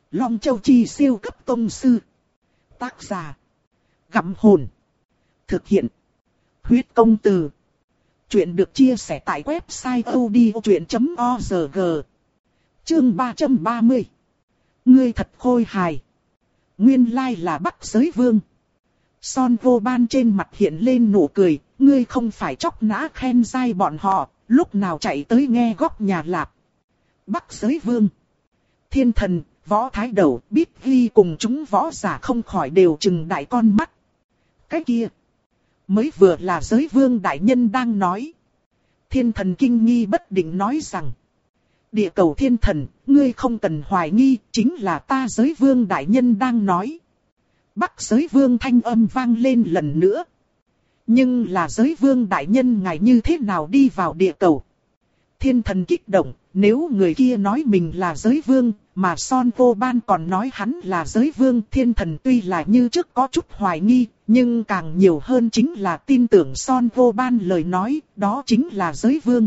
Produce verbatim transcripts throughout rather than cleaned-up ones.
Long Châu Chi siêu cấp tông sư. Tác giả. Gặm hồn. Thực hiện. Huyết công từ. Chuyện được chia sẻ tại website audiochuyện chấm org. Chương ba trăm ba mươi. Ngươi thật khôi hài. Nguyên lai là Bắc Giới Vương. Son Vô Ban trên mặt hiện lên nụ cười. Ngươi không phải chóc nã khen dai bọn họ, lúc nào chạy tới nghe góc nhà lạp. Bắc Giới Vương. Thiên thần, Võ Thái Đầu, biết ghi cùng chúng võ giả không khỏi đều trừng đại con mắt. Cái kia, mới vừa là Giới Vương đại nhân đang nói. Thiên thần kinh nghi bất định nói rằng, địa cầu thiên thần, ngươi không cần hoài nghi, chính là ta Giới Vương đại nhân đang nói. Bắc Giới Vương thanh âm vang lên lần nữa. Nhưng là Giới Vương đại nhân ngài như thế nào đi vào địa cầu? Thiên thần kích động, nếu người kia nói mình là Giới Vương, mà Son Vô Ban còn nói hắn là Giới Vương, thiên thần tuy là như trước có chút hoài nghi, nhưng càng nhiều hơn chính là tin tưởng Son Vô Ban lời nói, đó chính là Giới Vương.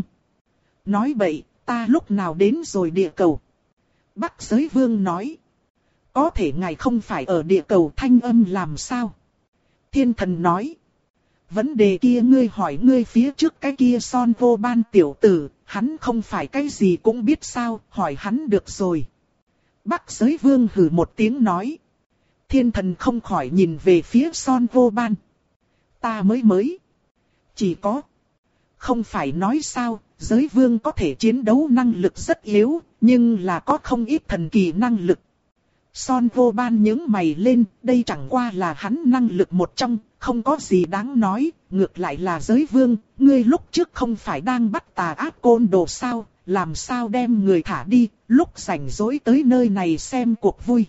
Nói bậy, ta lúc nào đến rồi địa cầu? Bắc Giới Vương nói, có thể ngài không phải ở địa cầu, thanh âm làm sao? Thiên thần nói, vấn đề kia ngươi hỏi ngươi phía trước cái kia Son Vô Ban tiểu tử, hắn không phải cái gì cũng biết sao, hỏi hắn được rồi. Bắc Giới Vương hừ một tiếng nói. Thiên thần không khỏi nhìn về phía Son Vô Ban. Ta mới mới. Chỉ có. Không phải nói sao, Giới Vương có thể chiến đấu năng lực rất yếu, nhưng là có không ít thần kỳ năng lực. Son Vô Ban nhướng mày lên, đây chẳng qua là hắn năng lực một trong, không có gì đáng nói, ngược lại là Giới Vương, ngươi lúc trước không phải đang bắt tà ác côn đồ sao, làm sao đem người thả đi, lúc rảnh rỗi tới nơi này xem cuộc vui.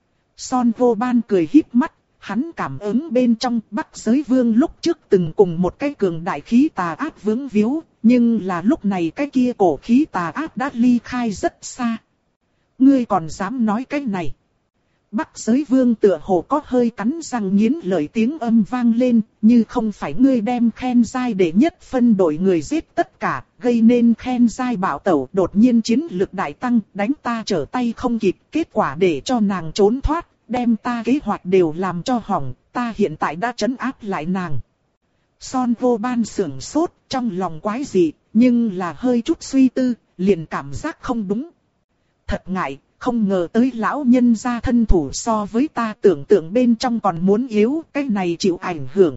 Son Vô Ban cười híp mắt, hắn cảm ứng bên trong Bắc Giới Vương lúc trước từng cùng một cái cường đại khí tà ác vướng víu, nhưng là lúc này cái kia cổ khí tà ác đã ly khai rất xa. Ngươi còn dám nói cái này? Bắc Giới Vương tựa hồ có hơi cắn răng nghiến lợi, tiếng âm vang lên, như không phải ngươi đem khen giai để nhất phân đội người giết tất cả, gây nên khen giai bạo tẩu, đột nhiên chiến lực đại tăng, đánh ta trở tay không kịp, kết quả để cho nàng trốn thoát, đem ta kế hoạch đều làm cho hỏng, ta hiện tại đã trấn áp lại nàng. Son Vô Ban sưởng sốt, trong lòng quái dị, nhưng là hơi chút suy tư, liền cảm giác không đúng. Thật ngại. Không ngờ tới lão nhân gia thân thủ so với ta tưởng tượng bên trong còn muốn yếu, cái này chịu ảnh hưởng.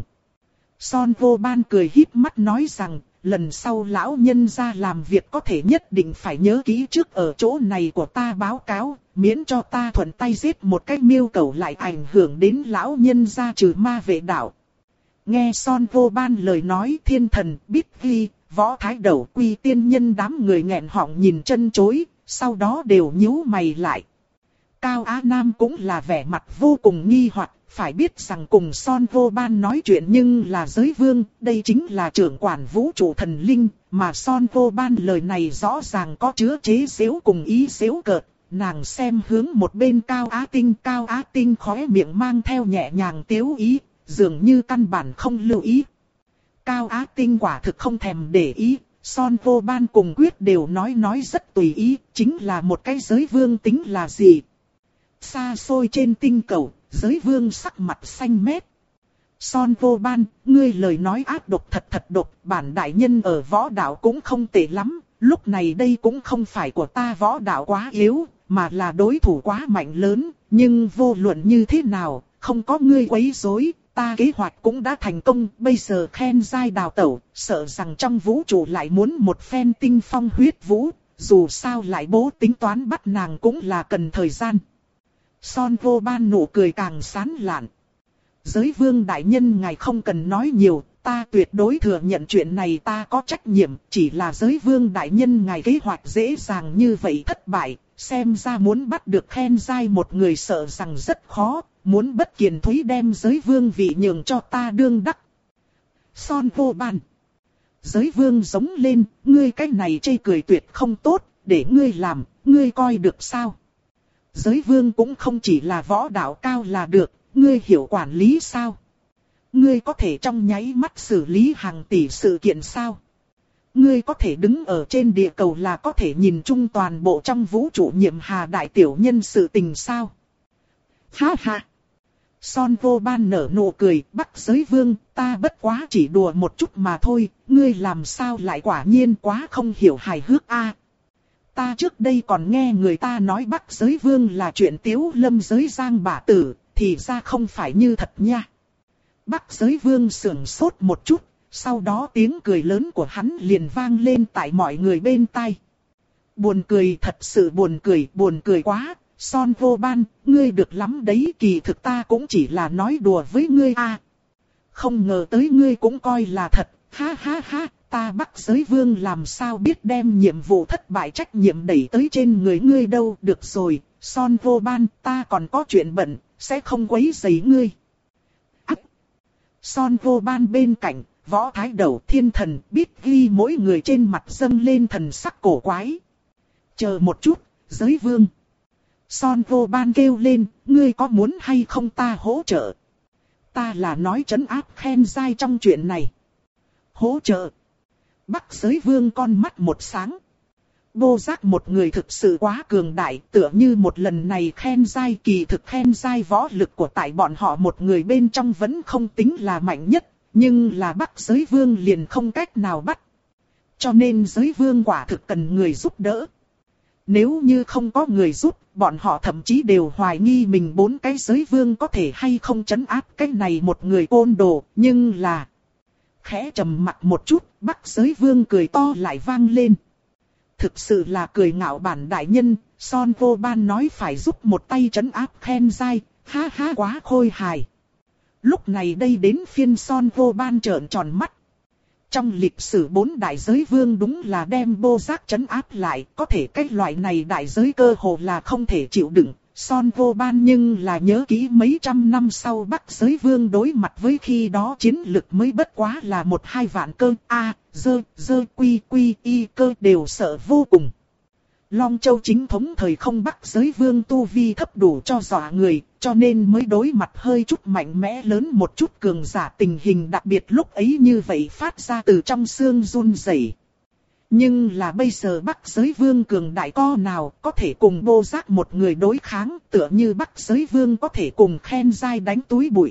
Son Vô Ban cười híp mắt nói rằng, lần sau lão nhân gia làm việc có thể nhất định phải nhớ kỹ trước ở chỗ này của ta báo cáo, miễn cho ta thuận tay giết một cái miêu cẩu lại ảnh hưởng đến lão nhân gia trừ ma vệ đạo. Nghe Son Vô Ban lời nói, thiên thần, biết ghi, Võ Thái Đầu, Quy Tiên Nhân đám người nghẹn họng nhìn chân chối. Sau đó đều nhíu mày lại. Cao Á Nam cũng là vẻ mặt vô cùng nghi hoặc, phải biết rằng cùng Son Vô Ban nói chuyện nhưng là Giới Vương, đây chính là trưởng quản vũ trụ thần linh, mà Son Vô Ban lời này rõ ràng có chứa chế giễu cùng ý giễu cợt. Nàng xem hướng một bên Cao Á Tinh, Cao Á Tinh khóe miệng mang theo nhẹ nhàng tiếu ý, dường như căn bản không lưu ý. Cao Á Tinh quả thực không thèm để ý. Son Vô Ban cùng Quyết đều nói nói rất tùy ý, chính là một cái Giới Vương tính là gì. Xa xôi trên tinh cầu, Giới Vương sắc mặt xanh mét. Son Vô Ban, ngươi lời nói ác độc thật thật độc, bản đại nhân ở võ đạo cũng không tệ lắm, lúc này đây cũng không phải của ta võ đạo quá yếu, mà là đối thủ quá mạnh lớn, nhưng vô luận như thế nào, không có ngươi quấy rối. Ta kế hoạch cũng đã thành công, bây giờ khen giai đào tẩu, sợ rằng trong vũ trụ lại muốn một phen tinh phong huyết vũ, dù sao lại bố tính toán bắt nàng cũng là cần thời gian. Son Vô Ban nụ cười càng sán lạn. Giới Vương đại nhân ngài không cần nói nhiều, ta tuyệt đối thừa nhận chuyện này ta có trách nhiệm, chỉ là Giới Vương đại nhân ngài kế hoạch dễ dàng như vậy thất bại, xem ra muốn bắt được khen giai một người sợ rằng rất khó. Muốn bất kiền thúy đem Giới Vương vị nhường cho ta đương đắc. Son Vô Ban. Giới Vương giống lên, ngươi cái này chê cười tuyệt không tốt, để ngươi làm, ngươi coi được sao? Giới Vương cũng không chỉ là võ đạo cao là được, ngươi hiểu quản lý sao? Ngươi có thể trong nháy mắt xử lý hàng tỷ sự kiện sao? ngươi có thể đứng ở trên địa cầu là có thể nhìn chung toàn bộ trong vũ trụ nhiệm hà đại tiểu nhân sự tình sao? Ha ha! Son vô ban nở nụ cười, Bắc Giới Vương, ta bất quá chỉ đùa một chút mà thôi, ngươi làm sao lại quả nhiên quá không hiểu hài hước a? Ta trước đây còn nghe người ta nói Bắc Giới Vương là chuyện Tiếu Lâm giới giang bả tử, thì ra không phải như thật nha. Bắc Giới Vương sưởng sốt một chút, sau đó tiếng cười lớn của hắn liền vang lên tại mọi người bên tai. Buồn cười, thật sự buồn cười, buồn cười quá. Son vô ban, ngươi được lắm đấy, kỳ thực ta cũng chỉ là nói đùa với ngươi a. Không ngờ tới ngươi cũng coi là thật, ha ha ha, ta Bắc Giới Vương làm sao biết đem nhiệm vụ thất bại trách nhiệm đẩy tới trên người ngươi đâu. Được rồi, Son vô ban, ta còn có chuyện bận, sẽ không quấy rầy ngươi. Ác! Son vô ban bên cạnh, Võ Thái Đầu, Thiên Thần, biết ghi mỗi người trên mặt dâng lên thần sắc cổ quái. Chờ một chút, Giới Vương. Son vô ban kêu lên, ngươi có muốn hay không ta hỗ trợ? Ta là nói trấn áp khen dai trong chuyện này. Hỗ trợ? Bắc Giới Vương con mắt một sáng. Bô giác một người thực sự quá cường đại, tựa như một lần này khen dai, kỳ thực khen dai võ lực của tại bọn họ một người bên trong vẫn không tính là mạnh nhất, nhưng là Bắc Giới Vương liền không cách nào bắt. Cho nên Giới Vương quả thực cần người giúp đỡ. Nếu như không có người giúp, bọn họ thậm chí đều hoài nghi mình bốn cái Giới Vương có thể hay không trấn áp cái này một người côn đồ, nhưng là... Khẽ trầm mặt một chút, Bắc Giới Vương cười to lại vang lên. Thực sự là cười ngạo bản đại nhân, Son vô ban nói phải giúp một tay trấn áp khen dai, ha ha quá khôi hài. Lúc này đây đến phiên Son vô ban trợn tròn mắt. Trong lịch sử bốn đại giới vương đúng là đem Bô giác trấn áp lại, có thể cái loại này đại giới cơ hồ là không thể chịu đựng. Son vô ban nhưng là nhớ kỹ mấy trăm năm sau Bắc Giới Vương đối mặt với khi đó chiến lực mới bất quá là một hai vạn cơ, a, dơ, dơ, quy, quy, y cơ đều sợ vô cùng. Long Châu chính thống thời không Bắc Giới Vương tu vi thấp đủ cho dọa người, cho nên mới đối mặt hơi chút mạnh mẽ lớn một chút cường giả, tình hình đặc biệt lúc ấy như vậy phát ra từ trong xương run rẩy. Nhưng là bây giờ Bắc Giới Vương cường đại co nào có thể cùng Bô giác một người đối kháng, tựa như Bắc Giới Vương có thể cùng khen dai đánh túi bụi.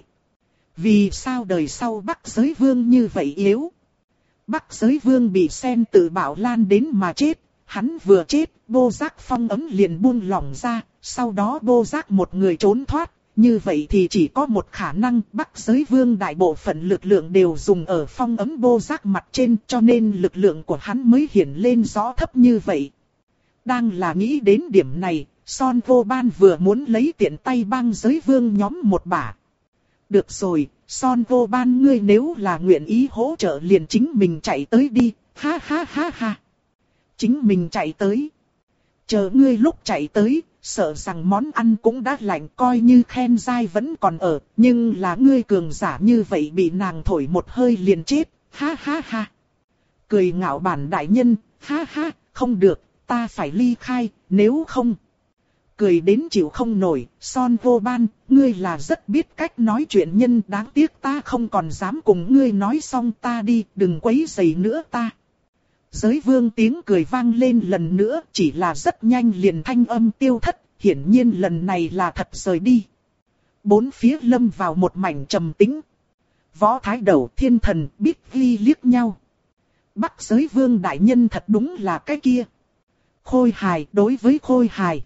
Vì sao đời sau Bắc Giới Vương như vậy yếu? Bắc Giới Vương bị sen tự bạo lan đến mà chết, hắn vừa chết, Bô giác phong ấm liền buông lỏng ra, sau đó Bô giác một người trốn thoát. Như vậy thì chỉ có một khả năng, Bắc Giới Vương đại bộ phận lực lượng đều dùng ở phong ấm Bô giác mặt trên, cho nên lực lượng của hắn mới hiển lên rõ thấp như vậy. Đang là nghĩ đến điểm này, Son vô ban vừa muốn lấy tiện tay bang Giới Vương nhóm một bả. Được rồi, Son vô ban ngươi nếu là nguyện ý hỗ trợ liền chính mình chạy tới đi, ha ha ha ha. Chính mình chạy tới. Chờ ngươi lúc chạy tới, sợ rằng món ăn cũng đã lạnh, coi như khen dai vẫn còn ở, nhưng là ngươi cường giả như vậy bị nàng thổi một hơi liền chết, ha ha ha. Cười ngạo bản đại nhân, ha ha, không được, ta phải ly khai, nếu không. Cười đến chịu không nổi, Son vô ban, ngươi là rất biết cách nói chuyện nhân, đáng tiếc ta không còn dám cùng ngươi nói, xong ta đi, đừng quấy rầy nữa ta. Giới Vương tiếng cười vang lên lần nữa, chỉ là rất nhanh liền thanh âm tiêu thất, hiển nhiên lần này là thật rời đi. Bốn phía lâm vào một mảnh trầm tĩnh. Võ Thái Đầu, Thiên Thần, Bích Ghi liếc nhau. Bắc Giới Vương đại nhân thật đúng là cái kia. Khôi hài, đối với khôi hài.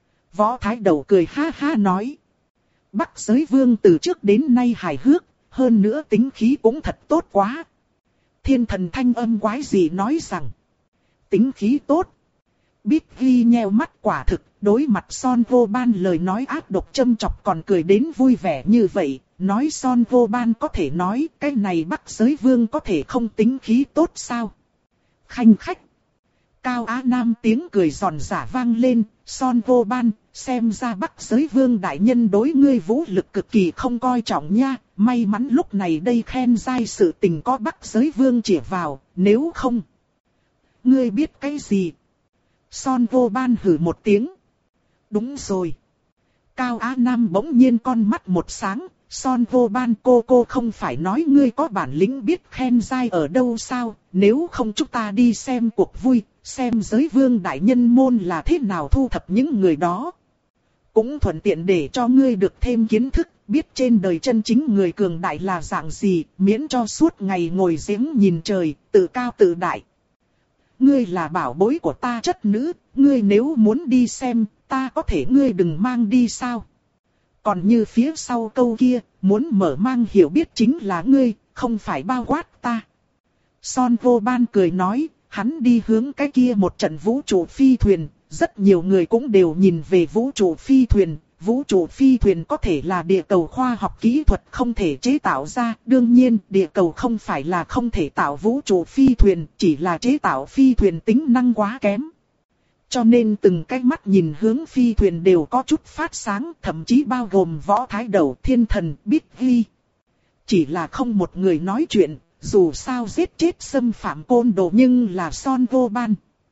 Võ Thái Đầu cười ha ha nói. Bắc Giới Vương từ trước đến nay hài hước, hơn nữa tính khí cũng thật tốt quá. Thiên Thần thanh âm quái gì nói rằng. Tính khí tốt. Bích Ghi nheo mắt, quả thực, đối mặt Son vô ban lời nói ác độc châm chọc còn cười đến vui vẻ như vậy. Nói Son vô ban có thể nói cái này Bắc Giới Vương có thể không tính khí tốt sao? Khanh khách. Cao Á Nam tiếng cười giòn giả vang lên. Son vô ban, xem ra Bắc Giới Vương đại nhân đối ngươi vũ lực cực kỳ không coi trọng nha. May mắn lúc này đây khen dai sự tình có Bắc Giới Vương chỉ vào, nếu không. Ngươi biết cái gì? Son vô ban hử một tiếng. Đúng rồi. Cao Á Nam bỗng nhiên con mắt một sáng, Son Vô Ban cô cô không phải nói ngươi có bản lĩnh biết khen giai ở đâu sao, nếu không chúng ta đi xem cuộc vui, xem giới vương đại nhân môn là thế nào thu thập những người đó. Cũng thuận tiện để cho ngươi được thêm kiến thức, biết trên đời chân chính người cường đại là dạng gì, miễn cho suốt ngày ngồi giếng nhìn trời, tự cao tự đại. Ngươi là bảo bối của ta chất nữ, ngươi nếu muốn đi xem, ta có thể ngươi đừng mang đi sao. Còn như phía sau câu kia, muốn mở mang hiểu biết chính là ngươi, không phải bao quát ta. Son Vô Ban cười nói, hắn đi hướng cái kia một trận vũ trụ phi thuyền, rất nhiều người cũng đều nhìn về vũ trụ phi thuyền. Vũ trụ phi thuyền có thể là địa cầu khoa học kỹ thuật không thể chế tạo ra, đương nhiên địa cầu không phải là không thể tạo vũ trụ phi thuyền, chỉ là chế tạo phi thuyền tính năng quá kém. Cho nên từng cái mắt nhìn hướng phi thuyền đều có chút phát sáng, thậm chí bao gồm Võ Thái Đầu, Thiên Thần, Bích Ghi. Chỉ là không một người nói chuyện, dù sao giết chết xâm phạm côn đồ nhưng là Son Vô Ban.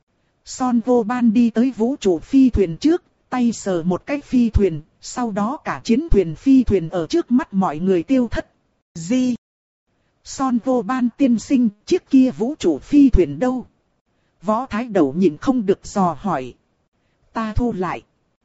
Son Vô Ban đi tới vũ trụ phi thuyền trước, tay sờ một cái phi thuyền, sau đó cả chiến thuyền phi thuyền ở trước mắt mọi người tiêu thất. Gì? Son Vô Ban tiên sinh, chiếc kia vũ trụ phi thuyền đâu? Võ Thái Đầu nhìn không được dò hỏi. Ta thu lại.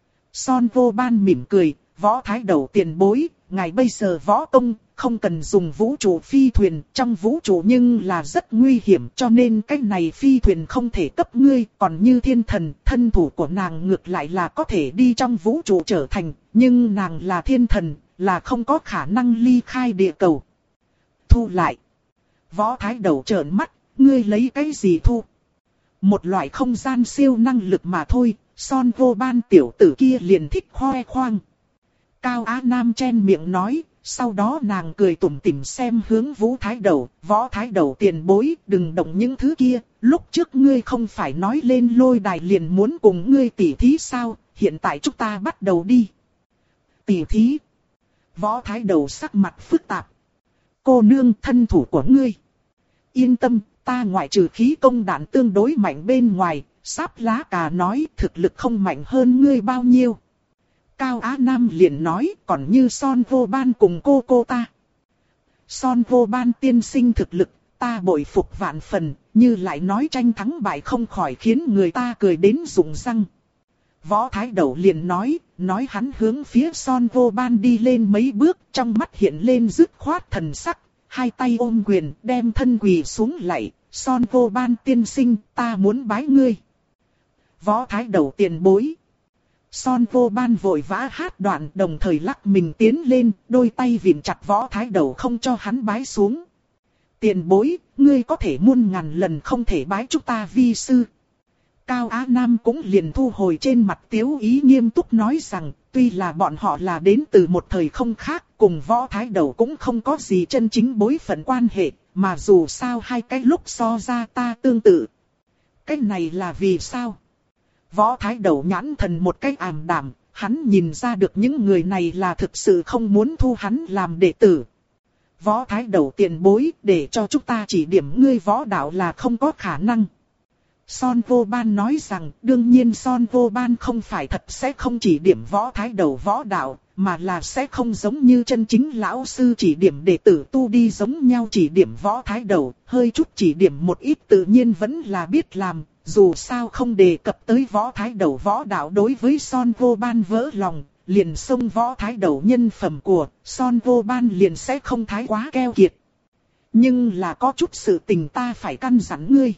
Son Vô Ban mỉm cười, Võ Thái Đầu tiền bối, ngài bây giờ võ công, không cần dùng vũ trụ phi thuyền, trong vũ trụ nhưng là rất nguy hiểm, cho nên cái này phi thuyền không thể cấp ngươi, còn như Thiên Thần, thân thủ của nàng ngược lại là có thể đi trong vũ trụ trở thành, nhưng nàng là Thiên Thần, là không có khả năng ly khai địa cầu. Thu lại. Võ Thái Đầu trợn mắt, ngươi lấy cái gì thu? Một loại không gian siêu năng lực mà thôi, Son Vô Ban tiểu tử kia liền thích khoe khoang. Cao Á Nam chen miệng nói, sau đó nàng cười tủm tỉm xem hướng Vũ Thái Đầu, Võ Thái Đầu tiền bối, đừng động những thứ kia, lúc trước ngươi không phải nói lên lôi đài liền muốn cùng ngươi tỉ thí sao, hiện tại chúng ta bắt đầu đi. Tỉ thí. Võ Thái Đầu sắc mặt phức tạp. Cô nương thân thủ của ngươi. Yên tâm, ta ngoại trừ khí công đạn tương đối mạnh bên ngoài, Sáp Lá Cà nói thực lực không mạnh hơn ngươi bao nhiêu. Cao Á Nam liền nói, còn như Son Vô Ban cùng cô cô ta. Son Vô Ban tiên sinh thực lực, ta bội phục vạn phần, như lại nói tranh thắng bại không khỏi khiến người ta cười đến rụng răng. Võ Thái Đầu liền nói, nói hắn hướng phía Son Vô Ban đi lên mấy bước, trong mắt hiện lên dứt khoát thần sắc, hai tay ôm quyền, đem thân quỳ xuống lạy, Son Vô Ban tiên sinh, ta muốn bái ngươi. Võ Thái Đầu tiền bối. Son Vô Ban vội vã hát đoạn, đồng thời lắc mình tiến lên, đôi tay vịn chặt Võ Thái Đầu không cho hắn bái xuống. Tiền bối, ngươi có thể muôn ngàn lần không thể bái chúng ta vi sư. Cao Á Nam cũng liền thu hồi trên mặt tiếu ý nghiêm túc nói rằng, tuy là bọn họ là đến từ một thời không khác, cùng Võ Thái Đầu cũng không có gì chân chính bối phận quan hệ, mà dù sao hai cái lúc so ra ta tương tự. Cái này là vì sao? Võ Thái Đầu nhãn thần một cách ảm đạm, hắn nhìn ra được những người này là thực sự không muốn thu hắn làm đệ tử. Võ Thái Đầu tiền bối, để cho chúng ta chỉ điểm ngươi võ đạo là không có khả năng. Son Vô Ban nói rằng, đương nhiên Son Vô Ban không phải thật sẽ không chỉ điểm Võ Thái Đầu võ đạo, mà là sẽ không giống như chân chính lão sư chỉ điểm đệ tử tu đi giống nhau chỉ điểm Võ Thái Đầu, hơi chút chỉ điểm một ít tự nhiên vẫn là biết làm, dù sao không đề cập tới Võ Thái Đầu võ đạo đối với Son Vô Ban vỡ lòng, liền xông Võ Thái Đầu nhân phẩm của Son Vô Ban liền sẽ không thái quá keo kiệt. Nhưng là có chút sự tình ta phải căn dặn ngươi.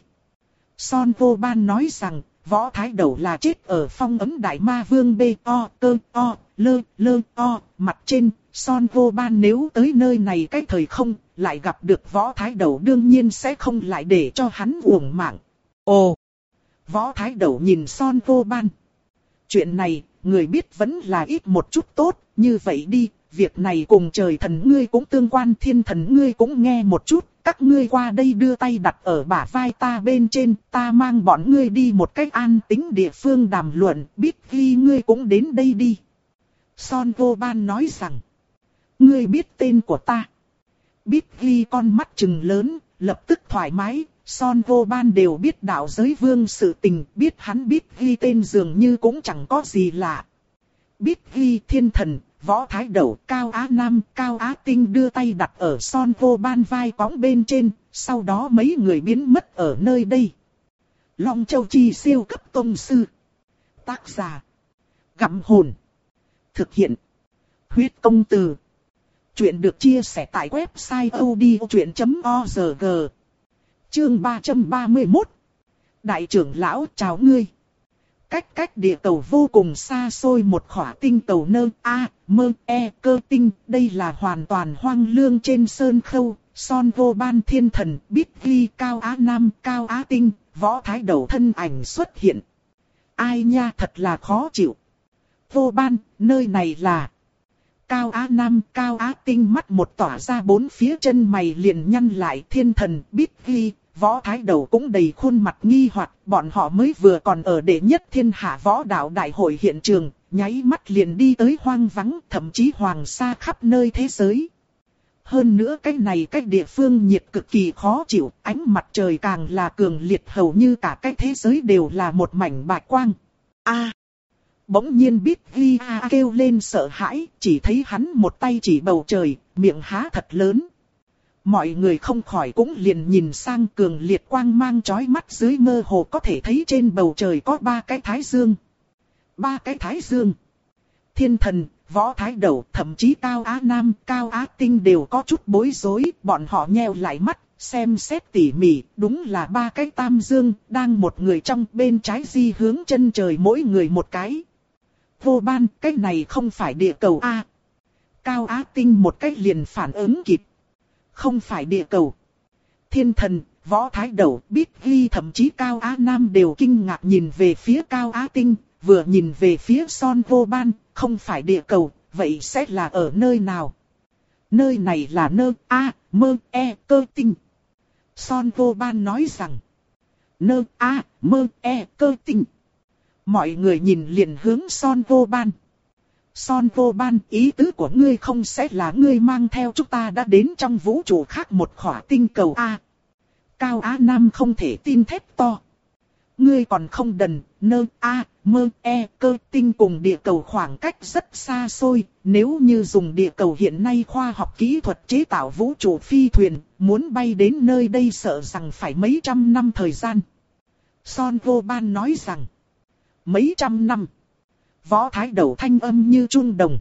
Son Vô Ban nói rằng, Võ Thái Đầu là chết ở phong ấm Đại Ma Vương bê o cơ o lơ lơ o mặt trên. Son Vô Ban nếu tới nơi này cái thời không, lại gặp được Võ Thái Đầu đương nhiên sẽ không lại để cho hắn uổng mạng. Ồ! Võ Thái Đầu nhìn Son Vô Ban. Chuyện này, người biết vẫn là ít một chút tốt, như vậy đi, việc này cùng trời thần ngươi cũng tương quan, thiên thần ngươi cũng nghe một chút, các ngươi qua đây đưa tay đặt ở bả vai ta bên trên, ta mang bọn ngươi đi một cách an tĩnh địa phương đàm luận, biết ghi ngươi cũng đến đây đi. Son Vô Ban nói rằng, ngươi biết tên của ta. Biết ghi con mắt trừng lớn, lập tức thoải mái. Son Vô Ban đều biết đạo giới vương sự tình, biết hắn biết ghi tên dường như cũng chẳng có gì lạ. Biết Ghi, Thiên Thần, Võ Thái Đẩu, Cao Á Nam, Cao Á Tinh đưa tay đặt ở Son Vô Ban vai cõng bên trên, sau đó mấy người biến mất ở nơi đây. Long Châu Chi siêu cấp tông sư. Tác giả: Gặm Hồn. Thực hiện: Huyết Công Từ. Chuyện được chia sẻ tại website odchuyện chấm org. Chương ba trăm ba mươi mốt. Đại trưởng lão chào ngươi. Cách cách địa cầu vô cùng xa xôi một khỏa tinh cầu nơ a mơ e cơ tinh, đây là hoàn toàn hoang lương trên sơn khâu. Son Vô Ban, Thiên Thần, Biết Ghi, Cao Á Nam, Cao Á Tinh, Võ Thái Đẩu thân ảnh xuất hiện. Ai nha, thật là khó chịu. Vô Ban, nơi này là... Cao Á Nam, Cao Á Tinh mắt một tỏa ra bốn phía, chân mày liền nhăn lại. Thiên Thần, Biết Ghi, Võ Thái Đẩu cũng đầy khuôn mặt nghi hoặc, bọn họ mới vừa còn ở đệ nhất thiên hạ võ đạo đại hội hiện trường, nháy mắt liền đi tới hoang vắng, thậm chí hoàng sa khắp nơi thế giới. Hơn nữa cái này cái địa phương nhiệt cực kỳ khó chịu, ánh mặt trời càng là cường liệt, hầu như cả cái thế giới đều là một mảnh bạch quang. A! Bỗng nhiên Biết Ghi a kêu lên sợ hãi, chỉ thấy hắn một tay chỉ bầu trời, miệng há thật lớn. Mọi người không khỏi cũng liền nhìn sang, cường liệt quang mang chói mắt dưới mơ hồ có thể thấy trên bầu trời có ba cái thái dương. Ba cái thái dương. Thiên Thần, Võ Thái Đẩu, thậm chí Cao Á Nam, Cao Á Tinh đều có chút bối rối, bọn họ nheo lại mắt, xem xét tỉ mỉ, đúng là ba cái tam dương, đang một người trong, bên trái di hướng chân trời mỗi người một cái. Vô Ban, cái này không phải địa cầu a. Cao Á Tinh một cái liền phản ứng kịp. Không phải địa cầu. Thiên Thần, Võ Thái Đẩu, Biết Ghi, thậm chí Cao Á Nam đều kinh ngạc nhìn về phía Cao Á Tinh, vừa nhìn về phía Son Vô Ban, không phải địa cầu, vậy sẽ là ở nơi nào? Nơi này là nơ a mơ e cơ tinh. Son Vô Ban nói rằng, nơ a mơ e cơ tinh. Mọi người nhìn liền hướng Son Vô Ban. Son Vô Ban, ý tứ của ngươi không sẽ là ngươi mang theo chúng ta đã đến trong vũ trụ khác một khỏa tinh cầu a? Cao Á Nam không thể tin thét to. Ngươi còn không đần, nơ a mơ e cơ tinh cùng địa cầu khoảng cách rất xa xôi, nếu như dùng địa cầu hiện nay khoa học kỹ thuật chế tạo vũ trụ phi thuyền, muốn bay đến nơi đây sợ rằng phải mấy trăm năm thời gian. Son Vô Ban nói rằng, mấy trăm năm. Võ Thái Đẩu thanh âm như chuông đồng.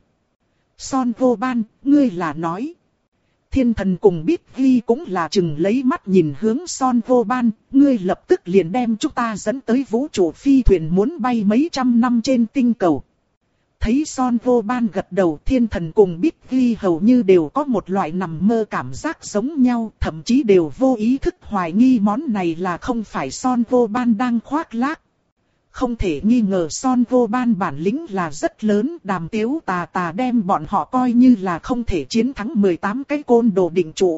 Son Vô Ban, ngươi là nói. Thiên Thần cùng Biết Ghi cũng là chừng lấy mắt nhìn hướng Son Vô Ban, ngươi lập tức liền đem chúng ta dẫn tới vũ trụ phi thuyền muốn bay mấy trăm năm trên tinh cầu. Thấy Son Vô Ban gật đầu, Thiên Thần cùng Biết Ghi hầu như đều có một loại nằm mơ cảm giác giống nhau, thậm chí đều vô ý thức hoài nghi món này là không phải Son Vô Ban đang khoác lác. Không thể nghi ngờ Son Vô Ban bản lĩnh là rất lớn, Đàm Tiếu tà tà đem bọn họ coi như là không thể chiến thắng mười tám cái côn đồ định trụ.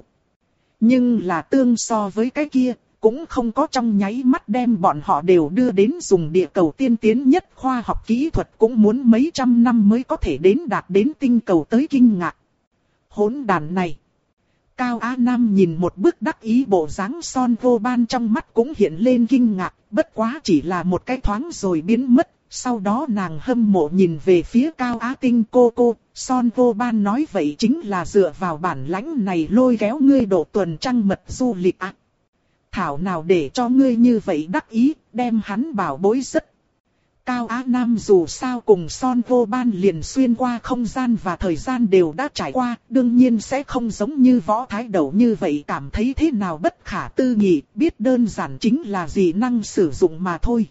Nhưng là tương so với cái kia, cũng không có trong nháy mắt đem bọn họ đều đưa đến dùng địa cầu tiên tiến nhất khoa học kỹ thuật, cũng muốn mấy trăm năm mới có thể đến đạt đến tinh cầu tới kinh ngạc. Hỗn đàn này. Cao Á Nam nhìn một bức đắc ý bộ dáng Son Vô Ban, trong mắt cũng hiện lên kinh ngạc, bất quá chỉ là một cái thoáng rồi biến mất. Sau đó nàng hâm mộ nhìn về phía Cao Á Tinh, cô cô, Son Vô Ban nói vậy chính là dựa vào bản lãnh này lôi kéo ngươi độ tuần trăng mật du lịch ạ. À. Thảo nào để cho ngươi như vậy đắc ý, đem hắn bảo bối rất. Cao Á Nam dù sao cùng Son Vô Ban liền xuyên qua không gian và thời gian đều đã trải qua, đương nhiên sẽ không giống như Võ Thái Đẩu như vậy cảm thấy thế nào bất khả tư nghị, biết đơn giản chính là dị năng sử dụng mà thôi.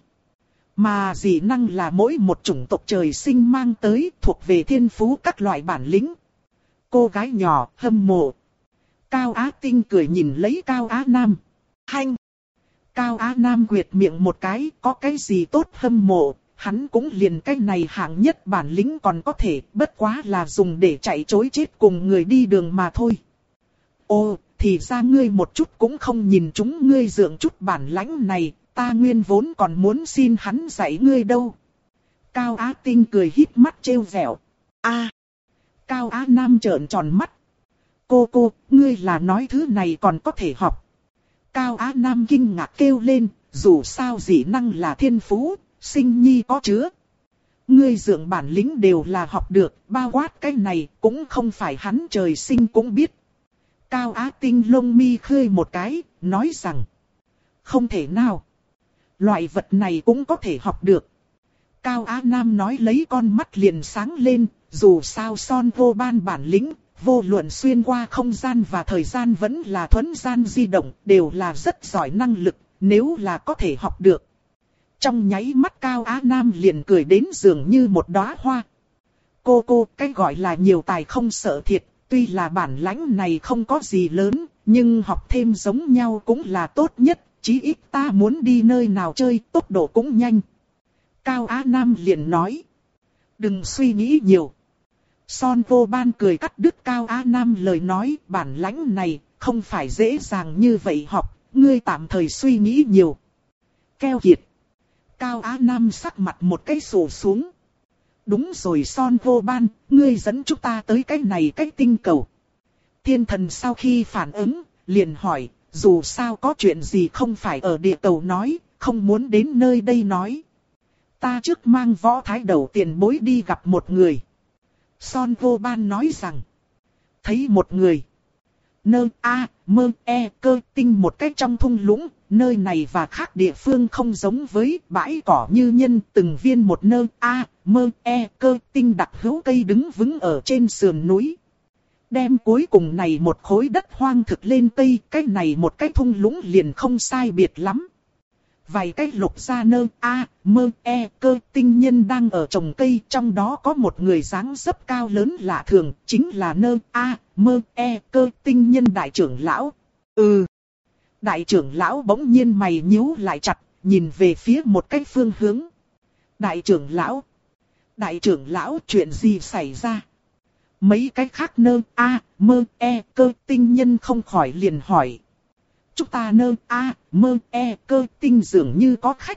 Mà dị năng là mỗi một chủng tộc trời sinh mang tới, thuộc về thiên phú các loại bản lĩnh. Cô gái nhỏ hâm mộ. Cao Á Tinh cười nhìn lấy Cao Á Nam. Hanh! Cao Á Nam quyệt miệng một cái, có cái gì tốt hâm mộ, hắn cũng liền cái này hạng nhất bản lĩnh còn có thể, bất quá là dùng để chạy trối chết cùng người đi đường mà thôi. Ô, thì ra ngươi một chút cũng không nhìn chúng ngươi dưỡng chút bản lãnh này, ta nguyên vốn còn muốn xin hắn dạy ngươi đâu. Cao Á Tinh cười híp mắt trêu vẹo. A. Cao Á Nam trợn tròn mắt. Cô cô, ngươi là nói thứ này còn có thể học. Cao Á Nam kinh ngạc kêu lên, dù sao dị năng là thiên phú, sinh nhi có chứa. Ngươi dượng bản lĩnh đều là học được, bao quát cái này cũng không phải hắn trời sinh cũng biết. Cao Á Tinh lông mi khơi một cái, nói rằng. Không thể nào. Loại vật này cũng có thể học được. Cao Á Nam nói lấy con mắt liền sáng lên, dù sao Son vô ban bản lĩnh, vô luận xuyên qua không gian và thời gian vẫn là thuấn gian di động, đều là rất giỏi năng lực, nếu là có thể học được. Trong nháy mắt Cao Á Nam liền cười đến dường như một đóa hoa. Cô cô, cái gọi là nhiều tài không sợ thiệt, tuy là bản lãnh này không có gì lớn, nhưng học thêm giống nhau cũng là tốt nhất, chí ít ta muốn đi nơi nào chơi, tốc độ cũng nhanh. Cao Á Nam liền nói. Đừng suy nghĩ nhiều. Son vô ban cười cắt đứt Cao Á Nam lời nói, bản lãnh này không phải dễ dàng như vậy học, ngươi tạm thời suy nghĩ nhiều. Keo kiệt. Cao Á Nam sắc mặt một cái sổ xuống. Đúng rồi Son vô ban, ngươi dẫn chúng ta tới cái này cái tinh cầu. Thiên thần sau khi phản ứng, liền hỏi, dù sao có chuyện gì không phải ở địa cầu nói, không muốn đến nơi đây nói. Ta trước mang võ thái đầu tiền bối đi gặp một người. Son vô ban nói rằng, thấy một người. Nơ a mơ e cơ tinh một cách trong thung lũng, nơi này và khác địa phương không giống với bãi cỏ như nhân, từng viên một nơ a mơ e cơ tinh đặc hữu cây đứng vững ở trên sườn núi. Đem cuối cùng này một khối đất hoang thực lên cây, cái này một cái thung lũng liền không sai biệt lắm. Vài cái lục gia nơ a mơ e cơ tinh nhân đang ở trồng cây, trong đó có một người dáng dấp cao lớn lạ thường, chính là nơ a mơ e cơ tinh nhân đại trưởng lão. Ừ. Đại trưởng lão bỗng nhiên mày nhíu lại chặt, nhìn về phía một cái phương hướng. Đại trưởng lão. Đại trưởng lão, chuyện gì xảy ra? Mấy cái khác nơ a mơ e cơ tinh nhân không khỏi liền hỏi. Chúng ta nơ a mơ e cơ tinh dường như có khách.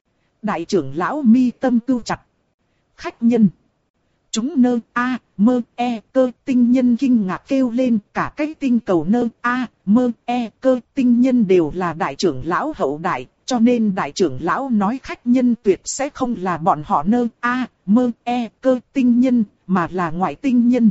Đại trưởng lão mi tâm cưu chặt. Khách nhân. Chúng nơ a mơ e cơ tinh nhân kinh ngạc kêu lên, cả cái tinh cầu nơ a mơ e cơ tinh nhân đều là đại trưởng lão hậu đại, cho nên đại trưởng lão nói khách nhân tuyệt sẽ không là bọn họ nơ a mơ e cơ tinh nhân, mà là ngoại tinh nhân.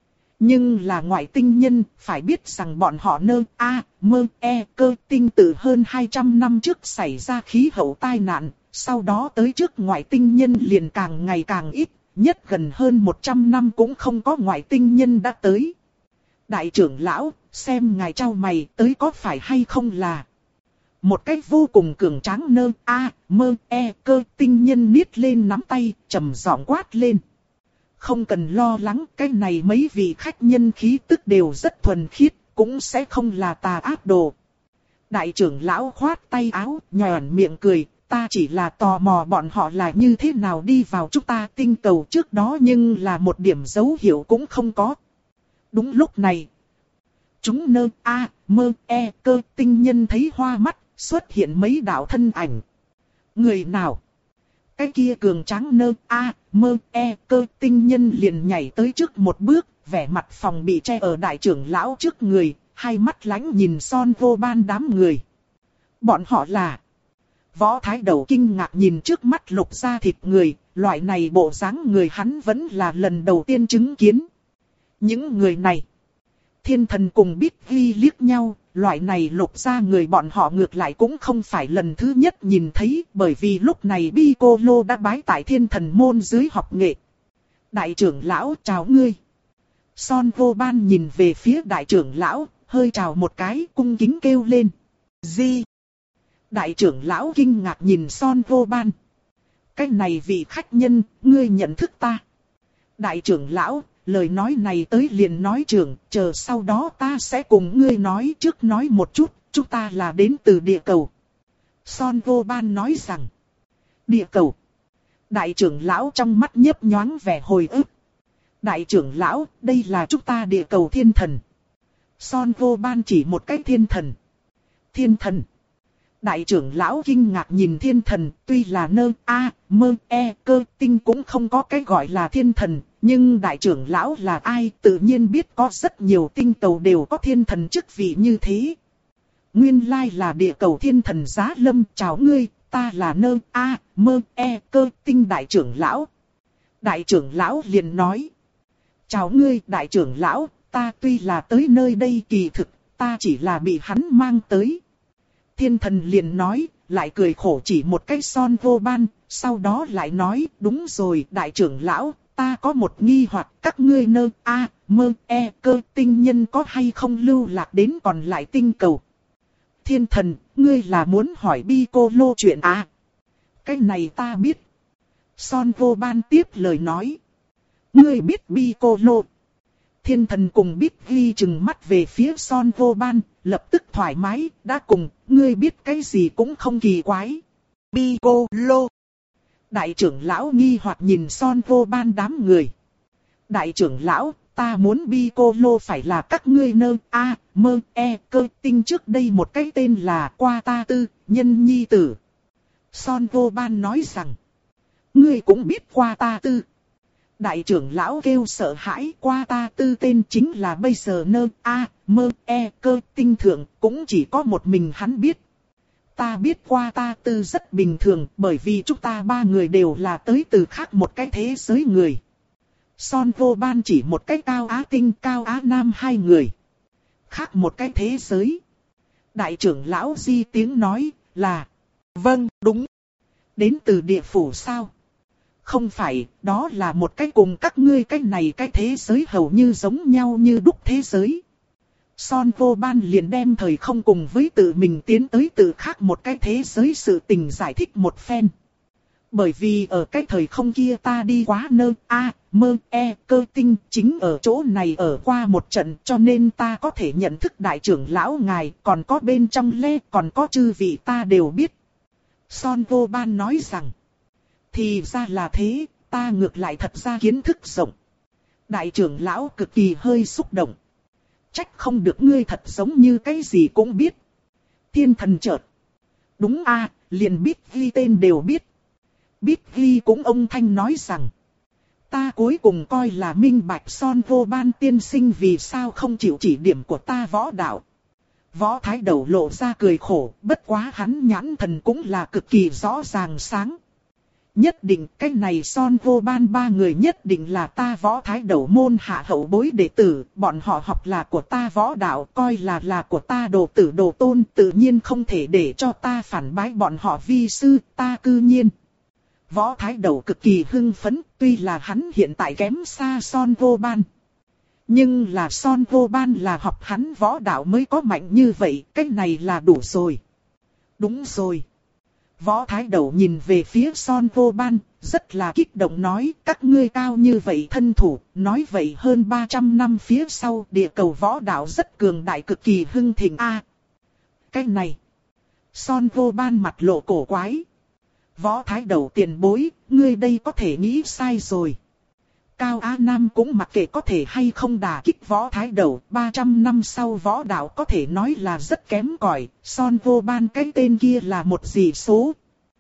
Nhưng là ngoại tinh nhân, phải biết rằng bọn họ nơ a mơ e cơ tinh từ hơn hai trăm năm trước xảy ra khí hậu tai nạn, sau đó tới trước ngoại tinh nhân liền càng ngày càng ít, nhất gần hơn một trăm năm cũng không có ngoại tinh nhân đã tới. Đại trưởng lão, xem ngài trao mày tới có phải hay không là. Một cách vô cùng cường tráng nơ a mơ e cơ tinh nhân niết lên nắm tay, trầm giọng quát lên. Không cần lo lắng, cái này mấy vị khách nhân khí tức đều rất thuần khiết, cũng sẽ không là tà ác đồ. Đại trưởng lão khoát tay áo, nhòn miệng cười, ta chỉ là tò mò bọn họ là như thế nào đi vào chúng ta tinh cầu trước đó, nhưng là một điểm dấu hiệu cũng không có. Đúng lúc này, chúng nơ a mơ e cơ tinh nhân thấy hoa mắt, xuất hiện mấy đạo thân ảnh. Người nào? Cái kia cường tráng nơ a mơ e cơ tinh nhân liền nhảy tới trước một bước, vẻ mặt phòng bị che ở đại trưởng lão trước người, hai mắt lánh nhìn Son vô ban đám người. Bọn họ là... Võ thái đầu kinh ngạc nhìn trước mắt lục da thịt người, loại này bộ dáng người hắn vẫn là lần đầu tiên chứng kiến. Những người này... Thiên thần cùng Bích Ghi liếc nhau, loại này lục ra người bọn họ ngược lại cũng không phải lần thứ nhất nhìn thấy, bởi vì lúc này Piccolo đã bái tại thiên thần môn dưới học nghệ. Đại trưởng lão chào ngươi. Son vô ban nhìn về phía đại trưởng lão, hơi chào một cái, cung kính kêu lên. Gì? Đại trưởng lão kinh ngạc nhìn Son vô ban. Cái này vị khách nhân, ngươi nhận thức ta. Đại trưởng lão, lời nói này tới liền nói trưởng, chờ sau đó ta sẽ cùng ngươi nói, trước nói một chút, chúng ta là đến từ địa cầu. Son vô ban nói rằng, địa cầu. Đại trưởng lão trong mắt nhấp nhoáng vẻ hồi ức. Đại trưởng lão, đây là chúng ta địa cầu thiên thần. Son vô ban chỉ một cái thiên thần. Thiên thần. Đại trưởng lão kinh ngạc nhìn thiên thần, tuy là nơ a mơ e cơ tinh cũng không có cái gọi là thiên thần, nhưng đại trưởng lão là ai tự nhiên biết có rất nhiều tinh cầu đều có thiên thần chức vị như thế. Nguyên lai là địa cầu thiên thần Giá Lâm, chào ngươi, ta là nơ a mơ e cơ tinh đại trưởng lão. Đại trưởng lão liền nói. Chào ngươi đại trưởng lão, ta tuy là tới nơi đây kỳ thực, ta chỉ là bị hắn mang tới. Thiên thần liền nói, lại cười khổ chỉ một cái Son Vô Ban, sau đó lại nói, đúng rồi đại trưởng lão, ta có một nghi hoặc các ngươi nơ a mơ e cơ tinh nhân có hay không lưu lạc đến còn lại tinh cầu. Thiên thần, ngươi là muốn hỏi Piccolo chuyện à? Cái này ta biết. Son Vô Ban tiếp lời nói. Ngươi biết Piccolo. Thiên thần cùng biết ghi chừng mắt về phía Son Vô Ban, lập tức thoải mái, đã cùng, ngươi biết cái gì cũng không kỳ quái. Piccolo. Đại trưởng lão nghi hoặc nhìn Son Vô Ban đám người. Đại trưởng lão, ta muốn Piccolo phải là các ngươi nơ a mơ e cơ tinh trước đây một cái tên là Qua Ta Tư, nhân nhi tử. Son Vô Ban nói rằng, ngươi cũng biết Qua Ta Tư. Đại trưởng lão kêu sợ hãi, Qua Ta Tư tên chính là bây giờ nơ a mơ e cơ tinh thượng, cũng chỉ có một mình hắn biết. Ta biết Qua Ta Tư rất bình thường, bởi vì chúng ta ba người đều là tới từ khác một cái thế giới người. Son Vô Ban chỉ một cái Cao Á Tinh, Cao Á Nam hai người. Khác một cái thế giới. Đại trưởng lão di tiếng nói là, vâng, đúng. Đến từ địa phủ sao? Không phải, đó là một cái cùng các ngươi cái này cái thế giới hầu như giống nhau như đúc thế giới. Son Vô Ban liền đem thời không cùng với tự mình tiến tới từ khác một cái thế giới sự tình giải thích một phen. Bởi vì ở cái thời không kia ta đi quá nơ a mơ e cơ tinh chính ở chỗ này ở qua một trận cho nên ta có thể nhận thức đại trưởng lão ngài còn có bên trong lê còn có chư vị ta đều biết. Son Vô Ban nói rằng. Thì ra là thế, ta ngược lại thật ra kiến thức rộng. Đại trưởng lão cực kỳ hơi xúc động. Trách không được ngươi thật giống như cái gì cũng biết. Thiên thần chợt. Đúng a liền biết ghi tên đều biết. Biết ghi cũng ông Thanh nói rằng. Ta cuối cùng coi là minh bạch Son Vô Ban tiên sinh vì sao không chịu chỉ điểm của ta võ đạo. Võ Thái Đầu lộ ra cười khổ, bất quá hắn nhãn thần cũng là cực kỳ rõ ràng sáng. Nhất định cái này Son Vô Ban ba người nhất định là ta Võ Thái Đầu môn hạ hậu bối đệ tử, bọn họ học là của ta võ đạo, coi là là của ta đồ tử đồ tôn, tự nhiên không thể để cho ta phản bái bọn họ vi sư, ta cư nhiên. Võ Thái Đầu cực kỳ hưng phấn, tuy là hắn hiện tại kém xa Son Vô Ban. Nhưng là Son Vô Ban là học hắn võ đạo mới có mạnh như vậy, cái này là đủ rồi. Đúng rồi. Võ Thái Đầu nhìn về phía Son Vô Ban, rất là kích động nói, các ngươi cao như vậy thân thủ, nói vậy hơn ba trăm năm phía sau địa cầu võ đạo rất cường đại cực kỳ hưng thịnh a. À, cái này. Son Vô Ban mặt lộ cổ quái. Võ Thái Đầu tiền bối, ngươi đây có thể nghĩ sai rồi. Cao Á Nam cũng mặc kệ có thể hay không đả kích Võ Thái Đầu, ba trăm năm sau võ đạo có thể nói là rất kém cỏi, Son Vô Ban cái tên kia là một dị số.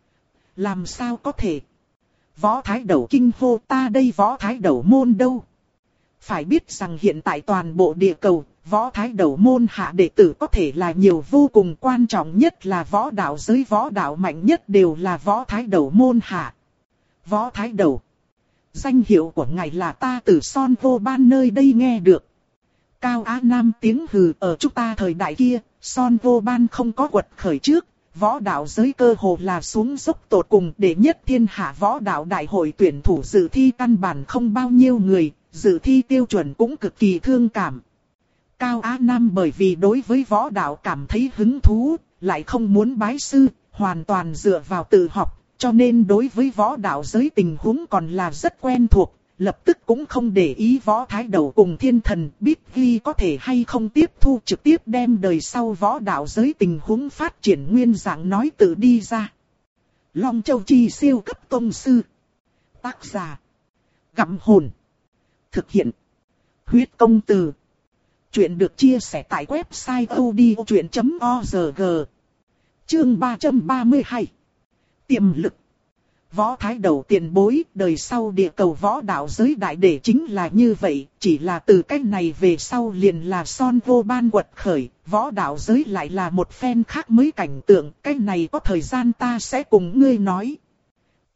Làm sao có thể? Võ Thái Đầu kinh hô ta đây Võ Thái Đầu môn đâu? Phải biết rằng hiện tại toàn bộ địa cầu, Võ Thái Đầu môn hạ đệ tử có thể là nhiều vô cùng quan trọng nhất là võ đạo giới võ đạo mạnh nhất đều là Võ Thái Đầu môn hạ. Võ Thái Đầu. Danh hiệu của ngài là ta từ Son Vô Ban nơi đây nghe được. Cao Á Nam tiếng hừ ở chúng ta thời đại kia, Son Vô Ban không có quật khởi trước, võ đạo giới cơ hồ là xuống dốc tột cùng để nhất thiên hạ võ đạo đại hội tuyển thủ dự thi căn bản không bao nhiêu người, dự thi tiêu chuẩn cũng cực kỳ thương cảm. Cao Á Nam bởi vì đối với võ đạo cảm thấy hứng thú, lại không muốn bái sư, hoàn toàn dựa vào tự học. Cho nên đối với võ đạo giới tình huống còn là rất quen thuộc, lập tức cũng không để ý Võ Thái Đầu cùng thiên thần biết ghi có thể hay không tiếp thu trực tiếp đem đời sau võ đạo giới tình huống phát triển nguyên dạng nói tự đi ra. Long Châu Chi siêu cấp tông sư. Tác giả. Gặm hồn. Thực hiện. Huyết công từ. Chuyện được chia sẻ tại website odchuyện chấm org. Chương ba trăm ba mươi hai. Tiềm lực. Võ Thái Đầu tiền bối, đời sau địa cầu võ đạo giới đại để chính là như vậy, chỉ là từ cách này về sau liền là Son Vô Ban quật khởi, võ đạo giới lại là một phen khác mới cảnh tượng, cách này có thời gian ta sẽ cùng ngươi nói.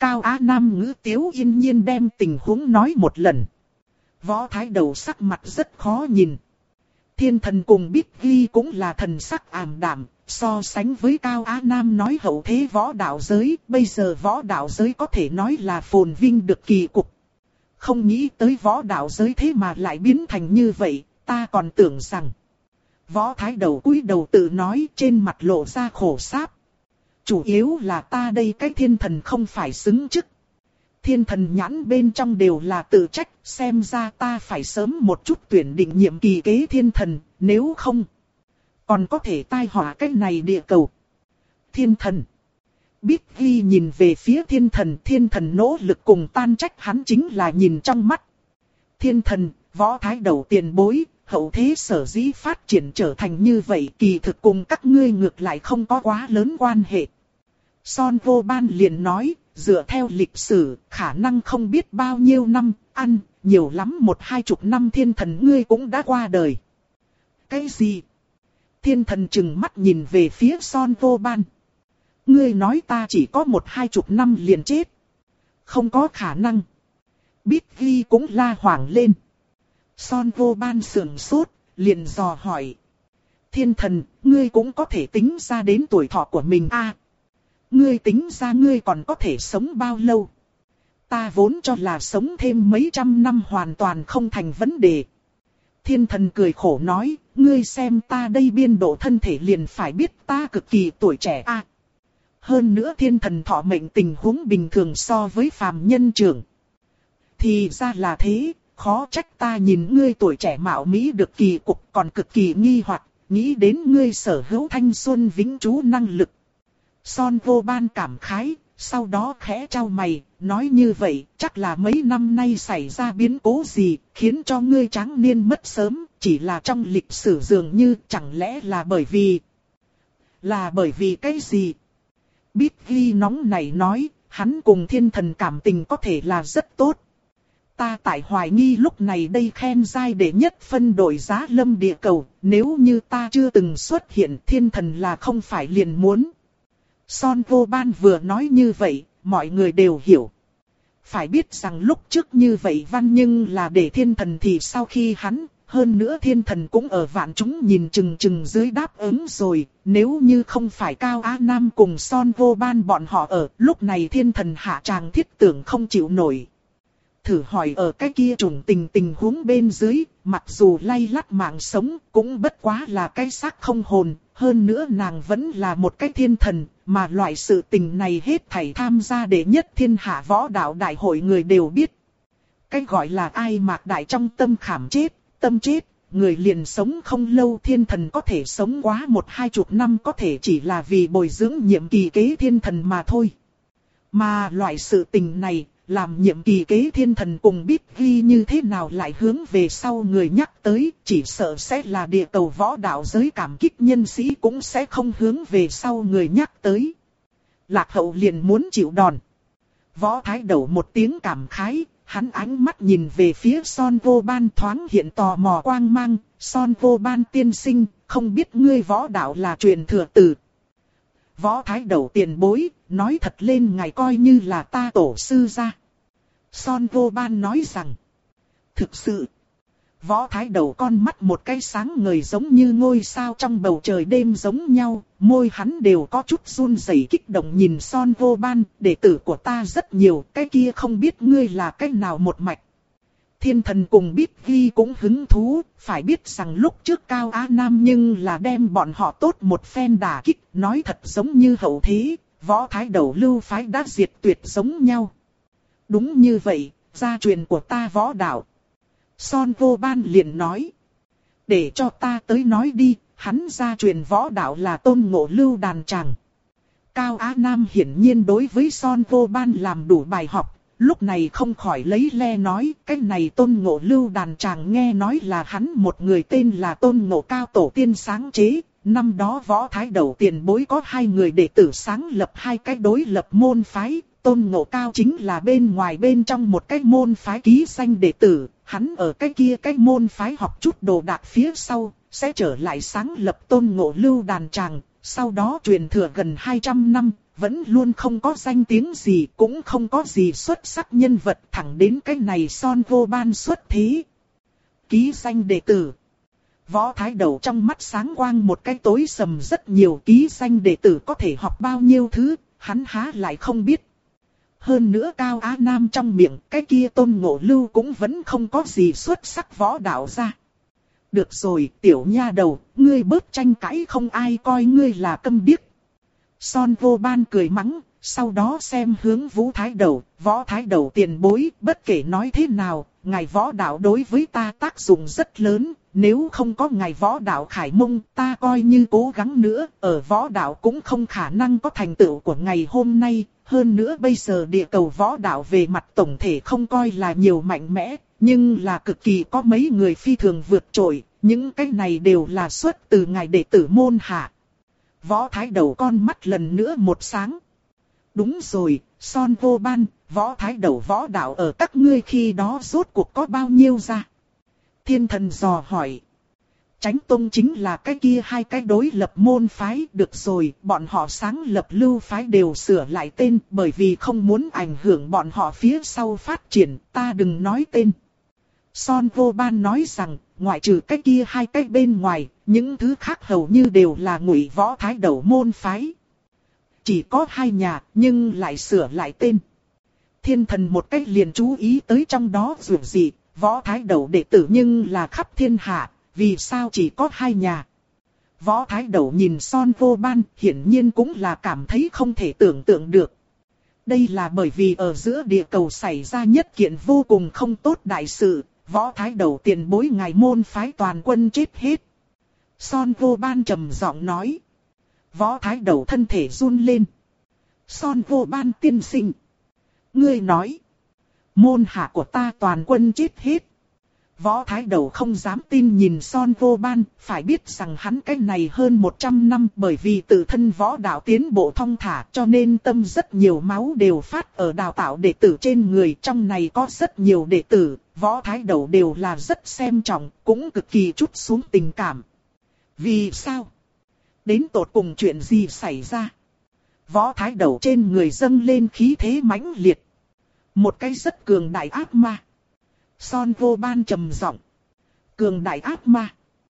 Cao Á Nam ngữ tiếu yên nhiên đem tình huống nói một lần. Võ Thái Đầu sắc mặt rất khó nhìn. Thiên thần cùng Bích Ghi cũng là thần sắc ảm đạm, so sánh với Cao Á Nam nói hậu thế võ đạo giới, bây giờ võ đạo giới có thể nói là phồn vinh được kỳ cục. Không nghĩ tới võ đạo giới thế mà lại biến thành như vậy, ta còn tưởng rằng. Võ Thái Đầu cúi đầu tự nói, trên mặt lộ ra khổ sáp. Chủ yếu là ta đây cái thiên thần không phải xứng chức. Thiên thần nhãn bên trong đều là tự trách, xem ra ta phải sớm một chút tuyển định nhiệm kỳ kế thiên thần, nếu không còn có thể tai họa cái này địa cầu. Thiên thần. Bích Ghi nhìn về phía thiên thần, thiên thần nỗ lực cùng tan trách hắn chính là nhìn trong mắt. Thiên thần, Võ Thái Đầu tiền bối, hậu thế sở dĩ phát triển trở thành như vậy kỳ thực cùng các ngươi ngược lại không có quá lớn quan hệ. Son Vô Ban liền nói, dựa theo lịch sử, khả năng không biết bao nhiêu năm, ăn, nhiều lắm một hai chục năm thiên thần ngươi cũng đã qua đời. Cái gì? Thiên thần chừng mắt nhìn về phía Son Vô Ban. Ngươi nói ta chỉ có một hai chục năm liền chết. Không có khả năng. Bích Ghi cũng la hoảng lên. Son Vô Ban sườn sốt, liền dò hỏi. Thiên thần, ngươi cũng có thể tính ra đến tuổi thọ của mình a? À, ngươi tính ra ngươi còn có thể sống bao lâu? Ta vốn cho là sống thêm mấy trăm năm hoàn toàn không thành vấn đề. Thiên thần cười khổ nói, ngươi xem ta đây biên độ thân thể liền phải biết ta cực kỳ tuổi trẻ a. À, hơn nữa thiên thần thọ mệnh tình huống bình thường so với phàm nhân trưởng. Thì ra là thế, khó trách ta nhìn ngươi tuổi trẻ mạo mỹ được kỳ cục còn cực kỳ nghi hoặc, nghĩ đến ngươi sở hữu thanh xuân vĩnh trú năng lực. Son Vô Ban cảm khái, sau đó khẽ trao mày, nói như vậy, chắc là mấy năm nay xảy ra biến cố gì, khiến cho ngươi tráng niên mất sớm, chỉ là trong lịch sử dường như chẳng lẽ là bởi vì... Là bởi vì cái gì? Bích Ghi nóng này nói, hắn cùng thiên thần cảm tình có thể là rất tốt. Ta tại hoài nghi lúc này đây khen giai đệ nhất phân đổi giá lâm địa cầu, nếu như ta chưa từng xuất hiện thiên thần là không phải liền muốn. Son Vô Ban vừa nói như vậy, mọi người đều hiểu. Phải biết rằng lúc trước như vậy văn nhưng là để thiên thần thì sau khi hắn, hơn nữa thiên thần cũng ở vạn chúng nhìn chừng chừng dưới đáp ứng rồi, nếu như không phải Cao Á Nam cùng Son Vô Ban bọn họ ở, lúc này thiên thần hạ tràng thiết tưởng không chịu nổi. Thử hỏi ở cái kia trùng tình tình huống bên dưới, mặc dù lay lắt mạng sống, cũng bất quá là cái xác không hồn, hơn nữa nàng vẫn là một cái thiên thần, mà loại sự tình này hết thảy tham gia đệ nhất thiên hạ võ đạo đại hội người đều biết. Cái gọi là ai mạc đại trong tâm khảm chết, tâm chết, người liền sống không lâu thiên thần có thể sống quá một hai chục năm có thể chỉ là vì bồi dưỡng nhiệm kỳ kế thiên thần mà thôi. Mà loại sự tình này, làm nhiệm kỳ kế thiên thần cùng Bích Ghi như thế nào lại hướng về sau người nhắc tới, chỉ sợ sẽ là địa cầu võ đạo giới cảm kích nhân sĩ cũng sẽ không hướng về sau người nhắc tới. Lạc Hậu liền muốn chịu đòn. Võ Thái Đầu một tiếng cảm khái, hắn ánh mắt nhìn về phía Son Vô Ban thoáng hiện tò mò quang mang, Son Vô Ban tiên sinh, không biết ngươi võ đạo là truyền thừa từ. Võ Thái Đầu tiền bối, nói thật lên ngài coi như là ta tổ sư gia. Son Vô Ban nói rằng, thực sự, Võ Thái Đầu con mắt một cái sáng ngời giống như ngôi sao trong bầu trời đêm giống nhau, môi hắn đều có chút run rẩy kích động nhìn Son Vô Ban, đệ tử của ta rất nhiều, cái kia không biết ngươi là cái nào một mạch. Thiên thần cùng Bích Ghi cũng hứng thú, phải biết rằng lúc trước Cao Á Nam nhưng là đem bọn họ tốt một phen đả kích, nói thật giống như hậu thế, Võ Thái Đầu lưu phái đã diệt tuyệt giống nhau. Đúng như vậy, gia truyền của ta võ đạo. Son Vô Ban liền nói. Để cho ta tới nói đi, hắn gia truyền võ đạo là Tôn Ngộ Lưu đàn tràng. Cao Á Nam hiển nhiên đối với Son Vô Ban làm đủ bài học, lúc này không khỏi lấy le nói, cái này Tôn Ngộ Lưu đàn tràng nghe nói là hắn một người tên là Tôn Ngộ Cao tổ tiên sáng chế. Năm đó Võ Thái Đầu tiền bối có hai người đệ tử sáng lập hai cái đối lập môn phái, Tôn Ngộ Cao chính là bên ngoài bên trong một cái môn phái ký danh đệ tử, hắn ở cái kia cái môn phái học chút đồ đạc phía sau, sẽ trở lại sáng lập Tôn Ngộ Lưu đàn tràng, sau đó truyền thừa gần hai trăm năm, vẫn luôn không có danh tiếng gì, cũng không có gì xuất sắc nhân vật, thẳng đến cái này Son Vô Ban xuất thế. Ký danh đệ tử. Võ Thái Đầu trong mắt sáng quang một cái tối sầm, rất nhiều ký danh đệ tử có thể học bao nhiêu thứ, hắn há lại không biết. Hơn nữa Cao Á Nam trong miệng, cái kia Tôn Ngộ Lưu cũng vẫn không có gì xuất sắc võ đạo ra. Được rồi, tiểu nha đầu, ngươi bớt tranh cãi, không ai coi ngươi là câm điếc. Son Vô Ban cười mắng, sau đó xem hướng Vũ Thái Đầu, Võ Thái Đầu tiền bối, bất kể nói thế nào, ngài võ đạo đối với ta tác dụng rất lớn, nếu không có ngài võ đạo khải mông, ta coi như cố gắng nữa, ở võ đạo cũng không khả năng có thành tựu của ngày hôm nay, hơn nữa bây giờ địa cầu võ đạo về mặt tổng thể không coi là nhiều mạnh mẽ, nhưng là cực kỳ có mấy người phi thường vượt trội, những cái này đều là xuất từ ngài đệ tử môn hạ. Võ Thái Đầu con mắt lần nữa một sáng. Đúng rồi, Son Vô Ban, Võ Thái Đầu võ đạo ở các ngươi khi đó rốt cuộc có bao nhiêu ra? Thiên Thần dò hỏi. Chánh Tông chính là cái kia hai cái đối lập môn phái, được rồi, bọn họ sáng lập lưu phái đều sửa lại tên bởi vì không muốn ảnh hưởng bọn họ phía sau phát triển, ta đừng nói tên. Son Vô Ban nói rằng, ngoại trừ cái kia hai cái bên ngoài, những thứ khác hầu như đều là Ngụy Võ Thái Đầu môn phái. Chỉ có hai nhà, nhưng lại sửa lại tên. Thiên Thần một cách liền chú ý tới trong đó dù gì, Võ Thái Đầu đệ tử nhưng là khắp thiên hạ, vì sao chỉ có hai nhà. Võ Thái Đầu nhìn Son Vô Ban, hiển nhiên cũng là cảm thấy không thể tưởng tượng được. Đây là bởi vì ở giữa địa cầu xảy ra nhất kiện vô cùng không tốt đại sự, Võ Thái Đầu tiền bối ngài môn phái toàn quân chết hết. Son Vô Ban trầm giọng nói. Võ Thái Đầu thân thể run lên. Son Vô Ban tiên sinh. Ngươi nói. Môn hạ của ta toàn quân chết hết. Võ Thái Đầu không dám tin nhìn Son Vô Ban, phải biết rằng hắn cái này hơn một trăm năm bởi vì tự thân võ đạo tiến bộ thong thả cho nên tâm rất nhiều máu đều phát ở đào tạo đệ tử trên người. Trong này có rất nhiều đệ tử, Võ Thái Đầu đều là rất xem trọng, cũng cực kỳ trút xuống tình cảm. Vì sao? Đến tột cùng chuyện gì xảy ra? Võ Thái Đầu trên người dâng lên khí thế mãnh liệt. Một cái rất cường đại ác ma. Son Vô Ban trầm giọng. Cường đại ác ma.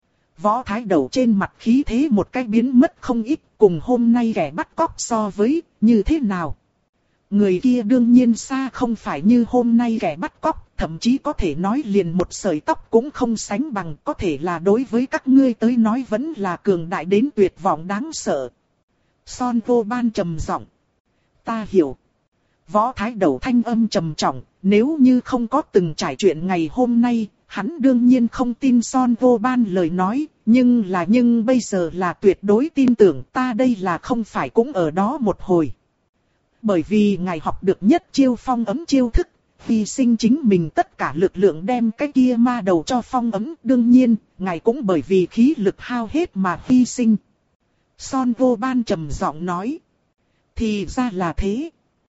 Võ Thái Đầu trên mặt khí thế một cái biến mất không ít, cùng hôm nay kẻ bắt cóc so với, như thế nào? Người kia đương nhiên xa không phải như hôm nay kẻ bắt cóc, thậm chí có thể nói liền một sợi tóc cũng không sánh bằng, có thể là đối với các ngươi tới nói vẫn là cường đại đến tuyệt vọng đáng sợ. Son Vô Ban trầm giọng. Ta hiểu. Võ Thái Đầu thanh âm trầm trọng, nếu như không có từng trải chuyện ngày hôm nay, hắn đương nhiên không tin Son Vô Ban lời nói, nhưng là nhưng bây giờ là tuyệt đối tin tưởng, ta đây là không phải cũng ở đó một hồi. Bởi vì ngài học được nhất chiêu phong ấm chiêu thức, hy sinh chính mình tất cả lực lượng đem cái kia ma đầu cho phong ấm, đương nhiên, ngài cũng bởi vì khí lực hao hết mà hy sinh. Son Vô Ban trầm giọng nói. Thì ra là thế.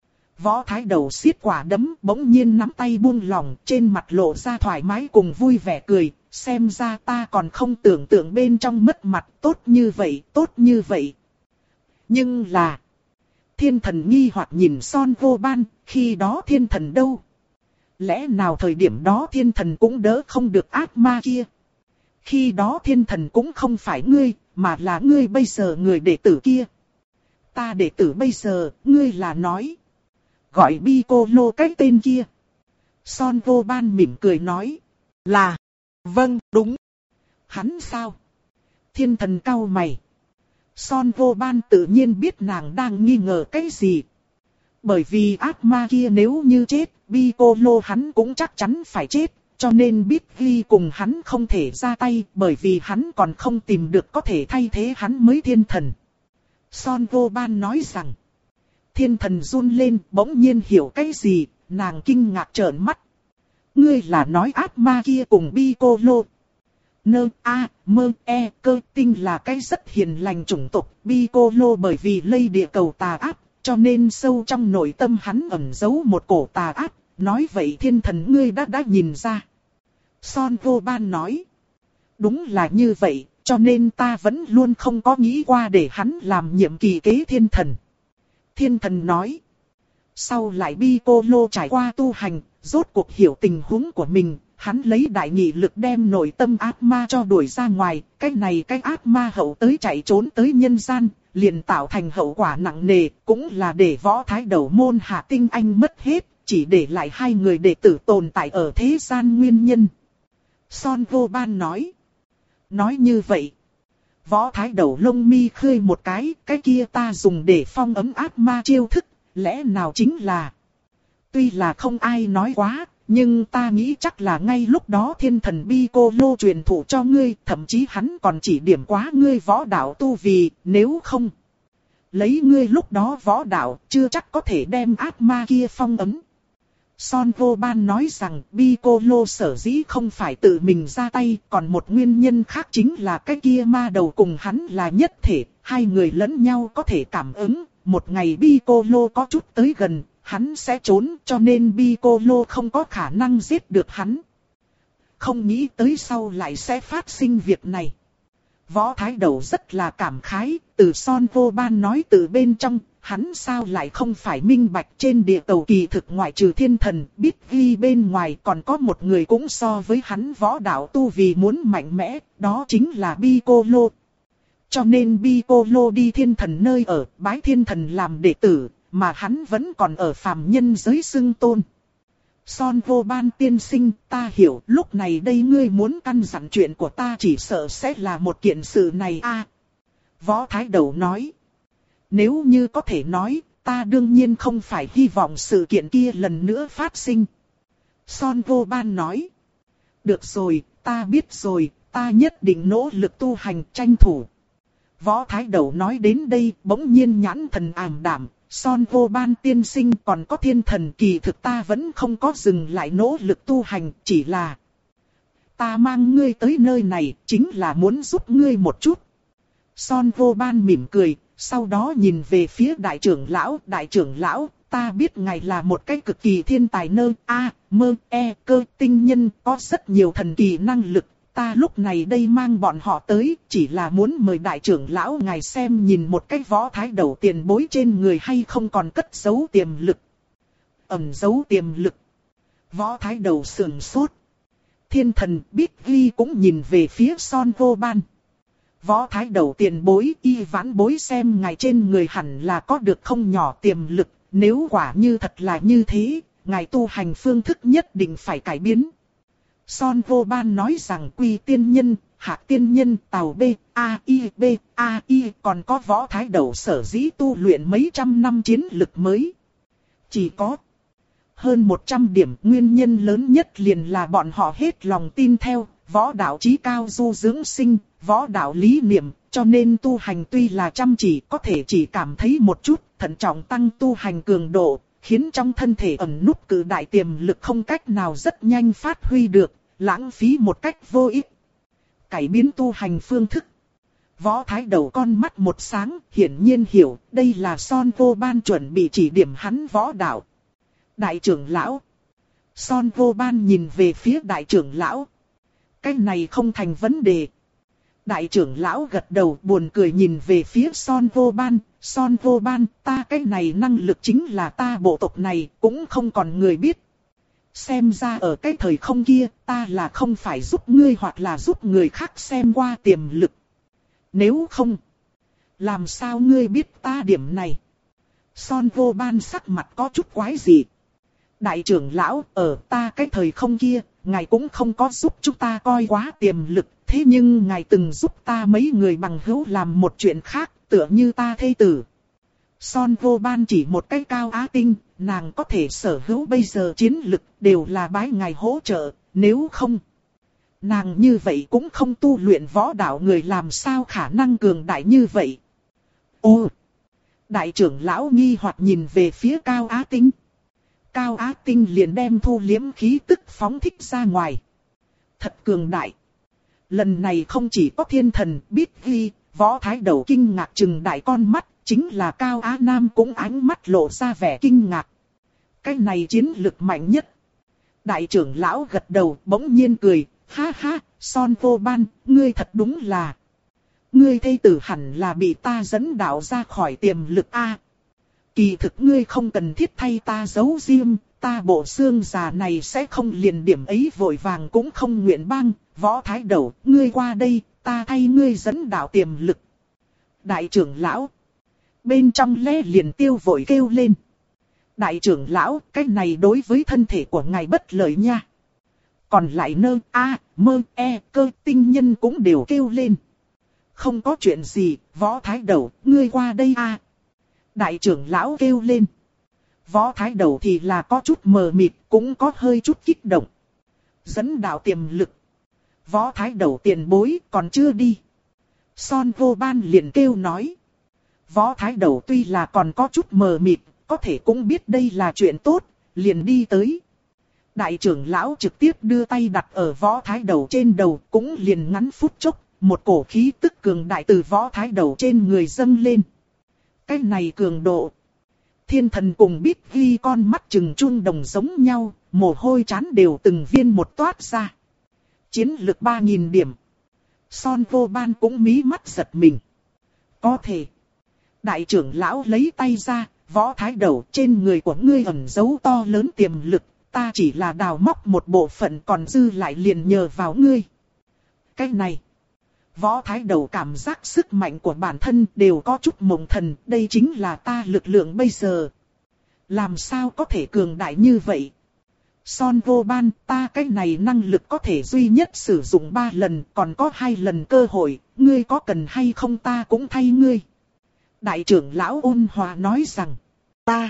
Võ Thái Đầu siết quả đấm, bỗng nhiên nắm tay buông lỏng, trên mặt lộ ra thoải mái cùng vui vẻ cười, xem ra ta còn không tưởng tượng bên trong mất mặt, tốt như vậy, tốt như vậy. Nhưng là, Thiên Thần nghi hoặc nhìn Son Vô Ban, khi đó Thiên Thần đâu? Lẽ nào thời điểm đó Thiên Thần cũng đỡ không được ác ma kia? Khi đó Thiên Thần cũng không phải ngươi, mà là ngươi bây giờ người đệ tử kia. Ta đệ tử bây giờ, ngươi là nói. Gọi Piccolo cái tên kia. Son Vô Ban mỉm cười nói. Là. Vâng, đúng. Hắn sao? Thiên Thần cau mày. Son Vô Ban tự nhiên biết nàng đang nghi ngờ cái gì. Bởi vì ác ma kia nếu như chết, Piccolo hắn cũng chắc chắn phải chết. Cho nên biết ghi cùng hắn không thể ra tay, bởi vì hắn còn không tìm được có thể thay thế hắn mới Thiên Thần. Son Vô Ban nói rằng. Thiên Thần run lên, bỗng nhiên hiểu cái gì, nàng kinh ngạc trợn mắt. Ngươi là nói ác ma kia cùng Piccolo. Nơ, a, mơ, e, cơ, tinh là cái rất hiền lành chủng tộc. Piccolo bởi vì lây địa cầu tà ác, cho nên sâu trong nội tâm hắn ẩn giấu một cổ tà ác. Nói vậy Thiên Thần ngươi đã đã nhìn ra. Son Vô Ban nói. Đúng là như vậy, cho nên ta vẫn luôn không có nghĩ qua để hắn làm nhiệm kỳ kế Thiên Thần. Thiên thần nói. Sau lại Piccolo trải qua tu hành, rốt cuộc hiểu tình huống của mình, hắn lấy đại nghị lực đem nội tâm ác ma cho đuổi ra ngoài, cái này cái ác ma hậu tới chạy trốn tới nhân gian, liền tạo thành hậu quả nặng nề, cũng là để Võ Thái Đầu môn hạ tinh anh mất hết, chỉ để lại hai người đệ tử tồn tại ở thế gian nguyên nhân. Son Vô Ban nói. Nói như vậy, Võ Thái Đầu lông mi khơi một cái, cái kia ta dùng để phong ấm ác ma chiêu thức, lẽ nào chính là... Tuy là không ai nói quá, nhưng ta nghĩ chắc là ngay lúc đó thiên thần Piccolo truyền thụ cho ngươi, thậm chí hắn còn chỉ điểm quá ngươi võ đạo tu vì, nếu không. Lấy ngươi lúc đó võ đạo, chưa chắc có thể đem ác ma kia phong ấm. Son Vô Ban nói rằng Piccolo sở dĩ không phải tự mình ra tay, còn một nguyên nhân khác chính là cái kia ma đầu cùng hắn là nhất thể, hai người lẫn nhau có thể cảm ứng, một ngày Piccolo có chút tới gần, hắn sẽ trốn, cho nên Piccolo không có khả năng giết được hắn. Không nghĩ tới sau lại sẽ phát sinh việc này. Võ Thái Đầu rất là cảm khái, từ Son Vô Ban nói từ bên trong, hắn sao lại không phải minh bạch trên địa cầu kỳ thực ngoại trừ thiên thần, biết ghi bên ngoài còn có một người cũng so với hắn võ đạo tu vì muốn mạnh mẽ, đó chính là Piccolo. Cho nên Piccolo đi thiên thần nơi ở, bái thiên thần làm đệ tử, mà hắn vẫn còn ở phàm nhân giới xưng tôn. Son Vô Ban tiên sinh, ta hiểu, lúc này đây ngươi muốn căn dặn chuyện của ta chỉ sợ sẽ là một kiện sự này a. À, Võ Thái Đầu nói. Nếu như có thể nói, ta đương nhiên không phải hy vọng sự kiện kia lần nữa phát sinh. Son Vô Ban nói. Được rồi, ta biết rồi, ta nhất định nỗ lực tu hành tranh thủ. Võ Thái Đầu nói đến đây, bỗng nhiên nhãn thần ảm đạm. Son Vô Ban tiên sinh còn có thiên thần, kỳ thực ta vẫn không có dừng lại nỗ lực tu hành, chỉ là ta mang ngươi tới nơi này chính là muốn giúp ngươi một chút. Son Vô Ban mỉm cười, sau đó nhìn về phía đại trưởng lão, đại trưởng lão, ta biết ngài là một cái cực kỳ thiên tài nơ, a, mơ, e, cơ, tinh nhân, có rất nhiều thần kỳ năng lực. Ta lúc này đây mang bọn họ tới, chỉ là muốn mời đại trưởng lão ngài xem nhìn một cái Võ Thái Đầu tiền bối trên người hay không còn cất giấu tiềm lực. Ẩn giấu tiềm lực. Võ Thái Đầu sườn sốt. Thiên thần biết ghi cũng nhìn về phía Son Vô Ban. Võ Thái Đầu tiền bối, y vãn bối xem ngài trên người hẳn là có được không nhỏ tiềm lực, nếu quả như thật là như thế, ngài tu hành phương thức nhất định phải cải biến. Son Vô Ban nói rằng Quy tiên nhân, Hạc tiên nhân, Tào B, A I B, A I còn có Võ Thái Đầu sở dĩ tu luyện mấy trăm năm chiến lực mới. Chỉ có hơn một trăm điểm, nguyên nhân lớn nhất liền là bọn họ hết lòng tin theo, võ đạo chí cao du dưỡng sinh, võ đạo lý niệm, cho nên tu hành tuy là chăm chỉ có thể chỉ cảm thấy một chút, thận trọng tăng tu hành cường độ, khiến trong thân thể ẩn núp cử đại tiềm lực không cách nào rất nhanh phát huy được, lãng phí một cách vô ích. Cải biến tu hành phương thức. Võ Thái Đầu con mắt một sáng, hiển nhiên hiểu, đây là Son Vô Ban chuẩn bị chỉ điểm hắn võ đạo. Đại trưởng lão. Son Vô Ban nhìn về phía đại trưởng lão. Cái này không thành vấn đề. Đại trưởng lão gật đầu buồn cười nhìn về phía Son Vô Ban. Son Vô Ban, ta cái này năng lực chính là ta bộ tộc này, cũng không còn người biết. Xem ra ở cái thời không kia, ta là không phải giúp ngươi hoặc là giúp người khác xem qua tiềm lực. Nếu không, làm sao ngươi biết ta điểm này? Son Vô Ban sắc mặt có chút quái dị. Đại trưởng lão, ở ta cái thời không kia, ngài cũng không có giúp chúng ta coi quá tiềm lực. Thế nhưng ngài từng giúp ta mấy người bằng hữu làm một chuyện khác, tựa như ta thê tử. Son Vô Ban chỉ một cái Cao Á Tinh, nàng có thể sở hữu bây giờ chiến lực đều là bái ngài hỗ trợ, nếu không. Nàng như vậy cũng không tu luyện võ đạo, người làm sao khả năng cường đại như vậy. Ô! Đại trưởng lão nghi hoặc nhìn về phía Cao Á Tinh. Cao Á Tinh liền đem thu liếm khí tức phóng thích ra ngoài. Thật cường đại. Lần này không chỉ có thiên thần biết ghi, Võ Thái Đầu kinh ngạc trừng đại con mắt, chính là Cao Á Nam cũng ánh mắt lộ ra vẻ kinh ngạc. Cái này chiến lực mạnh nhất. Đại trưởng lão gật đầu bỗng nhiên cười, ha ha, Son Vô Ban, ngươi thật đúng là. Ngươi thê tử hẳn là bị ta dẫn đạo ra khỏi tiềm lực A. Kỳ thực ngươi không cần thiết thay ta giấu riêng, ta bộ xương già này sẽ không liền điểm ấy vội vàng cũng không nguyện bang, Võ Thái Đầu, ngươi qua đây, ta thay ngươi dẫn đạo tiềm lực. Đại trưởng lão, bên trong lẽ liền tiêu vội kêu lên. Đại trưởng lão, cái này đối với thân thể của ngài bất lợi nha. Còn lại nơ, a, mơ, e, cơ, tinh nhân cũng đều kêu lên. Không có chuyện gì, Võ Thái Đầu, ngươi qua đây a. Đại trưởng lão kêu lên. Võ Thái Đầu thì là có chút mờ mịt, cũng có hơi chút kích động. Dẫn đạo tiềm lực. Võ Thái Đầu tiền bối còn chưa đi. Son Vô Ban liền kêu nói. Võ Thái Đầu tuy là còn có chút mờ mịt, có thể cũng biết đây là chuyện tốt, liền đi tới. Đại trưởng lão trực tiếp đưa tay đặt ở Võ Thái Đầu trên đầu, cũng liền ngắn phút chốc, một cổ khí tức cường đại từ Võ Thái Đầu trên người dâng lên. Cái này cường độ. Thiên Thần cùng Bích Ghi con mắt trừng chuông đồng giống nhau, mồ hôi trán đều từng viên một toát ra. Chiến lực ba nghìn điểm. Son Vô Ban cũng mí mắt giật mình. Có thể. Đại trưởng lão lấy tay ra, Võ Thái Đầu, trên người của ngươi ẩn giấu to lớn tiềm lực, ta chỉ là đào móc một bộ phận còn dư lại liền nhờ vào ngươi. Cái này. Võ Thái Đầu cảm giác sức mạnh của bản thân đều có chút mộng thần, đây chính là ta lực lượng bây giờ. Làm sao có thể cường đại như vậy? Son Vô Ban, ta cái này năng lực có thể duy nhất sử dụng ba lần, còn có hai lần cơ hội, ngươi có cần hay không ta cũng thay ngươi. Đại trưởng lão ôn hòa nói rằng, ta.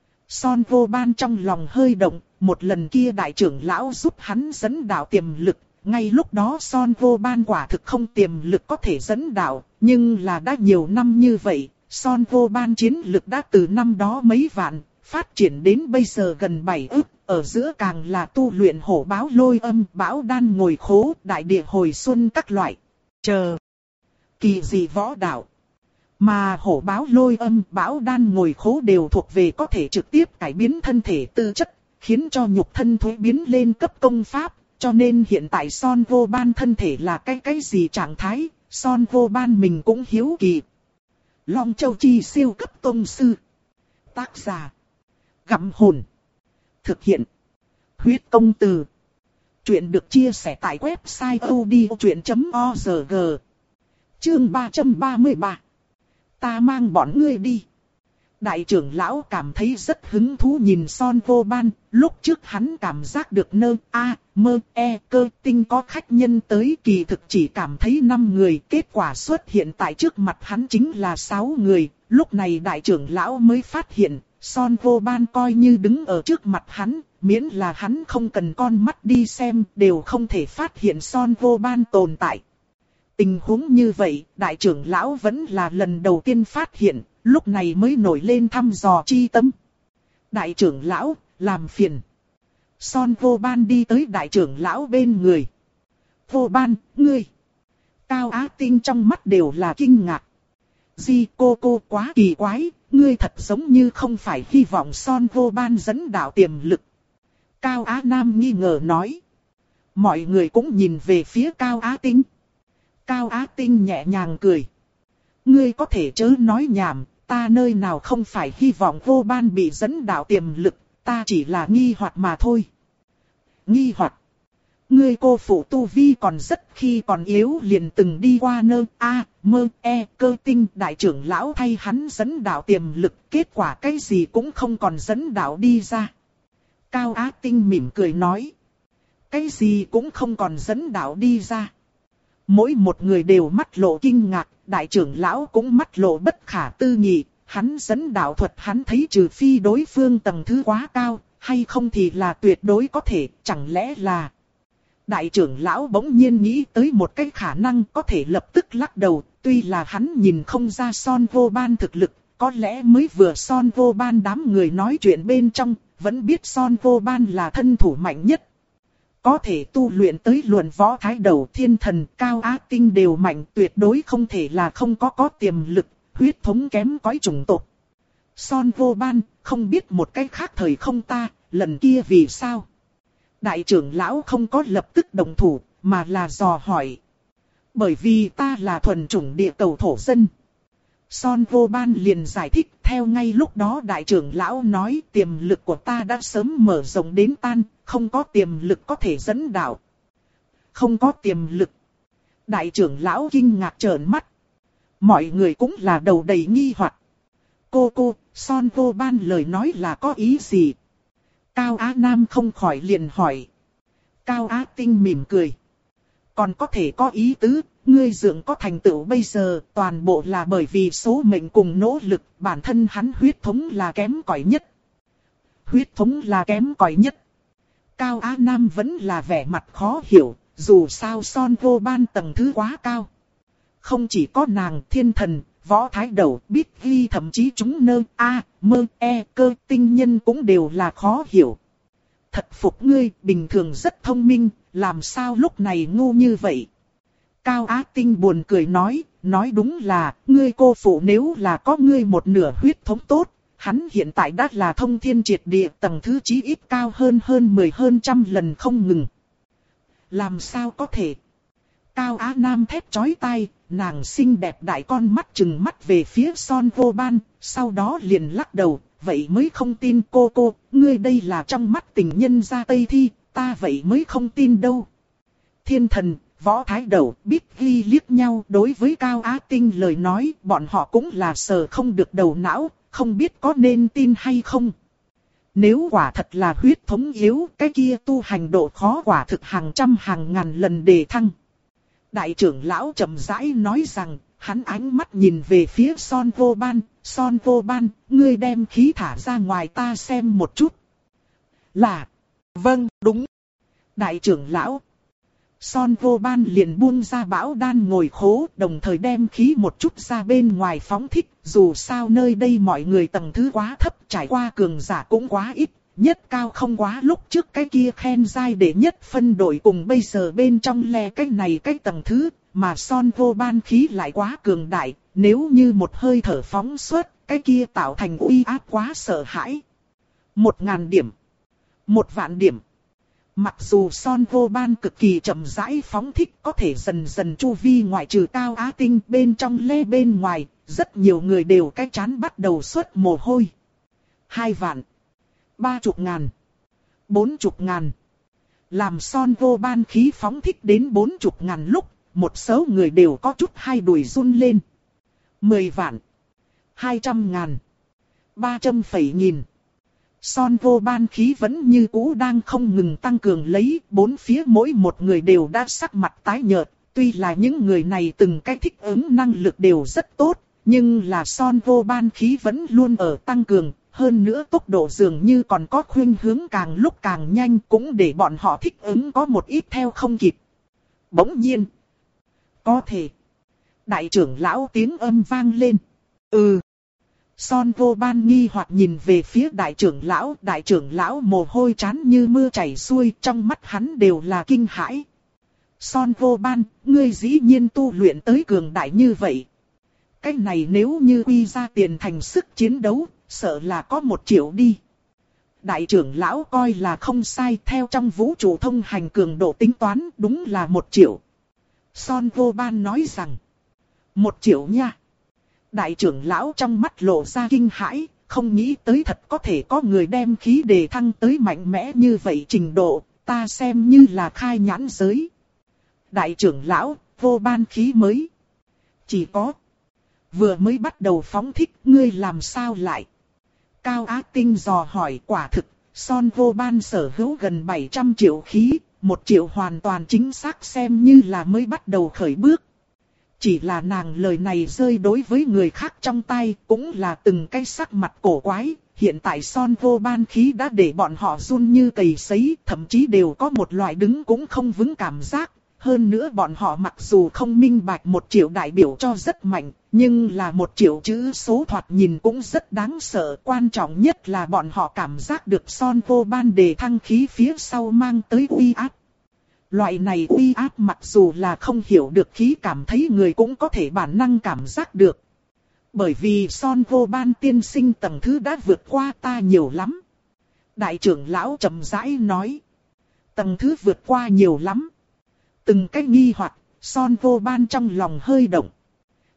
Son Vô Ban trong lòng hơi động, một lần kia đại trưởng lão giúp hắn dẫn đạo tiềm lực. Ngay lúc đó Son Vô Ban quả thực không tiềm lực có thể dẫn đạo, nhưng là đã nhiều năm như vậy, Son Vô Ban chiến lực đã từ năm đó mấy vạn, phát triển đến bây giờ gần bảy ức, ở giữa càng là tu luyện hổ báo lôi âm, bão đan ngồi khố, đại địa hồi xuân các loại. Chờ! Kỳ dị võ đạo. Mà hổ báo lôi âm, bão đan ngồi khố đều thuộc về có thể trực tiếp cải biến thân thể tư chất, khiến cho nhục thân thuế biến lên cấp công pháp. Cho nên hiện tại Son Vô Ban thân thể là cái cái gì trạng thái, Son Vô Ban mình cũng hiếu kỳ. Long Châu Chi siêu cấp tông sư. Tác giả. Gặm hồn. Thực hiện. Huyết công từ. Chuyện được chia sẻ tại website odchuyện chấm org. Chương ba trăm ba mươi ba. Ta mang bọn ngươi đi. Đại trưởng lão cảm thấy rất hứng thú nhìn Son Vô Ban, lúc trước hắn cảm giác được nơ, a, mơ, e, cơ tinh có khách nhân tới, kỳ thực chỉ cảm thấy năm người, kết quả xuất hiện tại trước mặt hắn chính là sáu người, lúc này đại trưởng lão mới phát hiện, Son Vô Ban coi như đứng ở trước mặt hắn, miễn là hắn không cần con mắt đi xem, đều không thể phát hiện Son Vô Ban tồn tại. Tình huống như vậy, đại trưởng lão vẫn là lần đầu tiên phát hiện. Lúc này mới nổi lên thăm dò chi tâm. Đại trưởng lão, làm phiền. Son Vô Ban đi tới đại trưởng lão bên người. Vô Ban, ngươi. Cao Á Tinh trong mắt đều là kinh ngạc. Di cô cô quá kỳ quái, ngươi thật giống như không phải hy vọng Son Vô Ban dẫn đạo tiềm lực. Cao Á Nam nghi ngờ nói. Mọi người cũng nhìn về phía Cao Á Tinh. Cao Á Tinh nhẹ nhàng cười. Ngươi có thể chớ nói nhảm. Ta nơi nào không phải hy vọng Vô Ban bị dẫn đạo tiềm lực, ta chỉ là nghi hoặc mà thôi. Nghi hoặc. Ngươi cô phụ tu vi còn rất khi còn yếu liền từng đi qua nơ, a, mơ, e, cơ tinh, đại trưởng lão thay hắn dẫn đạo tiềm lực, kết quả cái gì cũng không còn dẫn đạo đi ra. Cao Á Tinh mỉm cười nói. Cái gì cũng không còn dẫn đạo đi ra. Mỗi một người đều mắt lộ kinh ngạc, đại trưởng lão cũng mắt lộ bất khả tư nghị, hắn dẫn đạo thuật hắn thấy trừ phi đối phương tầng thứ quá cao, hay không thì là tuyệt đối có thể, chẳng lẽ là... Đại trưởng lão bỗng nhiên nghĩ tới một cái khả năng có thể lập tức lắc đầu, tuy là hắn nhìn không ra Son Vô Ban thực lực, có lẽ mới vừa Son Vô Ban đám người nói chuyện bên trong, vẫn biết Son Vô Ban là thân thủ mạnh nhất. Có thể tu luyện tới luận Võ Thái Đầu, Thiên Thần, Cao Á Tinh đều mạnh, tuyệt đối không thể là không có có tiềm lực, huyết thống kém cõi chủng tộc. Son Vô Ban, không biết một cách khác thời không ta, lần kia vì sao? Đại trưởng lão không có lập tức đồng thủ, mà là dò hỏi. Bởi vì ta là thuần chủng địa cầu thổ dân. Son Vô Ban liền giải thích, theo ngay lúc đó đại trưởng lão nói tiềm lực của ta đã sớm mở rộng đến tan, không có tiềm lực có thể dẫn đạo. Không có tiềm lực. Đại trưởng lão kinh ngạc trợn mắt. Mọi người cũng là đầu đầy nghi hoặc. Cô cô, Son Vô Ban lời nói là có ý gì? Cao Á Nam không khỏi liền hỏi. Cao Á Tinh mỉm cười. Còn có thể có ý tứ, ngươi dượng có thành tựu bây giờ, toàn bộ là bởi vì số mệnh cùng nỗ lực, bản thân hắn huyết thống là kém cỏi nhất. Huyết thống là kém cỏi nhất. Cao Á Nam vẫn là vẻ mặt khó hiểu, dù sao Son Vô Ban tầng thứ quá cao. Không chỉ có nàng thiên thần, võ thái đầu, biết ghi thậm chí chúng nơ, a, mơ, e, cơ, tinh nhân cũng đều là khó hiểu. Thật phục ngươi, bình thường rất thông minh, làm sao lúc này ngu như vậy? Cao Á Tinh buồn cười nói, nói đúng là, ngươi cô phụ nếu là có ngươi một nửa huyết thống tốt, hắn hiện tại đã là thông thiên triệt địa tầng thứ chí ít cao hơn hơn mười hơn trăm lần không ngừng. Làm sao có thể? Cao Á Nam thét chói tai, nàng xinh đẹp đại con mắt trừng mắt về phía Son Vô Ban, sau đó liền lắc đầu, vậy mới không tin cô cô, ngươi đây là trong mắt tình nhân ra Tây Thi, ta vậy mới không tin đâu. Thiên thần, võ thái đầu, biết ghi liếc nhau đối với Cao Á Tinh lời nói, bọn họ cũng là sờ không được đầu não, không biết có nên tin hay không. Nếu quả thật là huyết thống yếu, cái kia tu hành độ khó quả thực hàng trăm hàng ngàn lần đề thăng. Đại trưởng lão chậm rãi nói rằng, hắn ánh mắt nhìn về phía Son Vô Ban, Son Vô Ban, ngươi đem khí thả ra ngoài ta xem một chút. Là, vâng, đúng. Đại trưởng lão. Son Vô Ban liền buông ra bão đan ngồi khố, đồng thời đem khí một chút ra bên ngoài phóng thích, dù sao nơi đây mọi người tầng thứ quá thấp, trải qua cường giả cũng quá ít, nhất cao không quá lúc trước cái kia khen giai để nhất phân đội cùng bây giờ bên trong le cái này cái tầng thứ, mà Son Vô Ban khí lại quá cường đại, nếu như một hơi thở phóng xuất, cái kia tạo thành uy áp quá sợ hãi. Một ngàn điểm, một vạn điểm. Mặc dù Son Vô Ban cực kỳ chậm rãi phóng thích có thể dần dần chu vi ngoại trừ Cao Á Tinh bên trong lê bên ngoài, rất nhiều người đều cái chán bắt đầu xuất mồ hôi. Hai vạn, ba chục ngàn, bốn chục ngàn. Làm Son Vô Ban khí phóng thích đến bốn chục ngàn lúc, một số người đều có chút hai đùi run lên. Mười vạn, hai trăm ngàn, ba trăm phẩy nghìn. Son Vô Ban khí vẫn như cũ đang không ngừng tăng cường lấy, bốn phía mỗi một người đều đã sắc mặt tái nhợt, tuy là những người này từng cái thích ứng năng lực đều rất tốt, nhưng là Son Vô Ban khí vẫn luôn ở tăng cường, hơn nữa tốc độ dường như còn có khuynh hướng càng lúc càng nhanh cũng để bọn họ thích ứng có một ít theo không kịp. Bỗng nhiên, có thể, đại trưởng lão tiếng âm vang lên, ừ. Son Vô Ban nghi hoặc nhìn về phía đại trưởng lão, đại trưởng lão mồ hôi trán như mưa chảy xuôi, trong mắt hắn đều là kinh hãi. Son Vô Ban, ngươi dĩ nhiên tu luyện tới cường đại như vậy. Cái này nếu như quy ra tiền thành sức chiến đấu, sợ là có một triệu đi. Đại trưởng lão coi là không sai, theo trong vũ trụ thông hành cường độ tính toán, đúng là một triệu. Son Vô Ban nói rằng, một triệu nha. Đại trưởng lão trong mắt lộ ra kinh hãi, không nghĩ tới thật có thể có người đem khí đề thăng tới mạnh mẽ như vậy trình độ, ta xem như là khai nhãn giới. Đại trưởng lão, Vô Ban khí mới. Chỉ có, vừa mới bắt đầu phóng thích, ngươi làm sao lại? Cao Á Tinh dò hỏi quả thực, Son Vô Ban sở hữu gần bảy trăm triệu khí, một triệu hoàn toàn chính xác xem như là mới bắt đầu khởi bước. Chỉ là nàng lời này rơi đối với người khác trong tay cũng là từng cái sắc mặt cổ quái. Hiện tại Son Vô Ban khí đã để bọn họ run như cầy sấy, thậm chí đều có một loại đứng cũng không vững cảm giác. Hơn nữa bọn họ mặc dù không minh bạch một triệu đại biểu cho rất mạnh, nhưng là một triệu chữ số thoạt nhìn cũng rất đáng sợ. Quan trọng nhất là bọn họ cảm giác được Son Vô Ban đề thăng khí phía sau mang tới uy áp. Loại này uy áp mặc dù là không hiểu được khí cảm thấy người cũng có thể bản năng cảm giác được. Bởi vì Son Vô Ban tiên sinh tầng thứ đã vượt qua ta nhiều lắm. Đại trưởng lão chậm rãi nói. Tầng thứ vượt qua nhiều lắm. Từng cái nghi hoặc, Son Vô Ban trong lòng hơi động.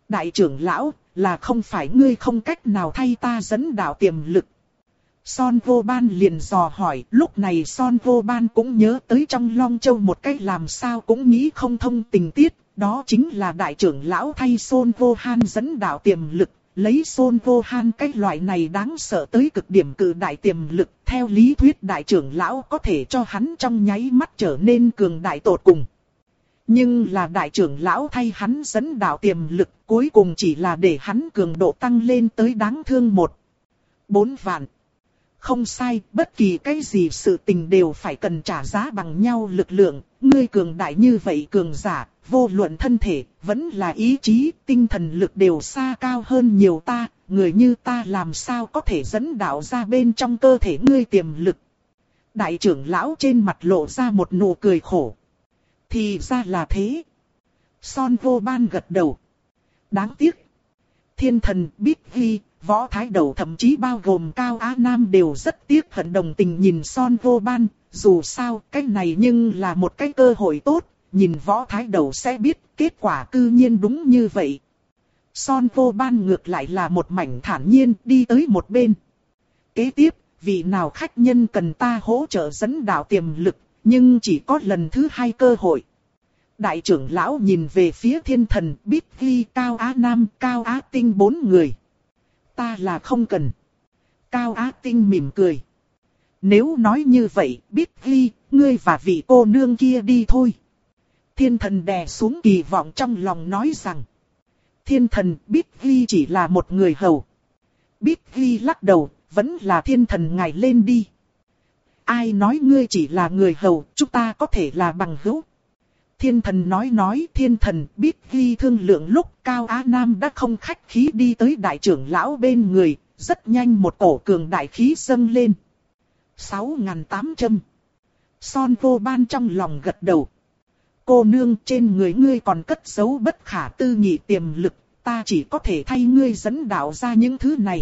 Đại trưởng lão, là không phải ngươi không cách nào thay ta dẫn đạo tiềm lực. Son Vô Ban liền dò hỏi, lúc này Son Vô Ban cũng nhớ tới trong Long Châu một cách làm sao cũng nghĩ không thông tình tiết, đó chính là đại trưởng lão thay Son Vô Han dẫn đạo tiềm lực, lấy Son Vô Han cái loại này đáng sợ tới cực điểm cự đại tiềm lực, theo lý thuyết đại trưởng lão có thể cho hắn trong nháy mắt trở nên cường đại tột cùng. Nhưng là đại trưởng lão thay hắn dẫn đạo tiềm lực, cuối cùng chỉ là để hắn cường độ tăng lên tới đáng thương một, bốn vạn. Không sai, bất kỳ cái gì sự tình đều phải cần trả giá bằng nhau lực lượng, ngươi cường đại như vậy cường giả, vô luận thân thể, vẫn là ý chí, tinh thần lực đều xa cao hơn nhiều ta, người như ta làm sao có thể dẫn đạo ra bên trong cơ thể ngươi tiềm lực. Đại trưởng lão trên mặt lộ ra một nụ cười khổ. Thì ra là thế. Son Vô Ban gật đầu. Đáng tiếc. Thiên thần, Bích Ghi, Võ Thái Đầu thậm chí bao gồm Cao Á Nam đều rất tiếc hận đồng tình nhìn Son Vô Ban. Dù sao, cái này nhưng là một cái cơ hội tốt. Nhìn Võ Thái Đầu sẽ biết kết quả cư nhiên đúng như vậy. Son Vô Ban ngược lại là một mảnh thản nhiên đi tới một bên. Kế tiếp, vị nào khách nhân cần ta hỗ trợ dẫn đạo tiềm lực. Nhưng chỉ có lần thứ hai cơ hội. Đại trưởng lão nhìn về phía thiên thần, Bích Ghi, Cao Á Nam, Cao Á Tinh bốn người. Ta là không cần. Cao Á Tinh mỉm cười. Nếu nói như vậy, Bích Ghi, ngươi và vị cô nương kia đi thôi. Thiên thần đè xuống kỳ vọng trong lòng nói rằng. Thiên thần, Bích Ghi chỉ là một người hầu. Bích Ghi lắc đầu, vẫn là thiên thần ngài lên đi. Ai nói ngươi chỉ là người hầu, chúng ta có thể là bằng hữu. Thiên thần nói nói, thiên thần biết ghi thương lượng lúc Cao Á Nam đã không khách khí đi tới đại trưởng lão bên người, rất nhanh một cổ cường đại khí dâng lên. sáu nghìn tám trăm. Son Vô Ban trong lòng gật đầu. Cô nương, trên người ngươi còn cất giấu bất khả tư nghị tiềm lực, ta chỉ có thể thay ngươi dẫn đạo ra những thứ này.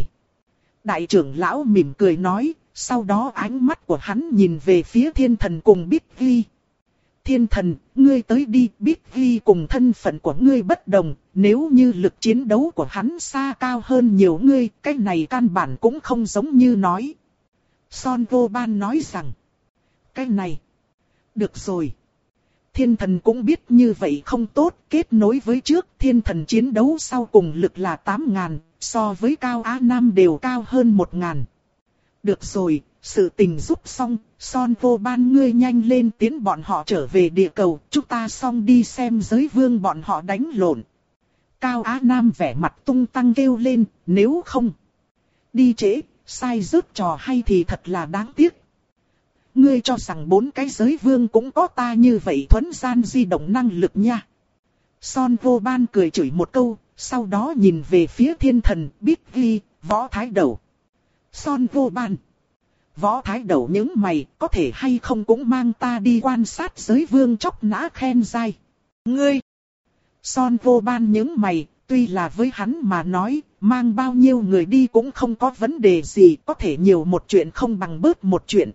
Đại trưởng lão mỉm cười nói. Sau đó ánh mắt của hắn nhìn về phía thiên thần cùng Bích Ghi. Thiên thần, ngươi tới đi, Bích Ghi cùng thân phận của ngươi bất đồng, nếu như lực chiến đấu của hắn xa cao hơn nhiều ngươi, cái này căn bản cũng không giống như nói. Son Vô Ban nói rằng, cái này, được rồi. Thiên thần cũng biết như vậy không tốt, kết nối với trước, thiên thần chiến đấu sau cùng lực là tám ngàn, so với Cao Á Nam đều cao hơn một ngàn. Được rồi, sự tình giúp xong, Son Vô Ban ngươi nhanh lên tiến bọn họ trở về địa cầu, chúng ta xong đi xem giới vương bọn họ đánh lộn. Cao Á Nam vẻ mặt tung tăng kêu lên, nếu không đi trễ, sai rớt trò hay thì thật là đáng tiếc. Ngươi cho rằng bốn cái giới vương cũng có ta như vậy thuấn gian di động năng lực nha. Son Vô Ban cười chửi một câu, sau đó nhìn về phía thiên thần, Bích Ghi, Võ Thái Đầu. Son Vô Ban. Võ Thái Đầu những mày, có thể hay không cũng mang ta đi quan sát giới vương chóc nã khen dai. Ngươi. Son Vô Ban những mày, tuy là với hắn mà nói, mang bao nhiêu người đi cũng không có vấn đề gì, có thể nhiều một chuyện không bằng bớt một chuyện.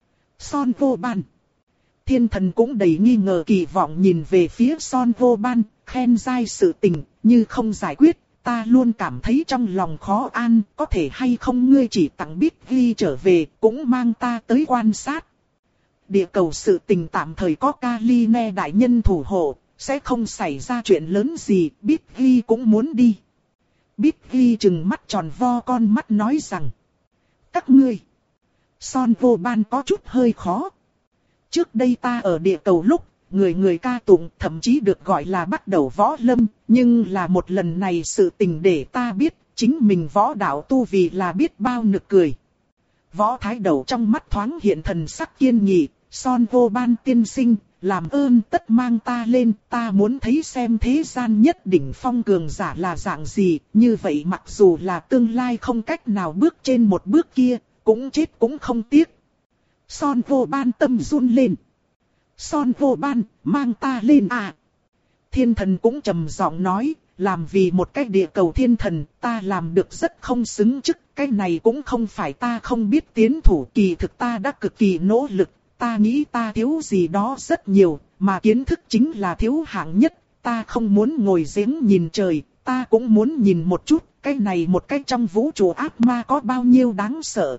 Son Vô Ban. Thiên thần cũng đầy nghi ngờ kỳ vọng nhìn về phía Son Vô Ban, khen dai sự tình, như không giải quyết. Ta luôn cảm thấy trong lòng khó an, có thể hay không ngươi chỉ tặng Bích Ghi trở về, cũng mang ta tới quan sát. Địa cầu sự tình tạm thời có Kaline đại nhân thủ hộ, sẽ không xảy ra chuyện lớn gì, Bích Ghi cũng muốn đi. Bích Ghi trừng mắt tròn vo con mắt nói rằng, các ngươi. Son Vô Ban có chút hơi khó. Trước đây ta ở địa cầu lúc, người người ca tụng, thậm chí được gọi là bắt đầu võ lâm, nhưng là một lần này sự tình để ta biết, chính mình võ đạo tu vì là biết bao nực cười. Võ Thái Đầu trong mắt thoáng hiện thần sắc kiên nghị, Son Vô Ban tiên sinh, làm ơn tất mang ta lên, ta muốn thấy xem thế gian nhất đỉnh phong cường giả là dạng gì, như vậy mặc dù là tương lai không cách nào bước trên một bước kia, cũng chết cũng không tiếc. Son Vô Ban tâm run lên. Son Vô Ban, mang ta lên à. Thiên thần cũng trầm giọng nói, làm vì một cái địa cầu thiên thần, ta làm được rất không xứng chức, cái này cũng không phải ta không biết tiến thủ, kỳ thực ta đã cực kỳ nỗ lực, ta nghĩ ta thiếu gì đó rất nhiều, mà kiến thức chính là thiếu hạng nhất, ta không muốn ngồi giếng nhìn trời, ta cũng muốn nhìn một chút, cái này một cái trong vũ trụ ác ma có bao nhiêu đáng sợ.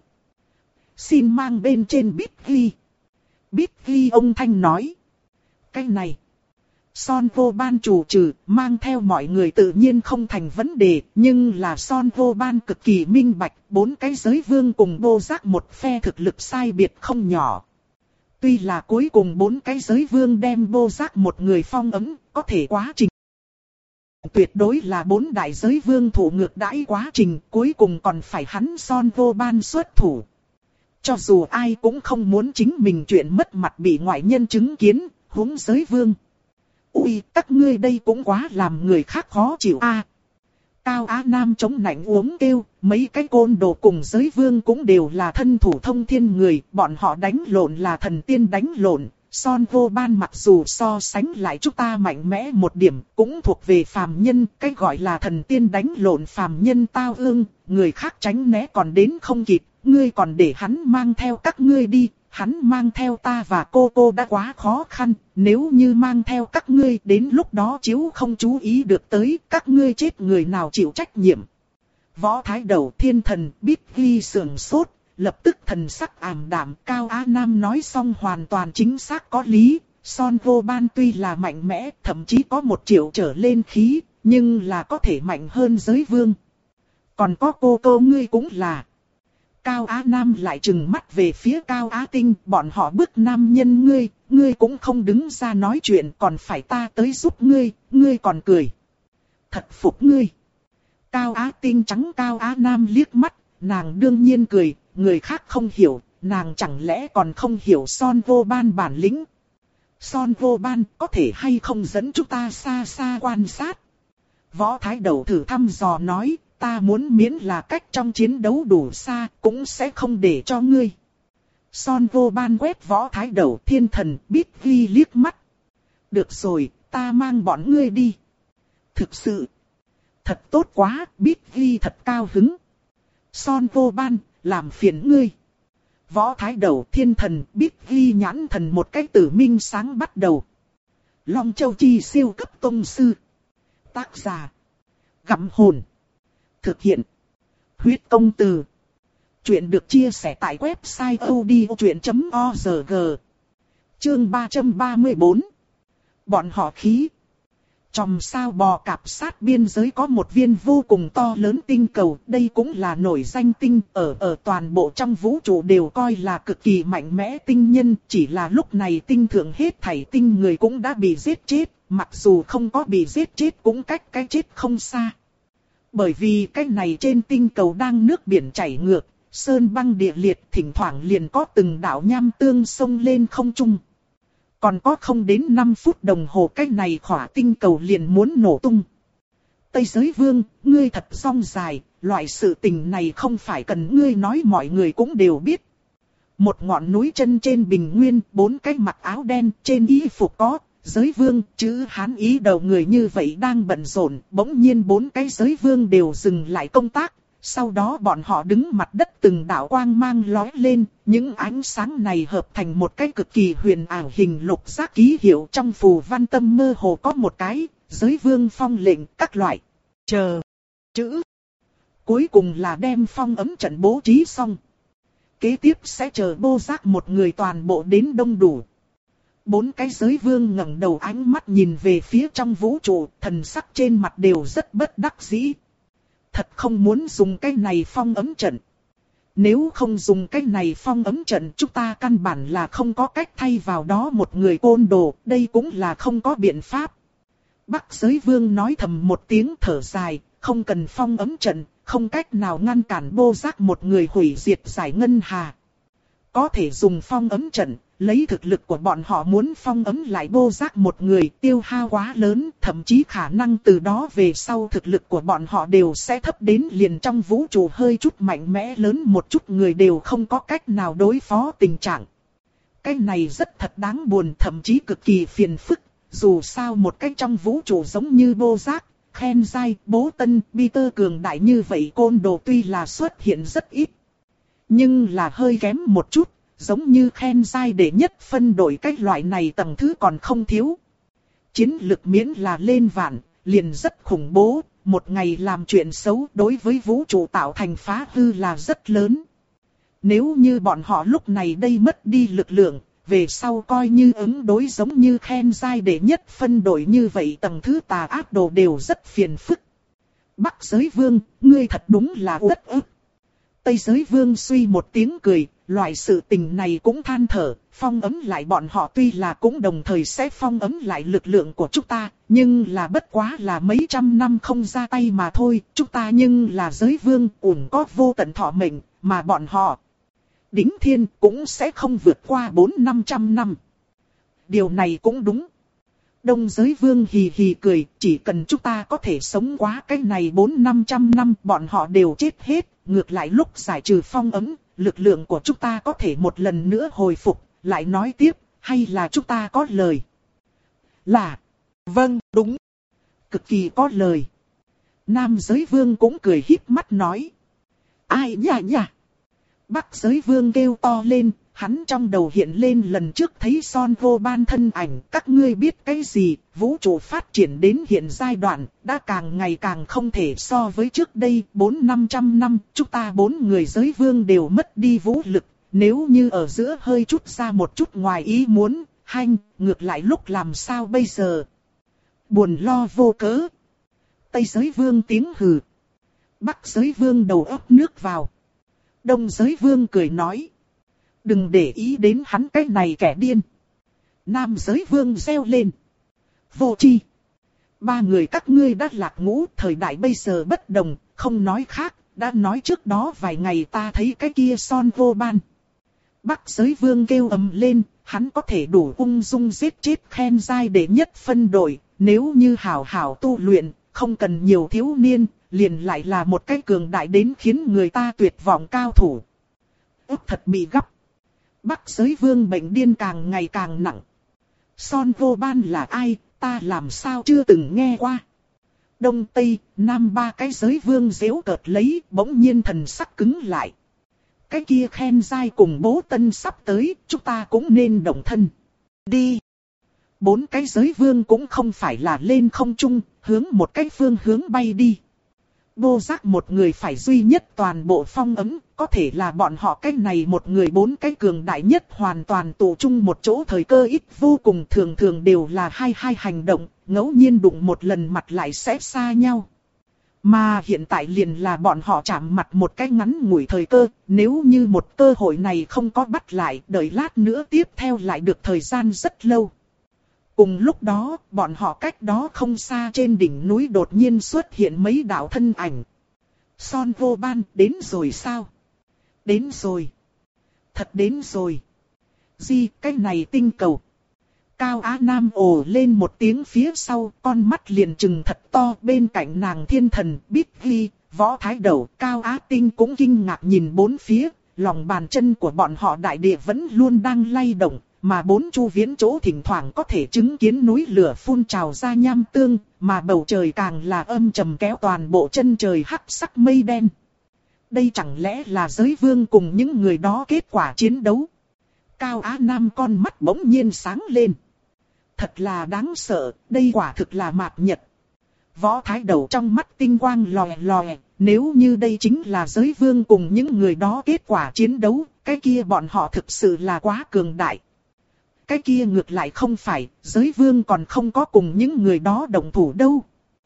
Xin mang bên trên bít ghi. Bít ghi ông Thanh nói. Cái này. Son vô ban chủ trừ, mang theo mọi người tự nhiên không thành vấn đề, nhưng là Son vô ban cực kỳ minh bạch, bốn cái giới vương cùng Bô Giác một phe thực lực sai biệt không nhỏ. Tuy là cuối cùng bốn cái giới vương đem Bô Giác một người phong ấn, có thể quá trình tuyệt đối là bốn đại giới vương thủ ngược đãi quá trình, cuối cùng còn phải hắn Son vô ban xuất thủ. Cho dù ai cũng không muốn chính mình chuyện mất mặt bị ngoại nhân chứng kiến, huống giới vương. Ui, các ngươi đây cũng quá làm người khác khó chịu a. À, Cao Á Nam chống nạnh uống kêu, mấy cái côn đồ cùng giới vương cũng đều là thân thủ thông thiên người, bọn họ đánh lộn là thần tiên đánh lộn. Son vô ban mặc dù so sánh lại chúng ta mạnh mẽ một điểm, cũng thuộc về phàm nhân, cái gọi là thần tiên đánh lộn phàm nhân tao ương, người khác tránh né còn đến không kịp, ngươi còn để hắn mang theo các ngươi đi. Hắn mang theo ta và cô cô đã quá khó khăn, nếu như mang theo các ngươi đến lúc đó chiếu không chú ý được tới, các ngươi chết người nào chịu trách nhiệm. Võ Thái Đầu Thiên Thần biết ghi sườn sốt, lập tức thần sắc ảm đạm. Cao Á Nam nói xong hoàn toàn chính xác có lý, Son vô ban tuy là mạnh mẽ, thậm chí có một triệu trở lên khí, nhưng là có thể mạnh hơn giới vương. Còn có cô cô ngươi cũng là. Cao Á Nam lại trừng mắt về phía Cao Á Tinh, bọn họ bức nam nhân ngươi, ngươi cũng không đứng ra nói chuyện, còn phải ta tới giúp ngươi, ngươi còn cười. Thật phục ngươi. Cao Á Tinh trắng Cao Á Nam liếc mắt, nàng đương nhiên cười, người khác không hiểu, nàng chẳng lẽ còn không hiểu Son vô ban bản lĩnh. Son vô ban có thể hay không dẫn chúng ta xa xa quan sát. Võ Thái Đầu thử thăm dò nói. Ta muốn miễn là cách trong chiến đấu đủ xa, cũng sẽ không để cho ngươi. Son vô ban quét Võ Thái Đầu Thiên Thần biết ghi liếc mắt. Được rồi, ta mang bọn ngươi đi. Thực sự, thật tốt quá, biết ghi thật cao hứng. Son vô ban, làm phiền ngươi. Võ Thái Đầu Thiên Thần biết ghi nhãn thần một cái tử minh sáng bắt đầu. Long Châu Chi siêu cấp tông sư. Tác giả. Gặm hồn. Thực hiện. Huyết công từ. Chuyện được chia sẻ tại website odchuyện chấm org. Chương ba trăm ba mươi bốn. Bọn họ khí. Chòm sao bò cạp sát biên giới có một viên vô cùng to lớn tinh cầu. Đây cũng là nổi danh tinh ở ở toàn bộ trong vũ trụ đều coi là cực kỳ mạnh mẽ tinh nhân. Chỉ là lúc này tinh thượng hết thảy tinh người cũng đã bị giết chết. Mặc dù không có bị giết chết cũng cách cái chết không xa. Bởi vì cái này trên tinh cầu đang nước biển chảy ngược, sơn băng địa liệt, thỉnh thoảng liền có từng đạo nham tương sông lên không trung. Còn có không đến năm phút đồng hồ cái này khỏa tinh cầu liền muốn nổ tung. Tây Giới Vương, ngươi thật song dài, loại sự tình này không phải cần ngươi nói mọi người cũng đều biết. Một ngọn núi chân trên bình nguyên, bốn cái mặc áo đen, trên y phục có Giới Vương, chữ Hán ý đầu người như vậy đang bận rộn, bỗng nhiên bốn cái Giới Vương đều dừng lại công tác, sau đó bọn họ đứng mặt đất từng đạo quang mang lóe lên, những ánh sáng này hợp thành một cái cực kỳ huyền ảo hình lục giác ký hiệu trong phù văn tâm mơ hồ có một cái, Giới Vương phong lệnh các loại, chờ, chữ. Cuối cùng là đem phong ấm trận bố trí xong. Kế tiếp sẽ chờ Bô Giác một người toàn bộ đến đông đủ. Bốn cái Giới Vương ngẩng đầu ánh mắt nhìn về phía trong vũ trụ, thần sắc trên mặt đều rất bất đắc dĩ. Thật không muốn dùng cái này phong ấm trận. Nếu không dùng cái này phong ấm trận chúng ta căn bản là không có cách thay vào đó một người côn đồ, đây cũng là không có biện pháp. Bắc Giới Vương nói thầm một tiếng thở dài, không cần phong ấm trận, không cách nào ngăn cản Bô Giác một người hủy diệt giải ngân hà. Có thể dùng phong ấm trận, lấy thực lực của bọn họ muốn phong ấm lại Bô Giác một người tiêu hao quá lớn, thậm chí khả năng từ đó về sau thực lực của bọn họ đều sẽ thấp đến liền trong vũ trụ hơi chút mạnh mẽ lớn một chút người đều không có cách nào đối phó tình trạng. Cái này rất thật đáng buồn, thậm chí cực kỳ phiền phức, dù sao một cái trong vũ trụ giống như Bô Giác, Khen Giai, Bố Tân, Peter cường đại như vậy côn đồ tuy là xuất hiện rất ít. Nhưng là hơi kém một chút, giống như Khen Giai để nhất phân đội cái loại này tầng thứ còn không thiếu. Chiến lực miễn là lên vạn, liền rất khủng bố, một ngày làm chuyện xấu đối với vũ trụ tạo thành phá hư là rất lớn. Nếu như bọn họ lúc này đây mất đi lực lượng, về sau coi như ứng đối giống như khen giai đệ nhất phân đội như vậy tầng thứ tà ác đồ đều rất phiền phức. Bắc giới vương, ngươi thật đúng là uất ức. Tây giới vương suy một tiếng cười, loại sự tình này cũng than thở, phong ấm lại bọn họ tuy là cũng đồng thời sẽ phong ấm lại lực lượng của chúng ta, nhưng là bất quá là mấy trăm năm không ra tay mà thôi, chúng ta nhưng là giới vương, ủng có vô tận thọ mệnh, mà bọn họ đính thiên cũng sẽ không vượt qua bốn năm trăm năm. Điều này cũng đúng. Đông giới vương hì hì cười, chỉ cần chúng ta có thể sống quá cái này bốn năm trăm năm bọn họ đều chết hết, ngược lại lúc giải trừ phong ấm, lực lượng của chúng ta có thể một lần nữa hồi phục, lại nói tiếp, hay là chúng ta có lời? Là, vâng, đúng, cực kỳ có lời. Nam giới vương cũng cười híp mắt nói. Ai nhả nhả? Bắc giới vương kêu to lên, hắn trong đầu hiện lên lần trước thấy Son Vô Ban thân ảnh. Các ngươi biết cái gì, vũ trụ phát triển đến hiện giai đoạn, đã càng ngày càng không thể so với trước đây. Bốn năm trăm năm, chúng ta bốn người giới vương đều mất đi vũ lực. Nếu như ở giữa hơi chút ra một chút ngoài ý muốn, hanh, ngược lại lúc làm sao bây giờ? Buồn lo vô cớ. Tây giới vương tiếng hừ. Bắc giới vương đầu óc nước vào. Đông giới vương cười nói. Đừng để ý đến hắn cái này kẻ điên. Nam giới vương reo lên. Vô tri. Ba người các ngươi đã lạc ngũ, thời đại bây giờ bất đồng, không nói khác, đã nói trước đó vài ngày ta thấy cái kia Son Vô Ban. Bắc giới vương kêu ầm lên, hắn có thể đủ ung dung giết chết khen giai đệ nhất phân đội, nếu như hảo hảo tu luyện, không cần nhiều thiếu niên, liền lại là một cái cường đại đến khiến người ta tuyệt vọng cao thủ. Ước thật bị gấp. Bắc giới vương bệnh điên càng ngày càng nặng. Son Vô Ban là ai, ta làm sao chưa từng nghe qua. Đông Tây, Nam ba cái giới vương giễu cợt lấy, bỗng nhiên thần sắc cứng lại. Cái kia khen giai cùng bố tân sắp tới, chúng ta cũng nên động thân. Đi. Bốn cái giới vương cũng không phải là lên không trung, hướng một cái phương hướng bay đi. Vô giác một người phải duy nhất toàn bộ phong ấm, có thể là bọn họ cái này một người bốn cái cường đại nhất hoàn toàn tụ chung một chỗ, thời cơ ít vô cùng, thường thường đều là hai hai hành động, ngẫu nhiên đụng một lần mặt lại sẽ xa nhau. Mà hiện tại liền là bọn họ chạm mặt một cái ngắn ngủi thời cơ, nếu như một cơ hội này không có bắt lại, đợi lát nữa tiếp theo lại được thời gian rất lâu. Cùng lúc đó, bọn họ cách đó không xa trên đỉnh núi đột nhiên xuất hiện mấy đạo thân ảnh. Son Vô Ban, đến rồi sao? Đến rồi. Thật đến rồi. Gì, cái này tinh cầu. Cao Á Nam ồ lên một tiếng phía sau, con mắt liền trừng thật to, bên cạnh nàng thiên thần, Bích Ghi, Võ Thái Đầu, Cao Á Tinh cũng kinh ngạc nhìn bốn phía, lòng bàn chân của bọn họ đại địa vẫn luôn đang lay động. Mà bốn chu viễn chỗ thỉnh thoảng có thể chứng kiến núi lửa phun trào ra nham tương, mà bầu trời càng là âm trầm kéo toàn bộ chân trời hắc sắc mây đen. Đây chẳng lẽ là giới vương cùng những người đó kết quả chiến đấu? Cao Á Nam con mắt bỗng nhiên sáng lên. Thật là đáng sợ, đây quả thực là mạt nhật. Võ Thái Đầu trong mắt tinh quang lòe lòe, nếu như đây chính là giới vương cùng những người đó kết quả chiến đấu, cái kia bọn họ thực sự là quá cường đại. Cái kia ngược lại không phải, giới vương còn không có cùng những người đó đồng thủ đâu.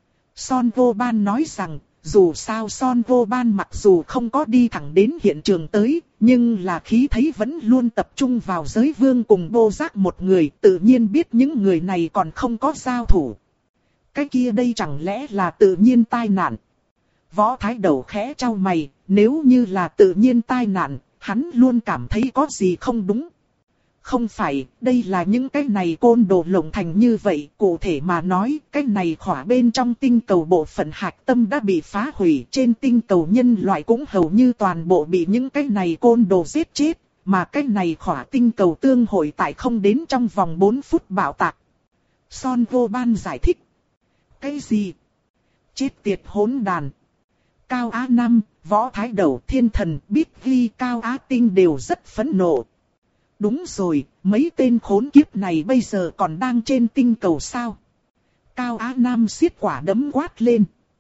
Son Vô Ban nói rằng, dù sao Son Vô Ban mặc dù không có đi thẳng đến hiện trường tới, nhưng là khí thấy vẫn luôn tập trung vào giới vương cùng Vô Giác một người, tự nhiên biết những người này còn không có giao thủ. Cái kia đây chẳng lẽ là tự nhiên tai nạn? Võ Thái Đầu khẽ trao mày, nếu như là tự nhiên tai nạn, hắn luôn cảm thấy có gì không đúng. Không phải, đây là những cái này côn đồ lộng thành như vậy, cụ thể mà nói, cái này khỏa bên trong tinh cầu bộ phận hạch tâm đã bị phá hủy, trên tinh cầu nhân loại cũng hầu như toàn bộ bị những cái này côn đồ giết chết, mà cái này khỏa tinh cầu tương hội tại không đến trong vòng bốn phút bạo tạc. Son Vô Ban giải thích. Cái gì? Chết tiệt hỗn đàn. Cao Á Nam, Võ Thái Đầu, Thiên Thần, Bích Ghi, Cao Á Tinh đều rất phẫn nộ. Đúng rồi, mấy tên khốn kiếp này bây giờ còn đang trên tinh cầu sao? Cao Á Nam siết quả đấm quát lên.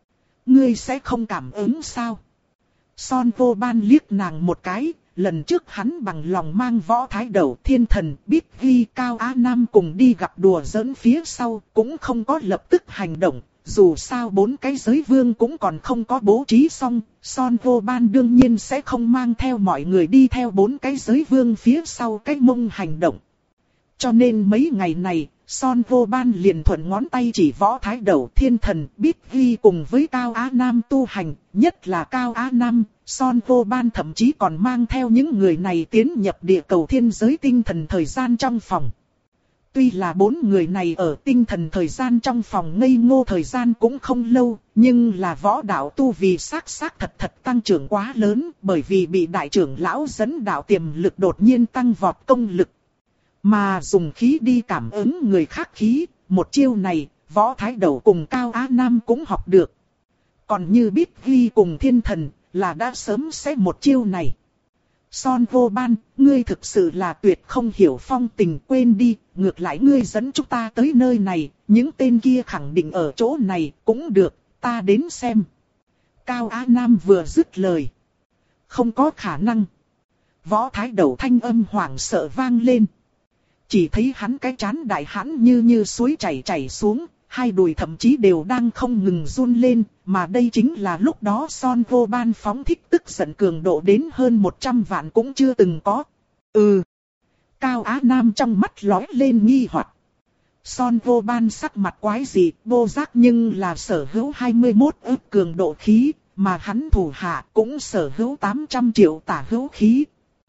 ngươi sẽ không cảm ứng sao? Son Vô Ban liếc nàng một cái, lần trước hắn bằng lòng mang Võ Thái Đầu, Thiên Thần, Bích Ghi, Cao Á Nam cùng đi gặp đùa giỡn phía sau, cũng không có lập tức hành động. Dù sao bốn cái giới vương cũng còn không có bố trí xong, Son Vô Ban đương nhiên sẽ không mang theo mọi người đi theo bốn cái giới vương phía sau cái mông hành động. Cho nên mấy ngày này, Son Vô Ban liền thuận ngón tay chỉ Võ Thái Đầu, Thiên Thần, Bích Ghi cùng với Cao Á Nam tu hành, nhất là Cao Á Nam, Son Vô Ban thậm chí còn mang theo những người này tiến nhập địa cầu thiên giới tinh thần thời gian trong phòng. Tuy là bốn người này ở tinh thần thời gian trong phòng ngây ngô thời gian cũng không lâu, nhưng là võ đạo tu vì xác xác thật thật tăng trưởng quá lớn, bởi vì bị đại trưởng lão dẫn đạo tiềm lực đột nhiên tăng vọt công lực. Mà dùng khí đi cảm ứng người khác khí, một chiêu này, Võ Thái Đầu cùng Cao Á Nam cũng học được. Còn như Bích Ghi cùng Thiên Thần, là đã sớm sẽ một chiêu này. Son Vô Ban, ngươi thực sự là tuyệt không hiểu phong tình, quên đi, ngược lại ngươi dẫn chúng ta tới nơi này, những tên kia khẳng định ở chỗ này, cũng được, ta đến xem. Cao Á Nam vừa dứt lời. Không có khả năng. Võ Thái Đầu thanh âm hoảng sợ vang lên. Chỉ thấy hắn cái trán đại hãn như như suối chảy chảy xuống, hai đùi thậm chí đều đang không ngừng run lên, mà đây chính là lúc đó Son Vô Ban phóng thích tức giận cường độ đến hơn một trăm vạn cũng chưa từng có. Ừ. Cao Á Nam trong mắt lóe lên nghi hoặc. Son Vô Ban sắc mặt quái dị, vô giác nhưng là sở hữu hai mươi mốt ức cường độ khí, mà hắn thủ hạ cũng sở hữu tám trăm triệu tả hữu khí.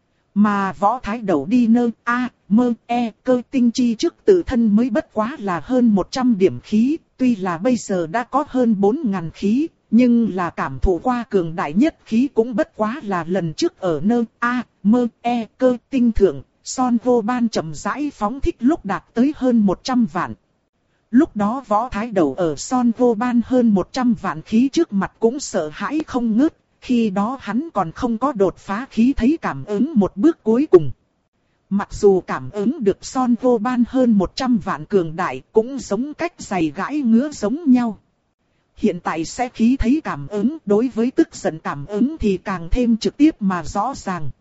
Mà Võ Thái Đầu đi nơ a, mơ, e, cơ tinh chi trước tự thân mới bất quá là hơn một trăm điểm khí, tuy là bây giờ đã có hơn bốn nghìn khí, nhưng là cảm thụ qua cường đại nhất khí cũng bất quá là lần trước ở nơ a, mơ, e, cơ tinh thượng, Son Vô Ban chậm rãi phóng thích lúc đạt tới hơn một trăm vạn. Lúc đó Võ Thái Đầu ở Son Vô Ban hơn một trăm vạn khí trước mặt cũng sợ hãi không ngớt. Khi đó hắn còn không có đột phá khí thấy cảm ứng một bước cuối cùng. Mặc dù cảm ứng được Son Vô Ban hơn một trăm vạn cường đại cũng giống cách giày gãi ngứa giống nhau. Hiện tại sẽ khí thấy cảm ứng đối với tức giận cảm ứng thì càng thêm trực tiếp mà rõ ràng.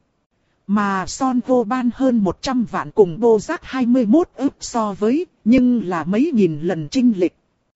Mà Son Vô Ban hơn một trăm vạn cùng vô giác hai mươi mốt ức so với, nhưng là mấy nghìn lần chênh lệch.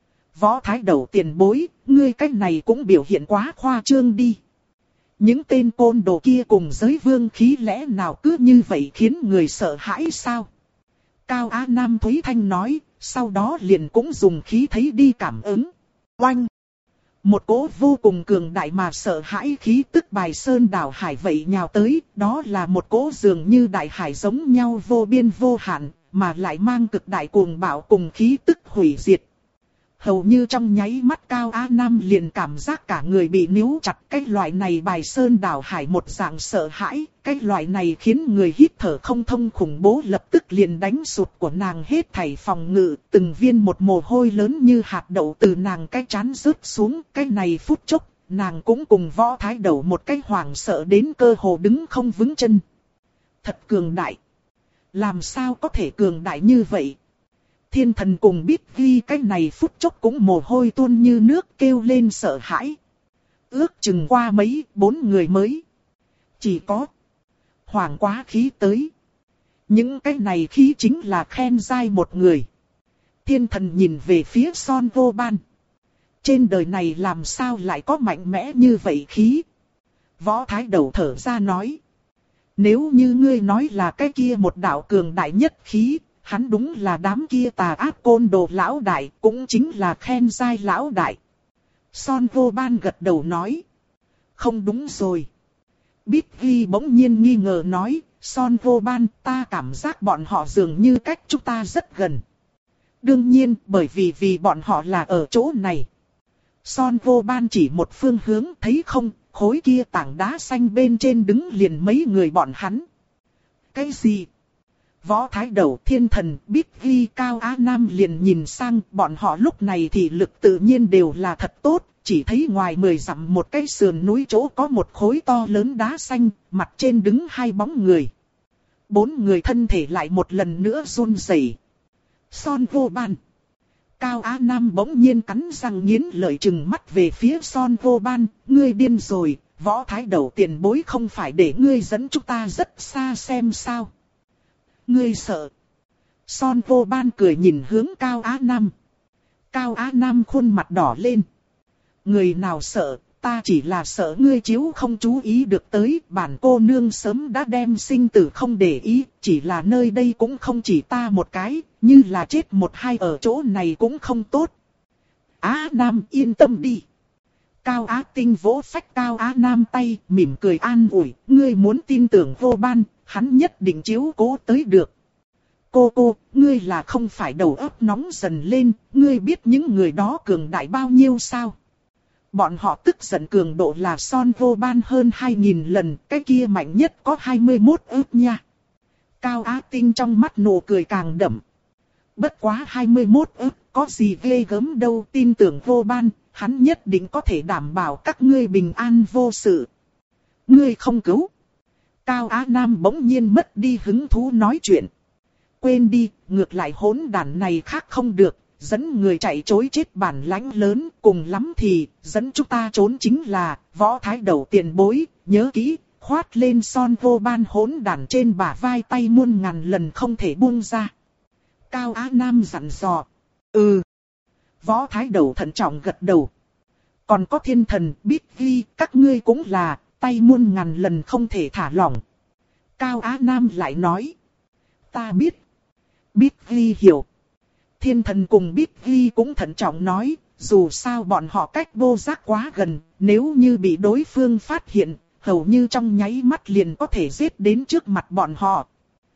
Võ Thái Đầu tiền bối, ngươi cách này cũng biểu hiện quá khoa trương đi. Những tên côn đồ kia cùng giới vương khí lẽ nào cứ như vậy khiến người sợ hãi sao? Cao Á Nam Thúy Thanh nói, sau đó liền cũng dùng khí thấy đi cảm ứng. Oanh! Một cỗ vô cùng cường đại mà sợ hãi khí tức bài sơn đảo hải vậy nhào tới, đó là một cỗ dường như đại hải giống nhau vô biên vô hạn, mà lại mang cực đại cuồng bạo cùng khí tức hủy diệt. Hầu như trong nháy mắt Cao Á Nam liền cảm giác cả người bị níu chặt, cái loại này bài sơn đảo hải một dạng sợ hãi, cái loại này khiến người hít thở không thông khủng bố lập tức liền đánh sụt của nàng hết thảy phòng ngự, từng viên một mồ hôi lớn như hạt đậu từ nàng cái trán rớt xuống, cái này phút chốc, nàng cũng cùng Võ Thái Đầu một cái hoảng sợ đến cơ hồ đứng không vững chân. Thật cường đại! Làm sao có thể cường đại như vậy? Thiên Thần cùng Bích Ghi cái này phút chốc cũng mồ hôi tuôn như nước kêu lên sợ hãi. Ước chừng qua mấy, bốn người mới. Chỉ có hoàng quá khí tới. Những cái này khí chính là khen dai một người. Thiên Thần nhìn về phía Son Vô Ban. Trên đời này làm sao lại có mạnh mẽ như vậy khí? Võ Thái Đầu thở ra nói. Nếu như ngươi nói là cái kia một đạo cường đại nhất khí, hắn đúng là đám kia tà ác côn đồ lão đại, cũng chính là khen dai lão đại. Son Vô Ban gật đầu nói. Không đúng rồi. Bích Ghi bỗng nhiên nghi ngờ nói, Son Vô Ban, ta cảm giác bọn họ dường như cách chúng ta rất gần. Đương nhiên, bởi vì vì bọn họ là ở chỗ này. Son Vô Ban chỉ một phương hướng, thấy không, khối kia tảng đá xanh bên trên đứng liền mấy người bọn hắn. Cái gì? Võ Thái Đầu, Thiên Thần, Bích Ghi, Cao Á Nam liền nhìn sang, bọn họ lúc này thì lực tự nhiên đều là thật tốt, chỉ thấy ngoài mười dặm một cái sườn núi chỗ có một khối to lớn đá xanh, mặt trên đứng hai bóng người. Bốn người thân thể lại một lần nữa run rẩy. Son Vô Ban, Cao Á Nam bỗng nhiên cắn răng nghiến lợi trừng mắt về phía Son Vô Ban, ngươi điên rồi, Võ Thái Đầu tiền bối không phải để ngươi dẫn chúng ta rất xa xem sao. Ngươi sợ. Son Vô Ban cười nhìn hướng Cao Á Nam. Cao Á Nam khuôn mặt đỏ lên. Người nào sợ, ta chỉ là sợ ngươi chiếu không chú ý được tới, bản cô nương sớm đã đem sinh tử không để ý, chỉ là nơi đây cũng không chỉ ta một cái, như là chết một hai ở chỗ này cũng không tốt. Á Nam yên tâm đi. Cao Á Tinh vỗ phách Cao Á Nam tay, mỉm cười an ủi, ngươi muốn tin tưởng Vô Ban, hắn nhất định chiếu cố tới được. Cô cô, ngươi là không phải đầu óc nóng dần lên, ngươi biết những người đó cường đại bao nhiêu sao? Bọn họ tức giận cường độ là Son Vô Ban hơn hai nghìn lần, cái kia mạnh nhất có hai mươi mốt ức nha. Cao Á Tinh trong mắt nụ cười càng đậm. Bất quá hai mươi mốt ức, có gì ghê gớm đâu, tin tưởng Vô Ban, hắn nhất định có thể đảm bảo các ngươi bình an vô sự. Ngươi không cứu. Cao Á Nam bỗng nhiên mất đi hứng thú nói chuyện. Quên đi, ngược lại hỗn đản này khác không được, dẫn người chạy trối chết bản lãnh lớn, cùng lắm thì, dẫn chúng ta trốn chính là, Võ Thái Đầu tiền bối, nhớ kỹ, khoát lên Son Vô Ban hỗn đản trên bả vai tay muôn ngàn lần không thể buông ra. Cao Á Nam dặn dò. Ừ. Võ Thái Đầu thận trọng gật đầu. Còn có thiên thần, biết ghi, các ngươi cũng là, tay muôn ngàn lần không thể thả lỏng. Cao Á Nam lại nói. Ta biết. Biết ghi hiểu. Thiên thần cùng biết ghi cũng thận trọng nói, dù sao bọn họ cách vô giác quá gần, nếu như bị đối phương phát hiện, hầu như trong nháy mắt liền có thể giết đến trước mặt bọn họ.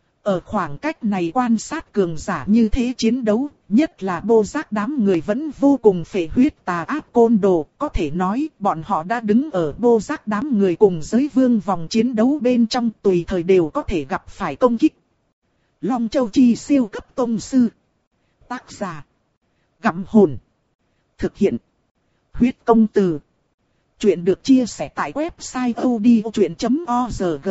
Ở khoảng cách này quan sát cường giả như thế chiến đấu, nhất là vô giác đám người vẫn vô cùng phệ huyết tà ác côn đồ, có thể nói bọn họ đã đứng ở vô giác đám người cùng giới vương vòng chiến đấu bên trong, tùy thời đều có thể gặp phải công kích. Long Châu Chi siêu cấp tông sư. Tác giả. Gặm hồn. Thực hiện. Huyết công từ. Chuyện được chia sẻ tại website odchuyện chấm org.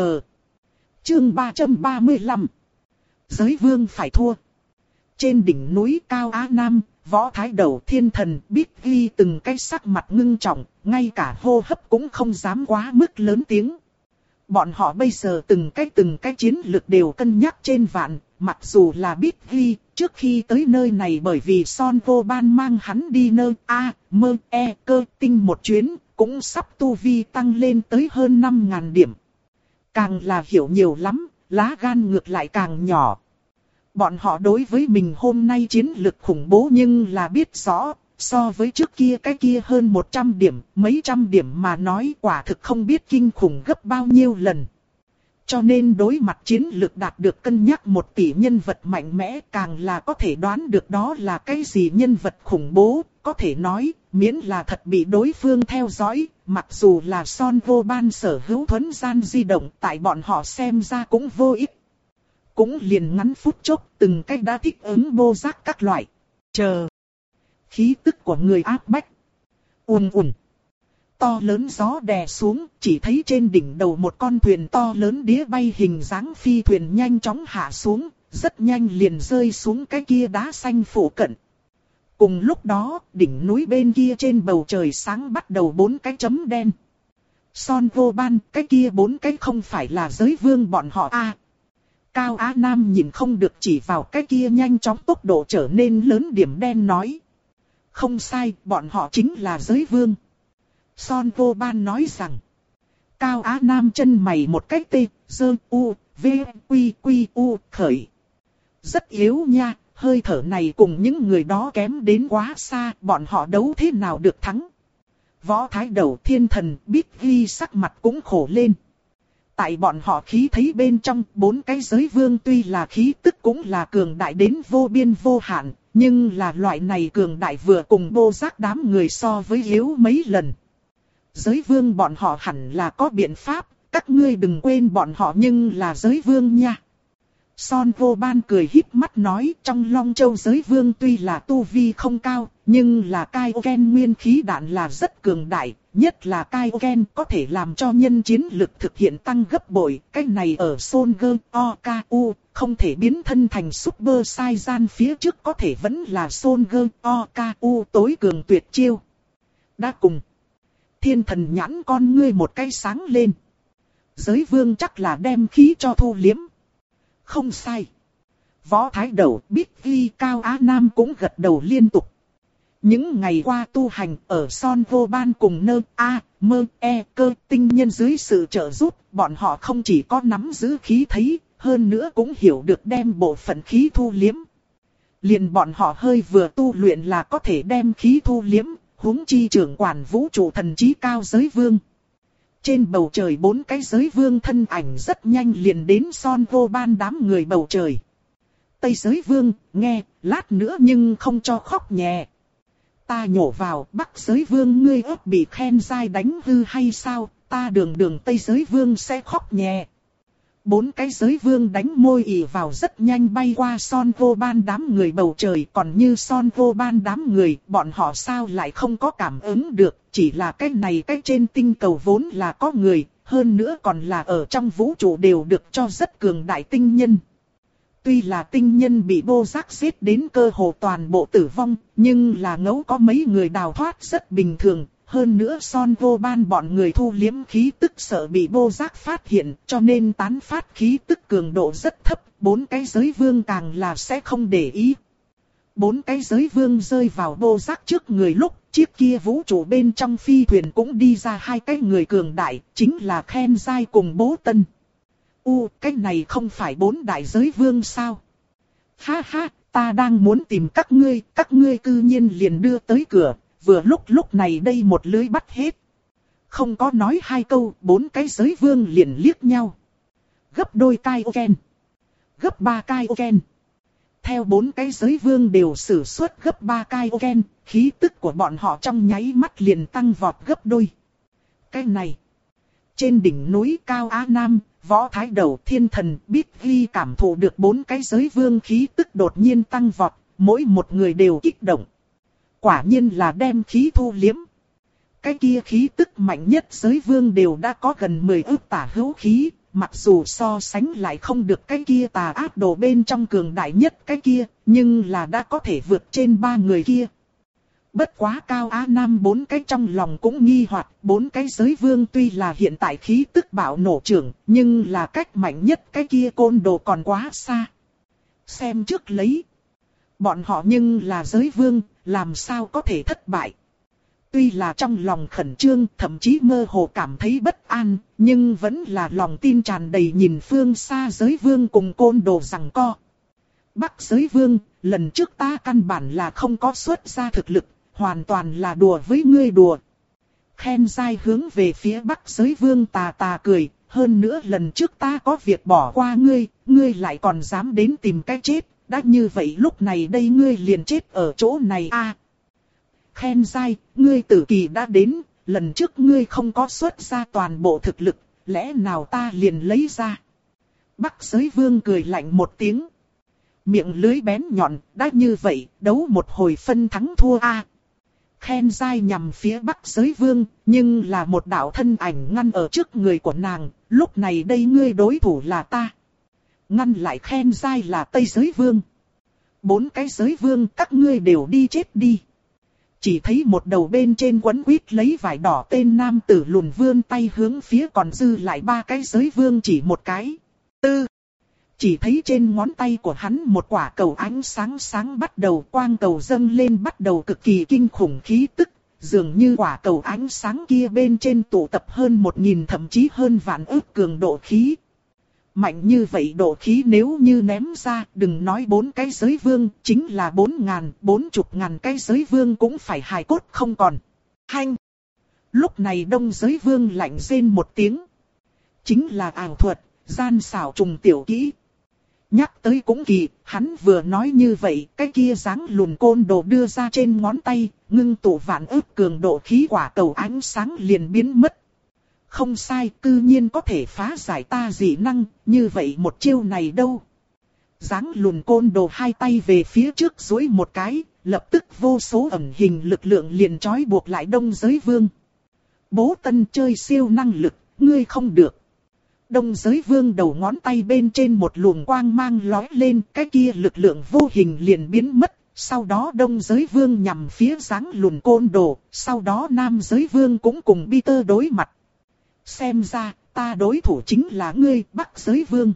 Chương ba trăm ba mươi lăm. Giới vương phải thua. Trên đỉnh núi Cao Á Nam, Võ Thái Đầu thiên thần biết ghi từng cái sắc mặt ngưng trọng, ngay cả hô hấp cũng không dám quá mức lớn tiếng. Bọn họ bây giờ từng cái từng cái chiến lược đều cân nhắc trên vạn, mặc dù là biết ghi, trước khi tới nơi này bởi vì Son Vô Ban mang hắn đi nơi A, mơ, e, cơ, tinh một chuyến, cũng sắp tu vi tăng lên tới hơn năm nghìn điểm. Càng là hiểu nhiều lắm, lá gan ngược lại càng nhỏ. Bọn họ đối với mình hôm nay chiến lược khủng bố nhưng là biết rõ, so với trước kia cái kia hơn một trăm điểm, mấy trăm điểm mà nói quả thực không biết kinh khủng gấp bao nhiêu lần. Cho nên đối mặt chiến lược đạt được cân nhắc một tỷ nhân vật mạnh mẽ càng là có thể đoán được đó là cái gì nhân vật khủng bố, có thể nói, miễn là thật bị đối phương theo dõi, mặc dù là Son Vô Ban sở hữu thuấn gian di động tại bọn họ xem ra cũng vô ích. Cũng liền ngắn phút chốc từng cách đã thích ứng vô giác các loại. Chờ. Khí tức của người áp bách. Ùn ùn. To lớn gió đè xuống, chỉ thấy trên đỉnh đầu một con thuyền to lớn đĩa bay hình dáng phi thuyền nhanh chóng hạ xuống, rất nhanh liền rơi xuống cái kia đá xanh phủ cận. Cùng lúc đó, đỉnh núi bên kia trên bầu trời sáng bắt đầu bốn cái chấm đen. Son Vô Ban, cái kia bốn cái không phải là giới vương bọn họ a. À, Cao Á Nam nhìn không được chỉ vào cái kia nhanh chóng tốc độ trở nên lớn điểm đen nói. Không sai, bọn họ chính là giới vương. Son Vô Ban nói rằng. Cao Á Nam chân mày một cách tê, dơ, u, v, quy, quy, u, khởi. Rất yếu nha, hơi thở này cùng những người đó kém đến quá xa, bọn họ đấu thế nào được thắng. Võ Thái Đầu thiên thần biết ghi sắc mặt cũng khổ lên. Tại bọn họ khí thấy bên trong bốn cái giới vương tuy là khí tức cũng là cường đại đến vô biên vô hạn, nhưng là loại này cường đại vừa cùng vô giác đám người so với yếu mấy lần. Giới vương bọn họ hẳn là có biện pháp, các ngươi đừng quên bọn họ nhưng là giới vương nha. Son Vô Ban cười híp mắt nói, trong Long Châu giới vương tuy là tu vi không cao, nhưng là Kaioken nguyên khí đạn là rất cường đại, nhất là Kaioken có thể làm cho nhân chiến lực thực hiện tăng gấp bội, cái này ở Son Go Oku, không thể biến thân thành Super Saiyan phía trước có thể vẫn là Son Go Oku tối cường tuyệt chiêu. Đã cùng Thiên Thần nhãn con ngươi một cái sáng lên. Giới vương chắc là đem khí cho thu liếm. Không sai. Võ Thái Đầu, biết ghi Cao Á Nam cũng gật đầu liên tục. Những ngày qua tu hành ở Son Vô Ban cùng nơ A, mơ, e, cơ tinh nhân dưới sự trợ giúp, bọn họ không chỉ có nắm giữ khí thấy, hơn nữa cũng hiểu được đem bộ phận khí thu liếm. Liền bọn họ hơi vừa tu luyện là có thể đem khí thu liếm, huống chi trưởng quản vũ trụ thần trí cao giới vương. Trên bầu trời bốn cái giới vương thân ảnh rất nhanh liền đến Son Vô Ban đám người bầu trời. Tây giới vương, nghe, lát nữa nhưng không cho khóc nhẹ. Ta nhổ vào, Bắc giới vương ngươi ớt bị khen dai đánh hư hay sao, ta đường đường Tây giới vương sẽ khóc nhẹ. Bốn cái giới vương đánh môi ỉ vào rất nhanh bay qua Son Vô Ban đám người bầu trời, còn như Son Vô Ban đám người, bọn họ sao lại không có cảm ứng được, chỉ là cái này cái trên tinh cầu vốn là có người, hơn nữa còn là ở trong vũ trụ đều được cho rất cường đại tinh nhân. Tuy là tinh nhân bị Bô Giác giết đến cơ hồ toàn bộ tử vong, nhưng là ngẫu có mấy người đào thoát rất bình thường. Hơn nữa Son Vô Ban bọn người thu liếm khí tức sợ bị Bô Giác phát hiện, cho nên tán phát khí tức cường độ rất thấp, bốn cái giới vương càng là sẽ không để ý. Bốn cái giới vương rơi vào Bô Giác trước người lúc, chiếc kia vũ trụ bên trong phi thuyền cũng đi ra hai cái người cường đại, chính là Khen Giai cùng Bố Tân. U, cái này không phải bốn đại giới vương sao? Ha ha, ta đang muốn tìm các ngươi, các ngươi cư nhiên liền đưa tới cửa. Vừa lúc lúc này đây một lưới bắt hết. Không có nói hai câu, bốn cái giới vương liền liếc nhau. Gấp đôi Kaioken. Gấp ba Kaioken. Theo bốn cái giới vương đều sử xuất gấp ba Kaioken, khí tức của bọn họ trong nháy mắt liền tăng vọt gấp đôi. Cái này. Trên đỉnh núi Cao Á Nam, Võ Thái Đầu, Thiên Thần, biết ghi cảm thụ được bốn cái giới vương khí tức đột nhiên tăng vọt, mỗi một người đều kích động. Quả nhiên là đem khí thu liếm. Cái kia khí tức mạnh nhất giới vương đều đã có gần mười ức tả hữu khí, mặc dù so sánh lại không được cái kia tà ác đồ bên trong cường đại nhất cái kia, nhưng là đã có thể vượt trên ba người kia. Bất quá Cao Á Nam bốn cái trong lòng cũng nghi hoặc, bốn cái giới vương tuy là hiện tại khí tức bạo nổ trưởng, nhưng là cách mạnh nhất cái kia côn đồ còn quá xa. Xem trước lấy. Bọn họ nhưng là giới vương, làm sao có thể thất bại. Tuy là trong lòng khẩn trương, thậm chí mơ hồ cảm thấy bất an, nhưng vẫn là lòng tin tràn đầy nhìn phương xa giới vương cùng côn đồ giằng co. Bắc giới vương, lần trước ta căn bản là không có xuất ra thực lực, hoàn toàn là đùa với ngươi đùa. Khen Giai hướng về phía Bắc giới vương tà tà cười, hơn nữa lần trước ta có việc bỏ qua ngươi, ngươi lại còn dám đến tìm cái chết. Đã như vậy lúc này đây ngươi liền chết ở chỗ này a. À, Khen Giai, ngươi tử kỳ đã đến, lần trước ngươi không có xuất ra toàn bộ thực lực, lẽ nào ta liền lấy ra. Bắc giới vương cười lạnh một tiếng. Miệng lưới bén nhọn, đã như vậy, đấu một hồi phân thắng thua a. À, Khen Giai nhằm phía Bắc giới vương, nhưng là một đạo thân ảnh ngăn ở trước người của nàng, lúc này đây ngươi đối thủ là ta. Ngăn lại Khen Giai là Tây giới vương. Bốn cái giới vương các ngươi đều đi chết đi. Chỉ thấy một đầu bên trên quấn quýt lấy vải đỏ tên nam tử lùn vươn tay hướng phía còn dư lại ba cái giới vương chỉ một cái. Tư. Chỉ thấy trên ngón tay của hắn một quả cầu ánh sáng sáng bắt đầu quang cầu dâng lên bắt đầu cực kỳ kinh khủng khí tức. Dường như quả cầu ánh sáng kia bên trên tụ tập hơn một nghìn thậm chí hơn vạn ức cường độ khí. Mạnh như vậy độ khí nếu như ném ra, đừng nói bốn cái giới vương, chính là bốn ngàn, bốn chục ngàn cái giới vương cũng phải hài cốt không còn. Hanh! Lúc này đông giới vương lạnh rên một tiếng. Chính là ảo thuật, gian xảo trùng tiểu kỹ. Nhắc tới cũng kỳ, hắn vừa nói như vậy, cái kia dáng lùn côn đồ đưa ra trên ngón tay, ngưng tụ vạn ức cường độ khí quả cầu ánh sáng liền biến mất. Không sai, cư nhiên có thể phá giải ta dị năng, như vậy một chiêu này đâu. Dáng lùn côn đồ hai tay về phía trước duỗi một cái, lập tức vô số ẩn hình lực lượng liền trói buộc lại Đông Giới Vương. Bố Tân chơi siêu năng lực, ngươi không được. Đông Giới Vương đầu ngón tay bên trên một luồng quang mang lói lên, cái kia lực lượng vô hình liền biến mất. Sau đó Đông Giới Vương nhằm phía dáng lùn côn đồ, sau đó Nam Giới Vương cũng cùng Peter đối mặt. Xem ra, ta đối thủ chính là ngươi, Bắc Giới Vương.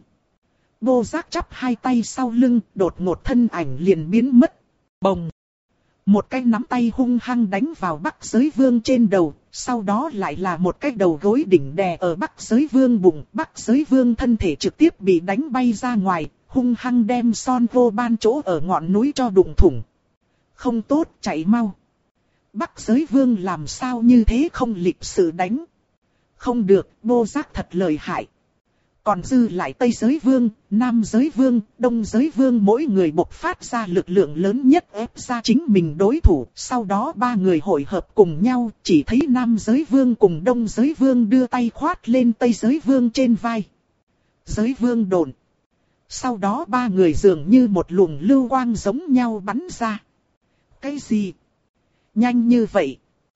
Bô Giác chắp hai tay sau lưng, đột ngột thân ảnh liền biến mất. Bồng! Một cái nắm tay hung hăng đánh vào Bắc Giới Vương trên đầu, sau đó lại là một cái đầu gối đỉnh đè ở Bắc Giới Vương bụng. Bắc Giới Vương thân thể trực tiếp bị đánh bay ra ngoài, hung hăng đem Son Vô Ban chỗ ở ngọn núi cho đụng thủng. Không tốt, chạy mau. Bắc Giới Vương làm sao như thế không lịch sự đánh. Không được, Bô Giác thật lợi hại. Còn dư lại Tây Giới Vương, Nam Giới Vương, Đông Giới Vương mỗi người bộc phát ra lực lượng lớn nhất ép ra chính mình đối thủ. Sau đó ba người hội hợp cùng nhau, chỉ thấy Nam Giới Vương cùng Đông Giới Vương đưa tay khoát lên Tây Giới Vương trên vai. Giới Vương độn. Sau đó ba người dường như một luồng lưu quang giống nhau bắn ra. Cái gì? Nhanh như vậy.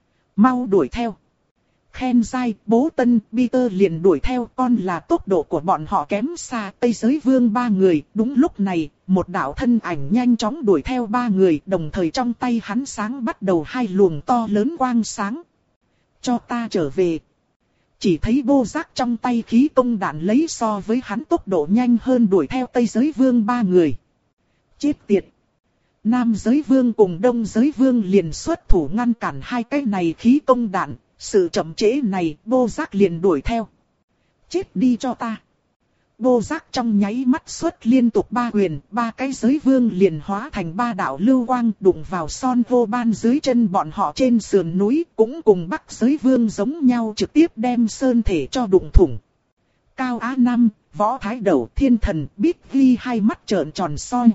Mau đuổi theo. Khen dai, Bố Tân, Peter liền đuổi theo, con là tốc độ của bọn họ kém xa Tây Giới Vương ba người. Đúng lúc này, một đạo thân ảnh nhanh chóng đuổi theo ba người, đồng thời trong tay hắn sáng bắt đầu hai luồng to lớn quang sáng. Cho ta trở về. Chỉ thấy Bô Giác trong tay khí công đạn lấy so với hắn tốc độ nhanh hơn đuổi theo Tây Giới Vương ba người. Chết tiệt! Nam Giới Vương cùng Đông Giới Vương liền xuất thủ ngăn cản hai cái này khí công đạn. Sự chậm trễ này, Bô Giác liền đuổi theo. Chết đi cho ta! Bô Giác trong nháy mắt xuất liên tục ba quyền, ba cái Giới Vương liền hóa thành ba đạo lưu quang đụng vào Son Vô Ban dưới chân bọn họ trên sườn núi, cũng cùng Bắc Giới Vương giống nhau trực tiếp đem sơn thể cho đụng thủng. Cao Á Nam, Võ Thái Đầu, Thiên Thần, Bích Ghi hai mắt trợn tròn soi.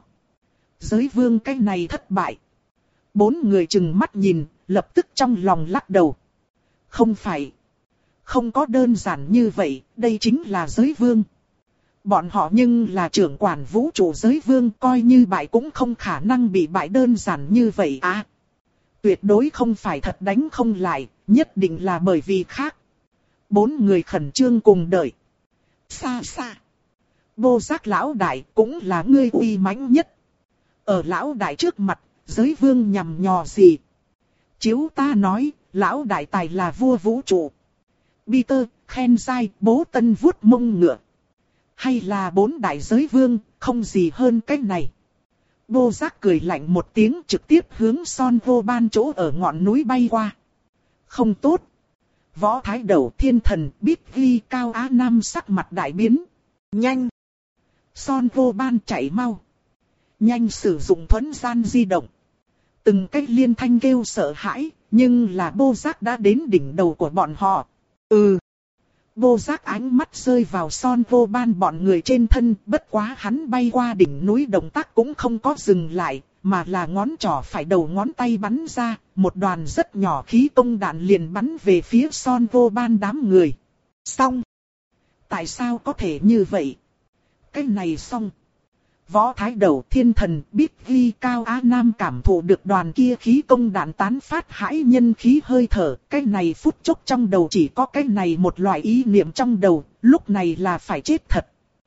Giới Vương cái này thất bại. Bốn người chừng mắt nhìn, lập tức trong lòng lắc đầu. Không phải. Không có đơn giản như vậy, đây chính là Giới Vương. Bọn họ nhưng là trưởng quản vũ trụ Giới Vương, coi như bại cũng không khả năng bị bại đơn giản như vậy à. Tuyệt đối không phải thật đánh không lại, nhất định là bởi vì khác. Bốn người khẩn trương cùng đợi. Xa xa. Bô Giác lão đại cũng là ngươi uy mãnh nhất. Ở lão đại trước mặt, Giới Vương nhằm nhò gì? Chiếu ta nói, lão đại tài là vua vũ trụ. Peter, khen dai, Bố Tân vuốt mông ngựa. Hay là bốn đại Giới Vương, không gì hơn cái này. Bô Giác cười lạnh một tiếng trực tiếp hướng Son Vô Ban chỗ ở ngọn núi bay qua. Không tốt. Võ Thái Đầu, Thiên Thần, Bích Ghi, Cao Á Nam sắc mặt đại biến. Nhanh. Son Vô Ban chạy mau. Nhanh sử dụng thuẫn gian di động. Từng cách liên thanh kêu sợ hãi, nhưng là Bô Giác đã đến đỉnh đầu của bọn họ. Ừ. Bô Giác ánh mắt rơi vào Son Vô Ban bọn người trên thân, bất quá hắn bay qua đỉnh núi động tác cũng không có dừng lại, mà là ngón trỏ phải đầu ngón tay bắn ra, một đoàn rất nhỏ khí công đạn liền bắn về phía Son Vô Ban đám người. Xong. Tại sao có thể như vậy? Cái này xong. Võ Thái Đầu, Thiên Thần, Bích Ghi, Cao Á Nam cảm thụ được đoàn kia khí công đạn tán phát hãi nhân khí hơi thở. Cái này phút chốc trong đầu chỉ có cái này một loại ý niệm trong đầu, lúc này là phải chết thật.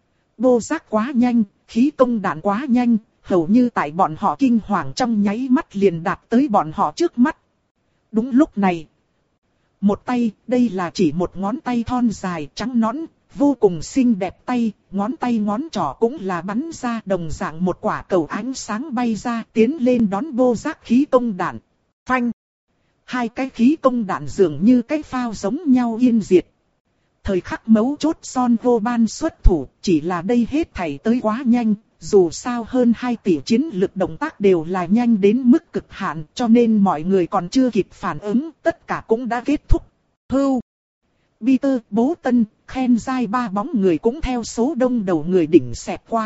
Bô Giác quá nhanh, khí công đạn quá nhanh, hầu như tại bọn họ kinh hoàng trong nháy mắt liền đạt tới bọn họ trước mắt. Đúng lúc này, một tay, đây là chỉ một ngón tay thon dài trắng nõn, vô cùng xinh đẹp tay, ngón tay ngón trỏ cũng là bắn ra đồng dạng một quả cầu ánh sáng bay ra tiến lên đón Bô Giác khí công đạn. Phanh! Hai cái khí công đạn dường như cái phao giống nhau yên diệt. Thời khắc mấu chốt Son Vô Ban xuất thủ, chỉ là đây hết thảy tới quá nhanh, dù sao hơn hai tỷ chiến lực động tác đều là nhanh đến mức cực hạn, cho nên mọi người còn chưa kịp phản ứng, tất cả cũng đã kết thúc. Hưu! Peter, Bố Tân, khen dai ba bóng người cũng theo số đông đầu người đỉnh xẹt qua.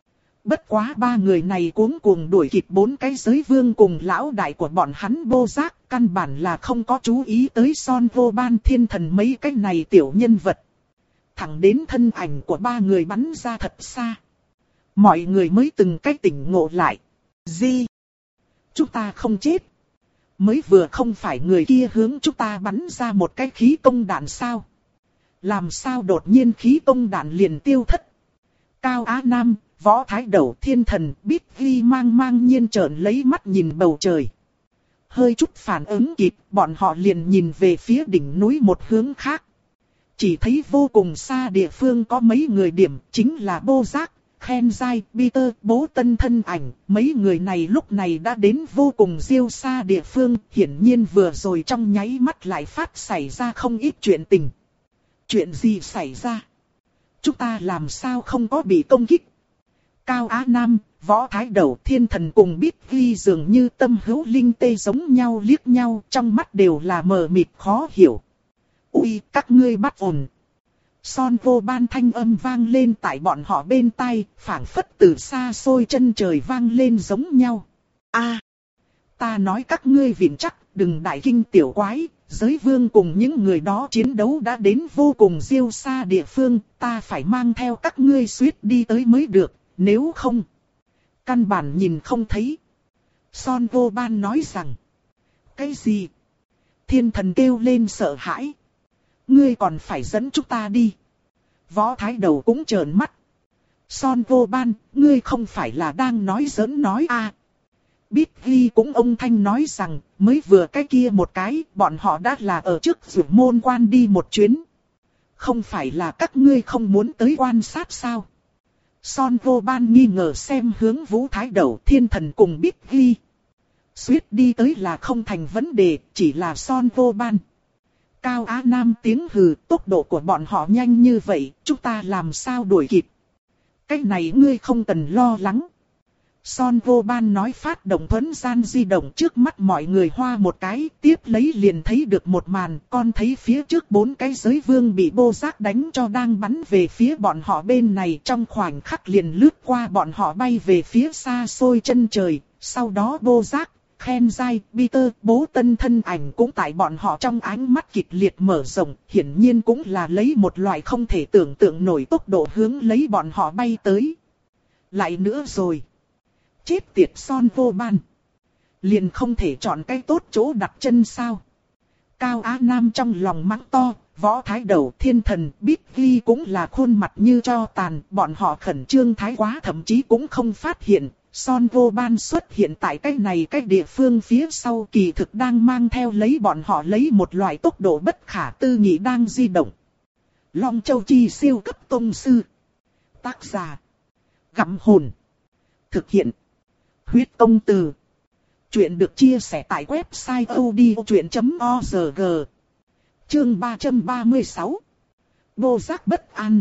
Bất quá ba người này cuống cuồng đuổi kịp bốn cái Giới Vương cùng lão đại của bọn hắn Bô Giác, căn bản là không có chú ý tới Son Vô Ban, Thiên Thần mấy cái này tiểu nhân vật. Thẳng đến thân ảnh của ba người bắn ra thật xa. Mọi người mới từng cái tỉnh ngộ lại. Gì? Chúng ta không chết. Mới vừa không phải người kia hướng chúng ta bắn ra một cái khí công đạn sao? Làm sao đột nhiên khí công đạn liền tiêu thất? Cao Á Nam, Võ Thái Đầu, Thiên Thần, Bích Ghi mang mang nhiên trợn lấy mắt nhìn bầu trời. Hơi chút phản ứng kịp, bọn họ liền nhìn về phía đỉnh núi một hướng khác. Chỉ thấy vô cùng xa địa phương có mấy người điểm, chính là Bô Giác, Khen Giai, Peter, Bố Tân thân ảnh. Mấy người này lúc này đã đến vô cùng diêu xa địa phương, hiển nhiên vừa rồi trong nháy mắt lại phát xảy ra không ít chuyện tình. Chuyện gì xảy ra? Chúng ta làm sao không có bị công kích? Cao Á Nam, Võ Thái Đầu, Thiên Thần cùng Bích Ghi dường như tâm hữu linh tê giống nhau liếc nhau, trong mắt đều là mờ mịt khó hiểu. Ui, các ngươi bắt ổn. Son Vô Ban thanh âm vang lên tại bọn họ bên tai, phảng phất từ xa xôi chân trời vang lên giống nhau. A, ta nói các ngươi vịn chắc, đừng đại kinh tiểu quái, giới vương cùng những người đó chiến đấu đã đến vô cùng diêu xa địa phương, ta phải mang theo các ngươi suýt đi tới mới được, nếu không, căn bản nhìn không thấy. Son Vô Ban nói rằng, cái gì? Thiên Thần kêu lên sợ hãi. Ngươi còn phải dẫn chúng ta đi. Võ Thái Đầu cũng trợn mắt. Son Vô Ban, ngươi không phải là đang nói giỡn nói à? Bích Ghi cũng ông thanh nói rằng, mới vừa cái kia một cái, bọn họ đã là ở trước Dược Môn Quan đi một chuyến. Không phải là các ngươi không muốn tới quan sát sao? Son Vô Ban nghi ngờ xem hướng Vũ Thái Đầu, Thiên Thần cùng Bích Ghi. Suýt đi tới là không thành vấn đề, chỉ là Son Vô Ban. Cao Á Nam tiếng hừ, tốc độ của bọn họ nhanh như vậy, chúng ta làm sao đuổi kịp? Cái này ngươi không cần lo lắng. Son Vô Ban nói phát động thuấn gian di động trước mắt mọi người hoa một cái, tiếp lấy liền thấy được một màn, con thấy phía trước bốn cái giới vương bị Bô Giác đánh cho đang bắn về phía bọn họ bên này, trong khoảnh khắc liền lướt qua bọn họ bay về phía xa xôi chân trời, sau đó Bô Giác, Khen Giai, Peter, Bố Tân thân ảnh cũng tại bọn họ trong ánh mắt kịch liệt mở rộng, hiển nhiên cũng là lấy một loại không thể tưởng tượng nổi tốc độ hướng lấy bọn họ bay tới. Lại nữa rồi. Chết tiệt Son Vô Ban. Liền không thể chọn cái tốt chỗ đặt chân sao? Cao Á Nam trong lòng mắng to, Võ Thái Đầu, Thiên Thần, Bích Ghi cũng là khuôn mặt như tro tàn, bọn họ khẩn trương thái quá thậm chí cũng không phát hiện. Son Vô Ban xuất hiện tại cái này cái địa phương phía sau kỳ thực đang mang theo lấy bọn họ lấy một loại tốc độ bất khả tư nghị đang di động. Long Châu Chi siêu cấp tông sư. Tác giả. Gặm hồn. Thực hiện. Huyết công từ. Chuyện được chia sẻ tại website odchuyện chấm org. Chương ba trăm ba mươi sáu. Bô Giác bất an.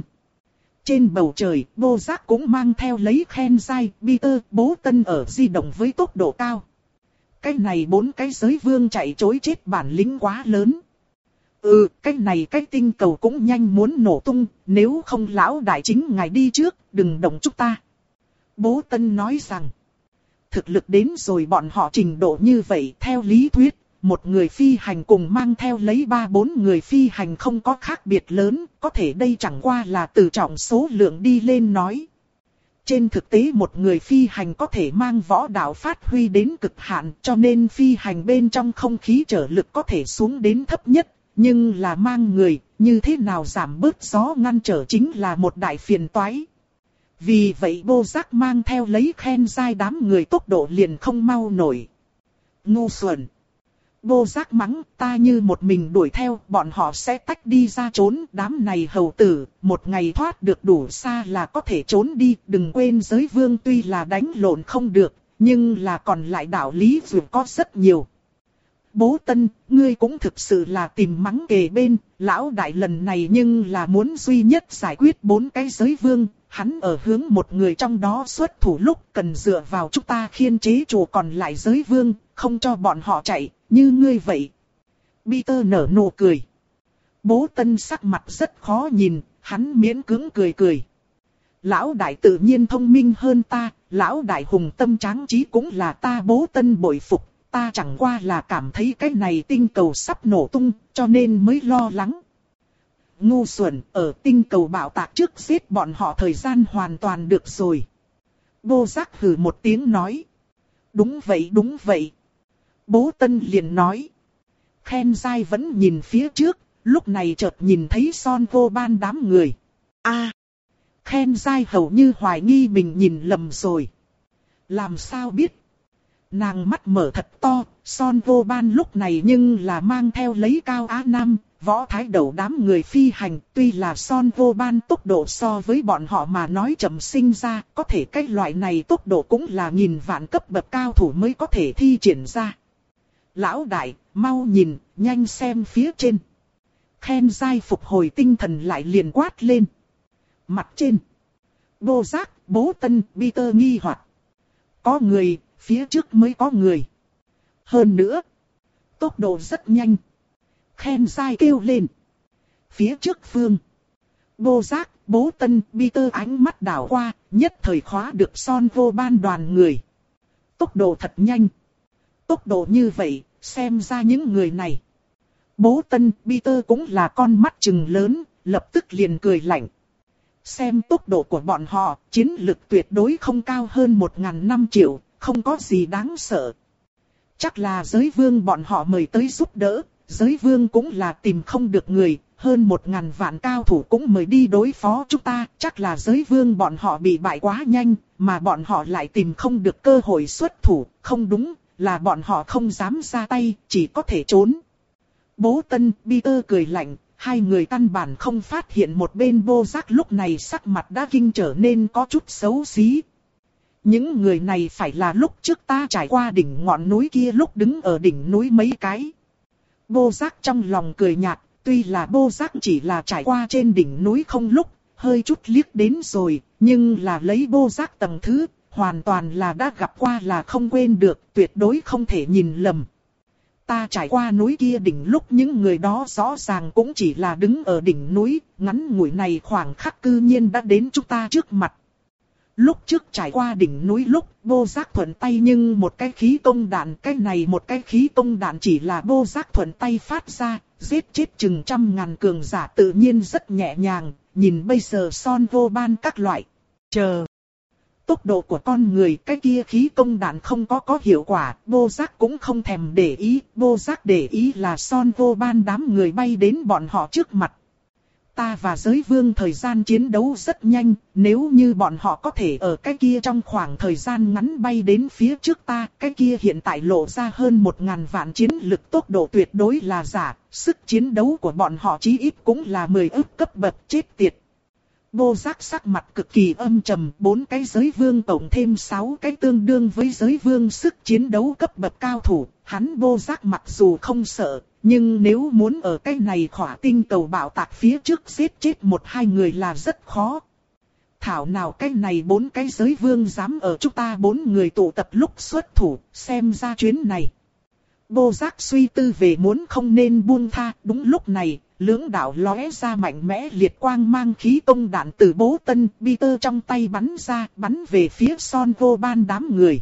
Trên bầu trời, Bô Giác cũng mang theo lấy Khen Giai, Peter, Bố Tân ở di động với tốc độ cao. Cái này bốn cái giới vương chạy trối chết bản lĩnh quá lớn. Ừ, cái này cái tinh cầu cũng nhanh muốn nổ tung, nếu không lão đại chính ngài đi trước, đừng động chúng ta. Bố Tân nói rằng, thực lực đến rồi bọn họ trình độ như vậy theo lý thuyết. Một người phi hành cùng mang theo lấy ba bốn người phi hành không có khác biệt lớn, có thể đây chẳng qua là từ trọng số lượng đi lên nói. Trên thực tế một người phi hành có thể mang võ đạo phát huy đến cực hạn, cho nên phi hành bên trong không khí trở lực có thể xuống đến thấp nhất, nhưng là mang người, như thế nào giảm bớt gió ngăn trở chính là một đại phiền toái. Vì vậy Bô Giác mang theo lấy Khen Giai đám người tốc độ liền không mau nổi. Ngu xuẩn. Bô Giác mắng, ta như một mình đuổi theo, bọn họ sẽ tách đi ra trốn, đám này hầu tử, một ngày thoát được đủ xa là có thể trốn đi, đừng quên giới vương tuy là đánh lộn không được, nhưng là còn lại đạo lý dù có rất nhiều. Bố Tân, ngươi cũng thực sự là tìm mắng kề bên, lão đại lần này nhưng là muốn duy nhất giải quyết bốn cái giới vương, hắn ở hướng một người trong đó xuất thủ lúc cần dựa vào chúng ta khiên chế chủ còn lại giới vương, không cho bọn họ chạy. Như ngươi vậy. Peter nở nụ cười. Bố Tân sắc mặt rất khó nhìn, hắn miễn cưỡng cười cười. Lão đại tự nhiên thông minh hơn ta, lão đại hùng tâm tráng trí cũng là ta Bố Tân bội phục, ta chẳng qua là cảm thấy cái này tinh cầu sắp nổ tung, cho nên mới lo lắng. Ngu xuẩn, ở tinh cầu bạo tạc trước giết bọn họ thời gian hoàn toàn được rồi. Bô Giác hừ một tiếng nói. Đúng vậy đúng vậy. Bố Tân liền nói. Khen Giai vẫn nhìn phía trước, lúc này chợt nhìn thấy Son Vô Ban đám người. A, Khen Giai hầu như hoài nghi mình nhìn lầm rồi. Làm sao biết? Nàng mắt mở thật to, Son Vô Ban lúc này nhưng là mang theo lấy Cao Á Nam, Võ Thái Đầu đám người phi hành. Tuy là Son Vô Ban tốc độ so với bọn họ mà nói chậm sinh ra, có thể cái loại này tốc độ cũng là nghìn vạn cấp bậc cao thủ mới có thể thi triển ra. Lão đại, mau nhìn, nhanh xem phía trên. Khen Giai phục hồi tinh thần lại liền quát lên. Mặt trên. Bô Giác, Bố Tân, Peter nghi hoặc. Có người, phía trước mới có người. Hơn nữa, tốc độ rất nhanh. Khen Giai kêu lên. Phía trước phương. Bô Giác, Bố Tân, Peter ánh mắt đảo qua, nhất thời khóa được Son Vô Ban đoàn người. Tốc độ thật nhanh. Tốc độ như vậy, xem ra những người này. Bố Tân, Peter cũng là con mắt trừng lớn, lập tức liền cười lạnh. Xem tốc độ của bọn họ, chiến lực tuyệt đối không cao hơn một nghìn năm triệu, không có gì đáng sợ. Chắc là giới vương bọn họ mời tới giúp đỡ, giới vương cũng là tìm không được người, hơn một ngàn vạn cao thủ cũng mời đi đối phó chúng ta, chắc là giới vương bọn họ bị bại quá nhanh, mà bọn họ lại tìm không được cơ hội xuất thủ, không đúng, là bọn họ không dám ra tay, chỉ có thể trốn. Bố Tân, Peter cười lạnh, hai người căn bản không phát hiện một bên Bô Giác lúc này sắc mặt đã kinh trở nên có chút xấu xí. Những người này phải là lúc trước ta trải qua đỉnh ngọn núi kia lúc đứng ở đỉnh núi mấy cái. Bô Giác trong lòng cười nhạt, tuy là Bô Giác chỉ là trải qua trên đỉnh núi không lúc, hơi chút liếc đến rồi, nhưng là lấy Bô Giác tầng thứ, hoàn toàn là đã gặp qua là không quên được, tuyệt đối không thể nhìn lầm. Ta trải qua núi kia đỉnh lúc những người đó rõ ràng cũng chỉ là đứng ở đỉnh núi, ngắn ngủi này khoảng khắc cư nhiên đã đến chúng ta trước mặt. Lúc trước trải qua đỉnh núi lúc, Bô Giác thuận tay nhưng một cái khí công đạn, cái này một cái khí công đạn chỉ là Bô Giác thuận tay phát ra, giết chết chừng trăm ngàn cường giả tự nhiên rất nhẹ nhàng, nhìn bây giờ Son Vô Ban các loại. Chờ. Tốc độ của con người cái kia khí công đạn không có có hiệu quả, Bô Giác cũng không thèm để ý, Bô Giác để ý là Son Vô Ban đám người bay đến bọn họ trước mặt. Ta và giới vương thời gian chiến đấu rất nhanh, nếu như bọn họ có thể ở cái kia trong khoảng thời gian ngắn bay đến phía trước ta, cái kia hiện tại lộ ra hơn một ngàn vạn chiến lực tốc độ tuyệt đối là giả, sức chiến đấu của bọn họ chí ít cũng là mười ức cấp bậc chết tiệt. Bô Giác sắc mặt cực kỳ âm trầm, bốn cái giới vương tổng thêm sáu cái tương đương với giới vương sức chiến đấu cấp bậc cao thủ, hắn Bô Giác mặc dù không sợ, nhưng nếu muốn ở cái này khỏa tinh cầu bạo tạc phía trước giết chết một hai người là rất khó. Thảo nào cái này bốn cái giới vương dám ở chúng ta bốn người tụ tập lúc xuất thủ, xem ra chuyến này. Bô Giác suy tư về muốn không nên buông tha, đúng lúc này, lưỡng đạo lóe ra mạnh mẽ liệt quang mang khí công đạn từ Bố Tân, Peter trong tay bắn ra, bắn về phía Son Vô Ban đám người.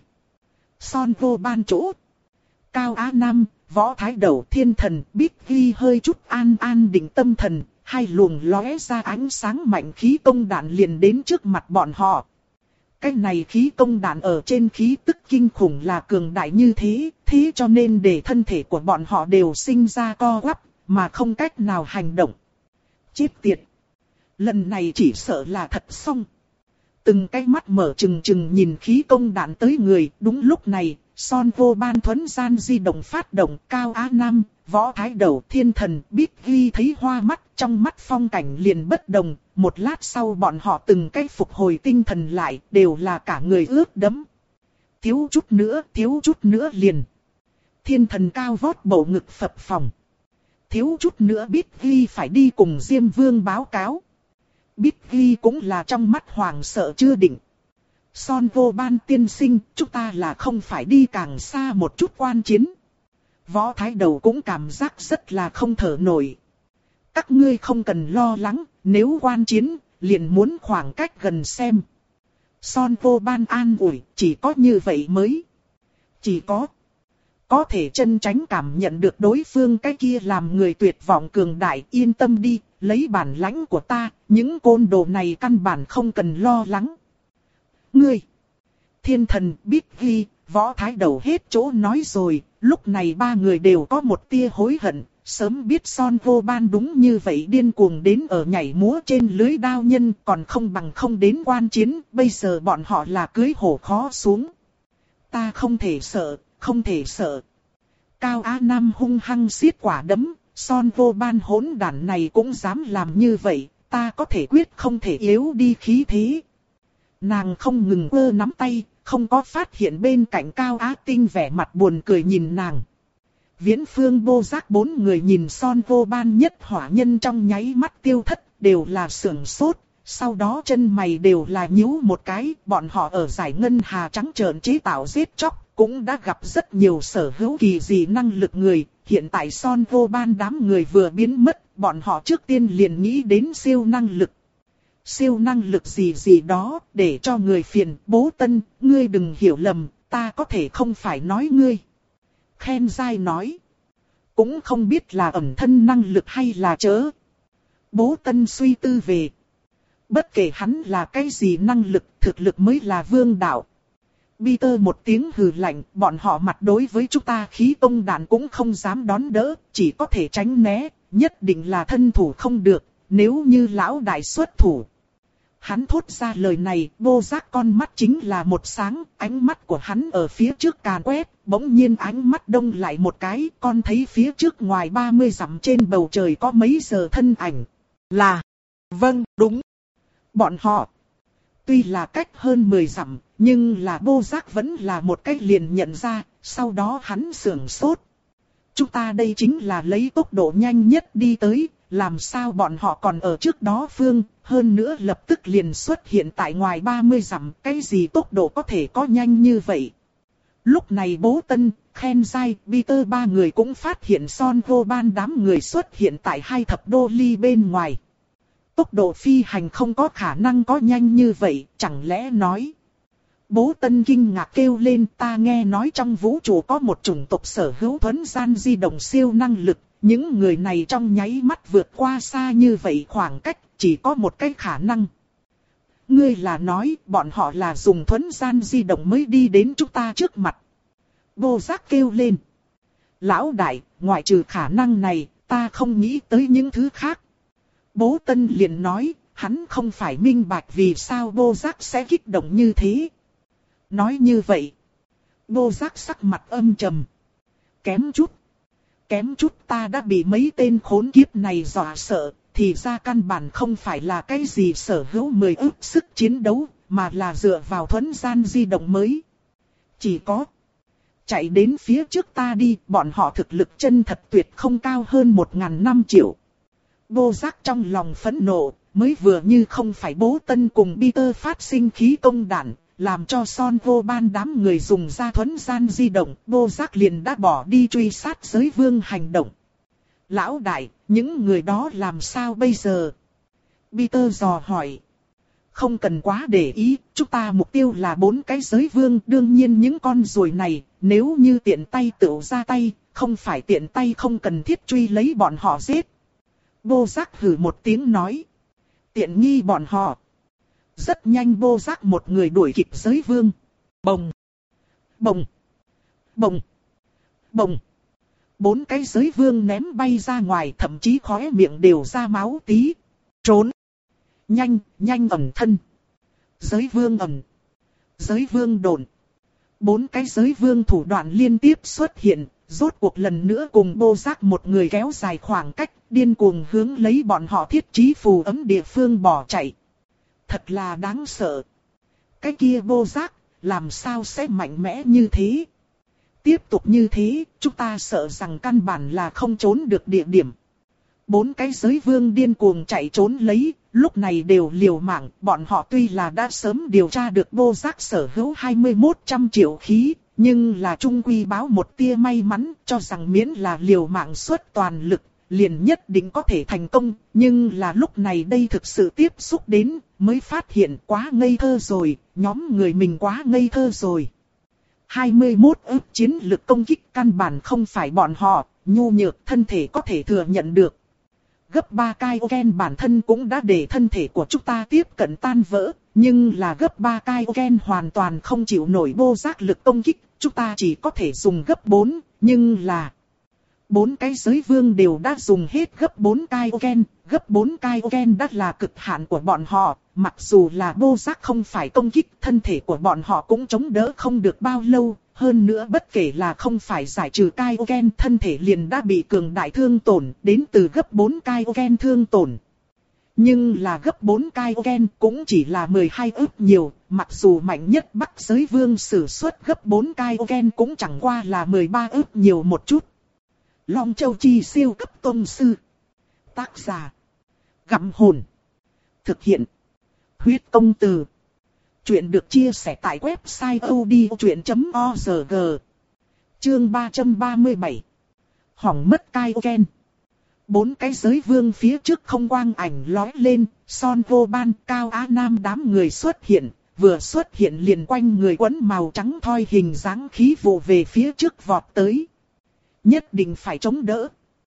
Son Vô Ban chỗ. Cao Á Nam, Võ Thái Đầu, Thiên Thần, Bích Ghi hơi chút an an định tâm thần, hai luồng lóe ra ánh sáng mạnh khí công đạn liền đến trước mặt bọn họ. Cái này khí công đạn ở trên khí tức kinh khủng là cường đại như thế, thế cho nên để thân thể của bọn họ đều sinh ra co quắp, mà không cách nào hành động. Chết tiệt! Lần này chỉ sợ là thật xong. Từng cái mắt mở trừng trừng nhìn khí công đạn tới người, đúng lúc này, Son Vô Ban thuấn gian di động phát động, Cao Á Nam, Võ Thái Đầu, Thiên Thần, Bích Ghi thấy hoa mắt, trong mắt phong cảnh liền bất đồng, một lát sau bọn họ từng cái phục hồi tinh thần lại, đều là cả người ướt đẫm. Thiếu chút nữa, thiếu chút nữa liền. Thiên Thần cao vót bầu ngực phập phồng. Thiếu chút nữa Bích Ghi phải đi cùng Diêm Vương báo cáo. Bích Ghi cũng là trong mắt hoàng sợ chưa định. Son Vô Ban tiên sinh, chúng ta là không phải đi càng xa một chút quan chiến. Võ Thái Đầu cũng cảm giác rất là không thở nổi. Các ngươi không cần lo lắng, nếu quan chiến, liền muốn khoảng cách gần xem. Son Vô Ban an ủi, chỉ có như vậy mới. Chỉ có. Có thể chân tránh cảm nhận được đối phương cái kia làm người tuyệt vọng cường đại, yên tâm đi, lấy bản lãnh của ta, những côn đồ này căn bản không cần lo lắng. Ngươi! Thiên Thần, Big Ghi, Võ Thái Đầu hết chỗ nói rồi, lúc này ba người đều có một tia hối hận, sớm biết Son Vô Ban đúng như vậy điên cuồng đến ở nhảy múa trên lưới đao nhân còn không bằng không đến quan chiến, bây giờ bọn họ là cưới hổ khó xuống. Ta không thể sợ, không thể sợ. Cao Á Nam hung hăng siết quả đấm, Son Vô Ban hỗn đản này cũng dám làm như vậy, ta có thể quyết không thể yếu đi khí thế. Nàng không ngừng ơ nắm tay, không có phát hiện bên cạnh Cao Á Tinh vẻ mặt buồn cười nhìn nàng. Viễn Phương Vô Giác bốn người nhìn Son Vô Ban nhất hỏa nhân trong nháy mắt tiêu thất, đều là sưởng sốt, sau đó chân mày đều là nhíu một cái, bọn họ ở giải ngân hà trắng trợn chế tạo giết chóc, cũng đã gặp rất nhiều sở hữu kỳ dị năng lực người, hiện tại Son Vô Ban đám người vừa biến mất, bọn họ trước tiên liền nghĩ đến siêu năng lực. Siêu năng lực gì gì đó, để cho người phiền, Bố Tân, ngươi đừng hiểu lầm, ta có thể không phải nói ngươi. Khen dai nói. Cũng không biết là ẩn thân năng lực hay là chớ. Bố Tân suy tư về. Bất kể hắn là cái gì năng lực, thực lực mới là vương đạo. Peter một tiếng hừ lạnh, bọn họ mặt đối với chúng ta khí công đạn cũng không dám đón đỡ, chỉ có thể tránh né, nhất định là thân thủ không được, nếu như lão đại xuất thủ. Hắn thốt ra lời này, Vô Giác con mắt chính là một sáng, ánh mắt của hắn ở phía trước càn quét, bỗng nhiên ánh mắt đông lại một cái, con thấy phía trước ngoài ba mươi dặm trên bầu trời có mấy giờ thân ảnh. Là, vâng, đúng. Bọn họ, tuy là cách hơn mười dặm, nhưng là Vô Giác vẫn là một cách liền nhận ra, sau đó hắn sưởng sốt. Chúng ta đây chính là lấy tốc độ nhanh nhất đi tới, làm sao bọn họ còn ở trước đó phương, hơn nữa lập tức liền xuất hiện tại ngoài ba mươi dặm, cái gì tốc độ có thể có nhanh như vậy. Lúc này Bố Tân, Khen Giai, Peter ba người cũng phát hiện Son Vô Ban đám người xuất hiện tại hai thập đô ly bên ngoài. Tốc độ phi hành không có khả năng có nhanh như vậy, chẳng lẽ nói. Bố Tân kinh ngạc kêu lên, ta nghe nói trong vũ trụ có một chủng tộc sở hữu thuấn gian di động siêu năng lực, những người này trong nháy mắt vượt qua xa như vậy khoảng cách, chỉ có một cái khả năng. Ngươi là nói bọn họ là dùng thuấn gian di động mới đi đến chúng ta trước mặt. Vô Giác kêu lên. Lão đại, ngoại trừ khả năng này, ta không nghĩ tới những thứ khác. Bố Tân liền nói, hắn không phải minh bạch vì sao Vô Giác sẽ kích động như thế. Nói như vậy, Vô Giác sắc mặt âm trầm. Kém chút. Kém chút ta đã bị mấy tên khốn kiếp này dọa sợ, thì ra căn bản không phải là cái gì sở hữu mười ức sức chiến đấu, mà là dựa vào thuấn gian di động mới. Chỉ có chạy đến phía trước ta đi, bọn họ thực lực chân thật tuyệt không cao hơn một ngàn năm triệu. Vô Giác trong lòng phẫn nộ, mới vừa như không phải Bố Tân cùng Peter phát sinh khí công đạn, làm cho Son Vô Ban đám người dùng ra thuấn gian di động, Vô Giác liền đã bỏ đi truy sát giới vương hành động. Lão đại, những người đó làm sao bây giờ? Peter dò hỏi. Không cần quá để ý, chúng ta mục tiêu là bốn cái giới vương, đương nhiên những con ruồi này, nếu như tiện tay tự ra tay, không phải tiện tay không cần thiết truy lấy bọn họ giết. Vô Giác hừ một tiếng nói. Tiện nghi bọn họ. Rất nhanh Vô Giác một người đuổi kịp giới vương. Bồng. Bồng. Bồng. Bồng. Bốn cái giới vương ném bay ra ngoài, thậm chí khóe miệng đều ra máu tí. Trốn. Nhanh, nhanh ẩn thân. Giới vương ẩn. Giới vương đồn. Bốn cái giới vương thủ đoạn liên tiếp xuất hiện, rốt cuộc lần nữa cùng Vô Giác một người kéo dài khoảng cách, điên cuồng hướng lấy bọn họ thiết trí phù ấm địa phương bỏ chạy. Thật là đáng sợ. Cái kia Vô Giác, làm sao sẽ mạnh mẽ như thế? Tiếp tục như thế, chúng ta sợ rằng căn bản là không trốn được địa điểm. Bốn cái giới vương điên cuồng chạy trốn lấy, lúc này đều liều mạng, bọn họ tuy là đã sớm điều tra được Vô Giác sở hữu hai mươi mốt trăm triệu khí, nhưng là trung quy báo một tia may mắn, cho rằng miễn là liều mạng xuất toàn lực, liền nhất định có thể thành công, nhưng là lúc này đây thực sự tiếp xúc đến, mới phát hiện quá ngây thơ rồi, nhóm người mình quá ngây thơ rồi. hai mươi mốt ức chiến lực công kích căn bản không phải bọn họ, nhu nhược thân thể có thể thừa nhận được. Gấp ba Kaioken bản thân cũng đã để thân thể của chúng ta tiếp cận tan vỡ, Nhưng là gấp ba Kaioken hoàn toàn không chịu nổi bô giác lực công kích, chúng ta chỉ có thể dùng gấp bốn, nhưng là... Bốn cái giới vương đều đã dùng hết gấp bốn Kaioken, gấp bốn Kaioken đã là cực hạn của bọn họ, mặc dù là bô giác không phải công kích, thân thể của bọn họ cũng chống đỡ không được bao lâu, hơn nữa bất kể là không phải giải trừ Kaioken, thân thể liền đã bị cường đại thương tổn, đến từ gấp bốn Kaioken thương tổn. Nhưng là gấp bốn Kaioken cũng chỉ là mười hai ức nhiều, mặc dù mạnh nhất Bắc giới vương sử xuất gấp bốn Kaioken cũng chẳng qua là mười ba ức nhiều một chút. Long Châu Chi siêu cấp tôn sư. Tác giả. Gặm hồn. Thực hiện. Huyết công từ. Chuyện được chia sẻ tại website odchuyện chấm org. Chương ba trăm ba mươi bảy. Hỏng mất Kaioken. Bốn cái giới vương phía trước không quang ảnh lói lên, Son Vô Ban, Cao Á Nam đám người xuất hiện, vừa xuất hiện liền quanh người quấn màu trắng thoi hình dáng khí vụ về phía trước vọt tới. Nhất định phải chống đỡ.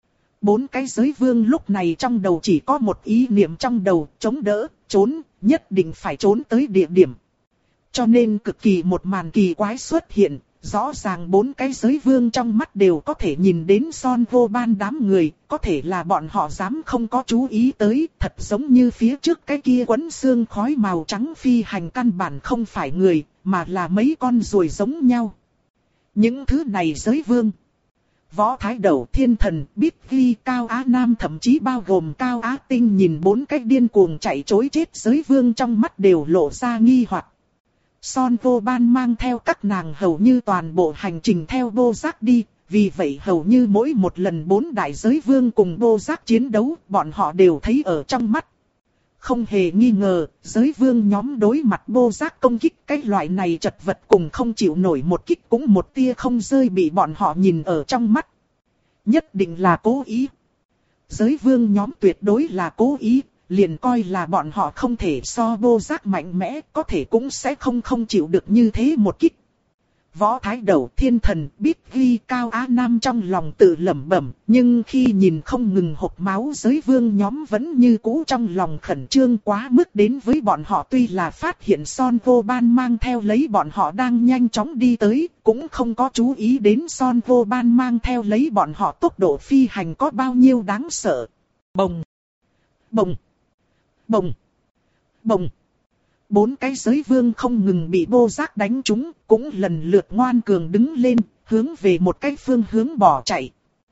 Bốn cái giới vương lúc này trong đầu chỉ có một ý niệm trong đầu, chống đỡ, trốn, nhất định phải trốn tới địa điểm. Cho nên cực kỳ một màn kỳ quái xuất hiện, rõ ràng bốn cái giới vương trong mắt đều có thể nhìn đến Son Vô Ban đám người, có thể là bọn họ dám không có chú ý tới, thật giống như phía trước cái kia quấn xương khói màu trắng phi hành căn bản không phải người, mà là mấy con ruồi giống nhau. Những thứ này giới vương. Võ Thái Đầu, Thiên Thần, Bích Ghi, Cao Á Nam thậm chí bao gồm Cao Á Tinh nhìn bốn cái điên cuồng chạy trối chết giới vương trong mắt đều lộ ra nghi hoặc. Son Vô Ban mang theo các nàng hầu như toàn bộ hành trình theo Bô Giác đi, vì vậy hầu như mỗi một lần bốn đại giới vương cùng Bô Giác chiến đấu, bọn họ đều thấy ở trong mắt. Không hề nghi ngờ, giới vương nhóm đối mặt Bô Giác công kích cái loại này chật vật cùng không chịu nổi một kích cũng một tia không rơi bị bọn họ nhìn ở trong mắt. Nhất định là cố ý. Giới vương nhóm tuyệt đối là cố ý, liền coi là bọn họ không thể so Bô Giác mạnh mẽ, có thể cũng sẽ không không chịu được như thế một kích. Võ Thái Đầu, Thiên Thần, Bích Ghi, Cao Á Nam trong lòng tự lẩm bẩm, nhưng khi nhìn không ngừng hộc máu giới vương nhóm vẫn như cũ trong lòng khẩn trương quá mức đến với bọn họ, tuy là phát hiện Son Vô Ban mang theo lấy bọn họ đang nhanh chóng đi tới, cũng không có chú ý đến Son Vô Ban mang theo lấy bọn họ tốc độ phi hành có bao nhiêu đáng sợ. Bồng! Bồng! Bồng! Bồng! Bốn cái giới vương không ngừng bị Bô Giác đánh trúng, cũng lần lượt ngoan cường đứng lên, hướng về một cái phương hướng bỏ chạy.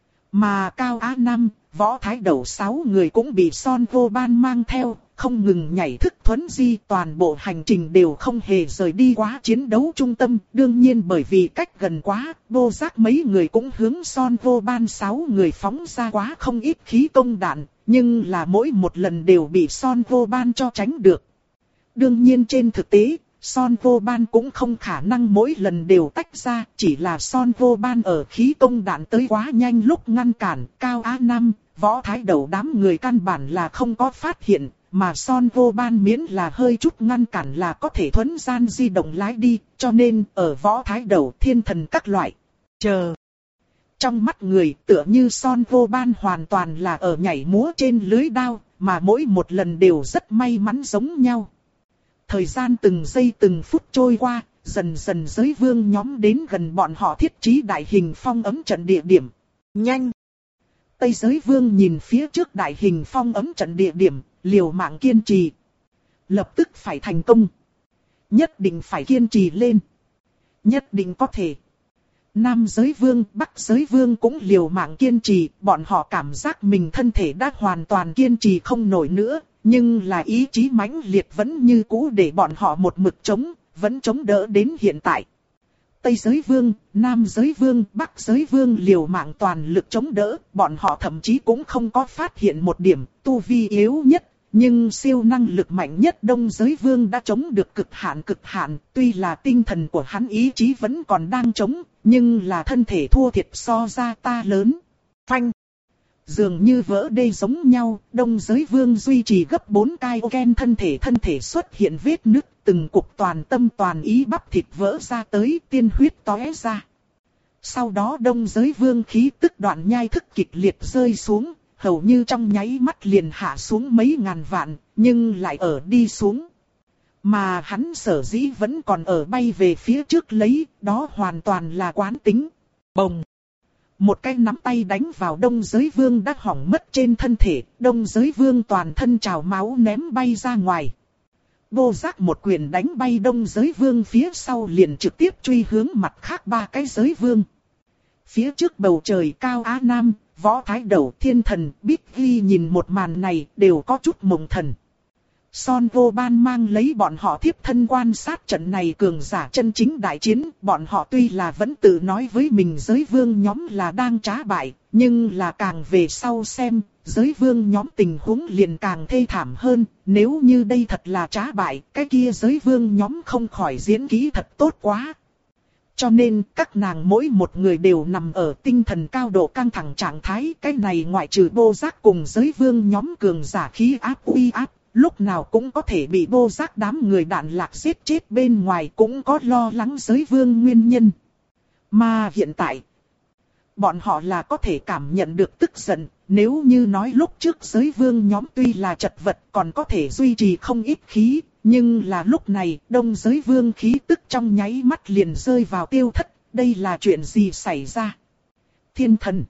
Mà Cao Á Nam, Võ Thái Đầu sáu người cũng bị Son Vô Ban mang theo, không ngừng nhảy thức thuấn di, toàn bộ hành trình đều không hề rời đi quá chiến đấu trung tâm. Đương nhiên bởi vì cách gần quá, Bô Giác mấy người cũng hướng Son Vô Ban sáu người phóng ra quá không ít khí công đạn, nhưng là mỗi một lần đều bị Son Vô Ban cho tránh được. Đương nhiên trên thực tế, Son Vô Ban cũng không khả năng mỗi lần đều tách ra, chỉ là Son Vô Ban ở khí công đạn tới quá nhanh lúc ngăn cản, Cao Á Nam, Võ Thái Đầu đám người căn bản là không có phát hiện, mà Son Vô Ban miễn là hơi chút ngăn cản là có thể thuấn gian di động lái đi, cho nên ở Võ Thái Đầu, Thiên Thần các loại, chờ. Trong mắt người tựa như Son Vô Ban hoàn toàn là ở nhảy múa trên lưới đao, mà mỗi một lần đều rất may mắn giống nhau. Thời gian từng giây từng phút trôi qua, dần dần giới vương nhóm đến gần bọn họ thiết trí đại hình phong ấm trận địa điểm. Nhanh! Tây giới vương nhìn phía trước đại hình phong ấm trận địa điểm, liều mạng kiên trì. Lập tức phải thành công. Nhất định phải kiên trì lên. Nhất định có thể. Nam giới vương, Bắc giới vương cũng liều mạng kiên trì, bọn họ cảm giác mình thân thể đã hoàn toàn kiên trì không nổi nữa. Nhưng là ý chí mãnh liệt vẫn như cũ để bọn họ một mực chống, vẫn chống đỡ đến hiện tại. Tây giới vương, Nam giới vương, Bắc giới vương liều mạng toàn lực chống đỡ, bọn họ thậm chí cũng không có phát hiện một điểm tu vi yếu nhất, nhưng siêu năng lực mạnh nhất Đông giới vương đã chống được cực hạn cực hạn, tuy là tinh thần của hắn ý chí vẫn còn đang chống, nhưng là thân thể thua thiệt so ra ta lớn. Phanh! Dường như vỡ đê giống nhau, Đông giới vương duy trì gấp bốn Kaioken thân thể thân thể xuất hiện vết nứt, từng cục toàn tâm toàn ý bắp thịt vỡ ra tới, tiên huyết tóe ra. Sau đó Đông giới vương khí tức đoạn nhai thức kịch liệt rơi xuống, hầu như trong nháy mắt liền hạ xuống mấy ngàn vạn, nhưng lại ở đi xuống. Mà hắn sở dĩ vẫn còn ở bay về phía trước lấy, đó hoàn toàn là quán tính. Bồng! Một cái nắm tay đánh vào Đông Giới Vương đã hỏng mất trên thân thể, Đông Giới Vương toàn thân trào máu ném bay ra ngoài. Bô Giác một quyền đánh bay Đông Giới Vương phía sau liền trực tiếp truy hướng mặt khác ba cái giới vương. Phía trước bầu trời cao Á Nam, Võ Thái Đầu, Thiên Thần, Bích Ghi nhìn một màn này đều có chút mộng thần. Son Vô Ban mang lấy bọn họ thiếp thân quan sát trận này cường giả chân chính đại chiến, bọn họ tuy là vẫn tự nói với mình giới vương nhóm là đang trá bại, nhưng là càng về sau xem, giới vương nhóm tình huống liền càng thê thảm hơn, nếu như đây thật là trá bại, cái kia giới vương nhóm không khỏi diễn kỹ thật tốt quá. Cho nên các nàng mỗi một người đều nằm ở tinh thần cao độ căng thẳng trạng thái, cái này ngoại trừ Bô Giác cùng giới vương nhóm cường giả khí áp uy áp. Lúc nào cũng có thể bị Bô Giác đám người đạn lạc giết chết bên ngoài cũng có lo lắng giới vương nguyên nhân. Mà hiện tại, bọn họ là có thể cảm nhận được tức giận, nếu như nói lúc trước giới vương nhóm tuy là chật vật còn có thể duy trì không ít khí, nhưng là lúc này Đông Giới Vương khí tức trong nháy mắt liền rơi vào tiêu thất, đây là chuyện gì xảy ra? Thiên Thần!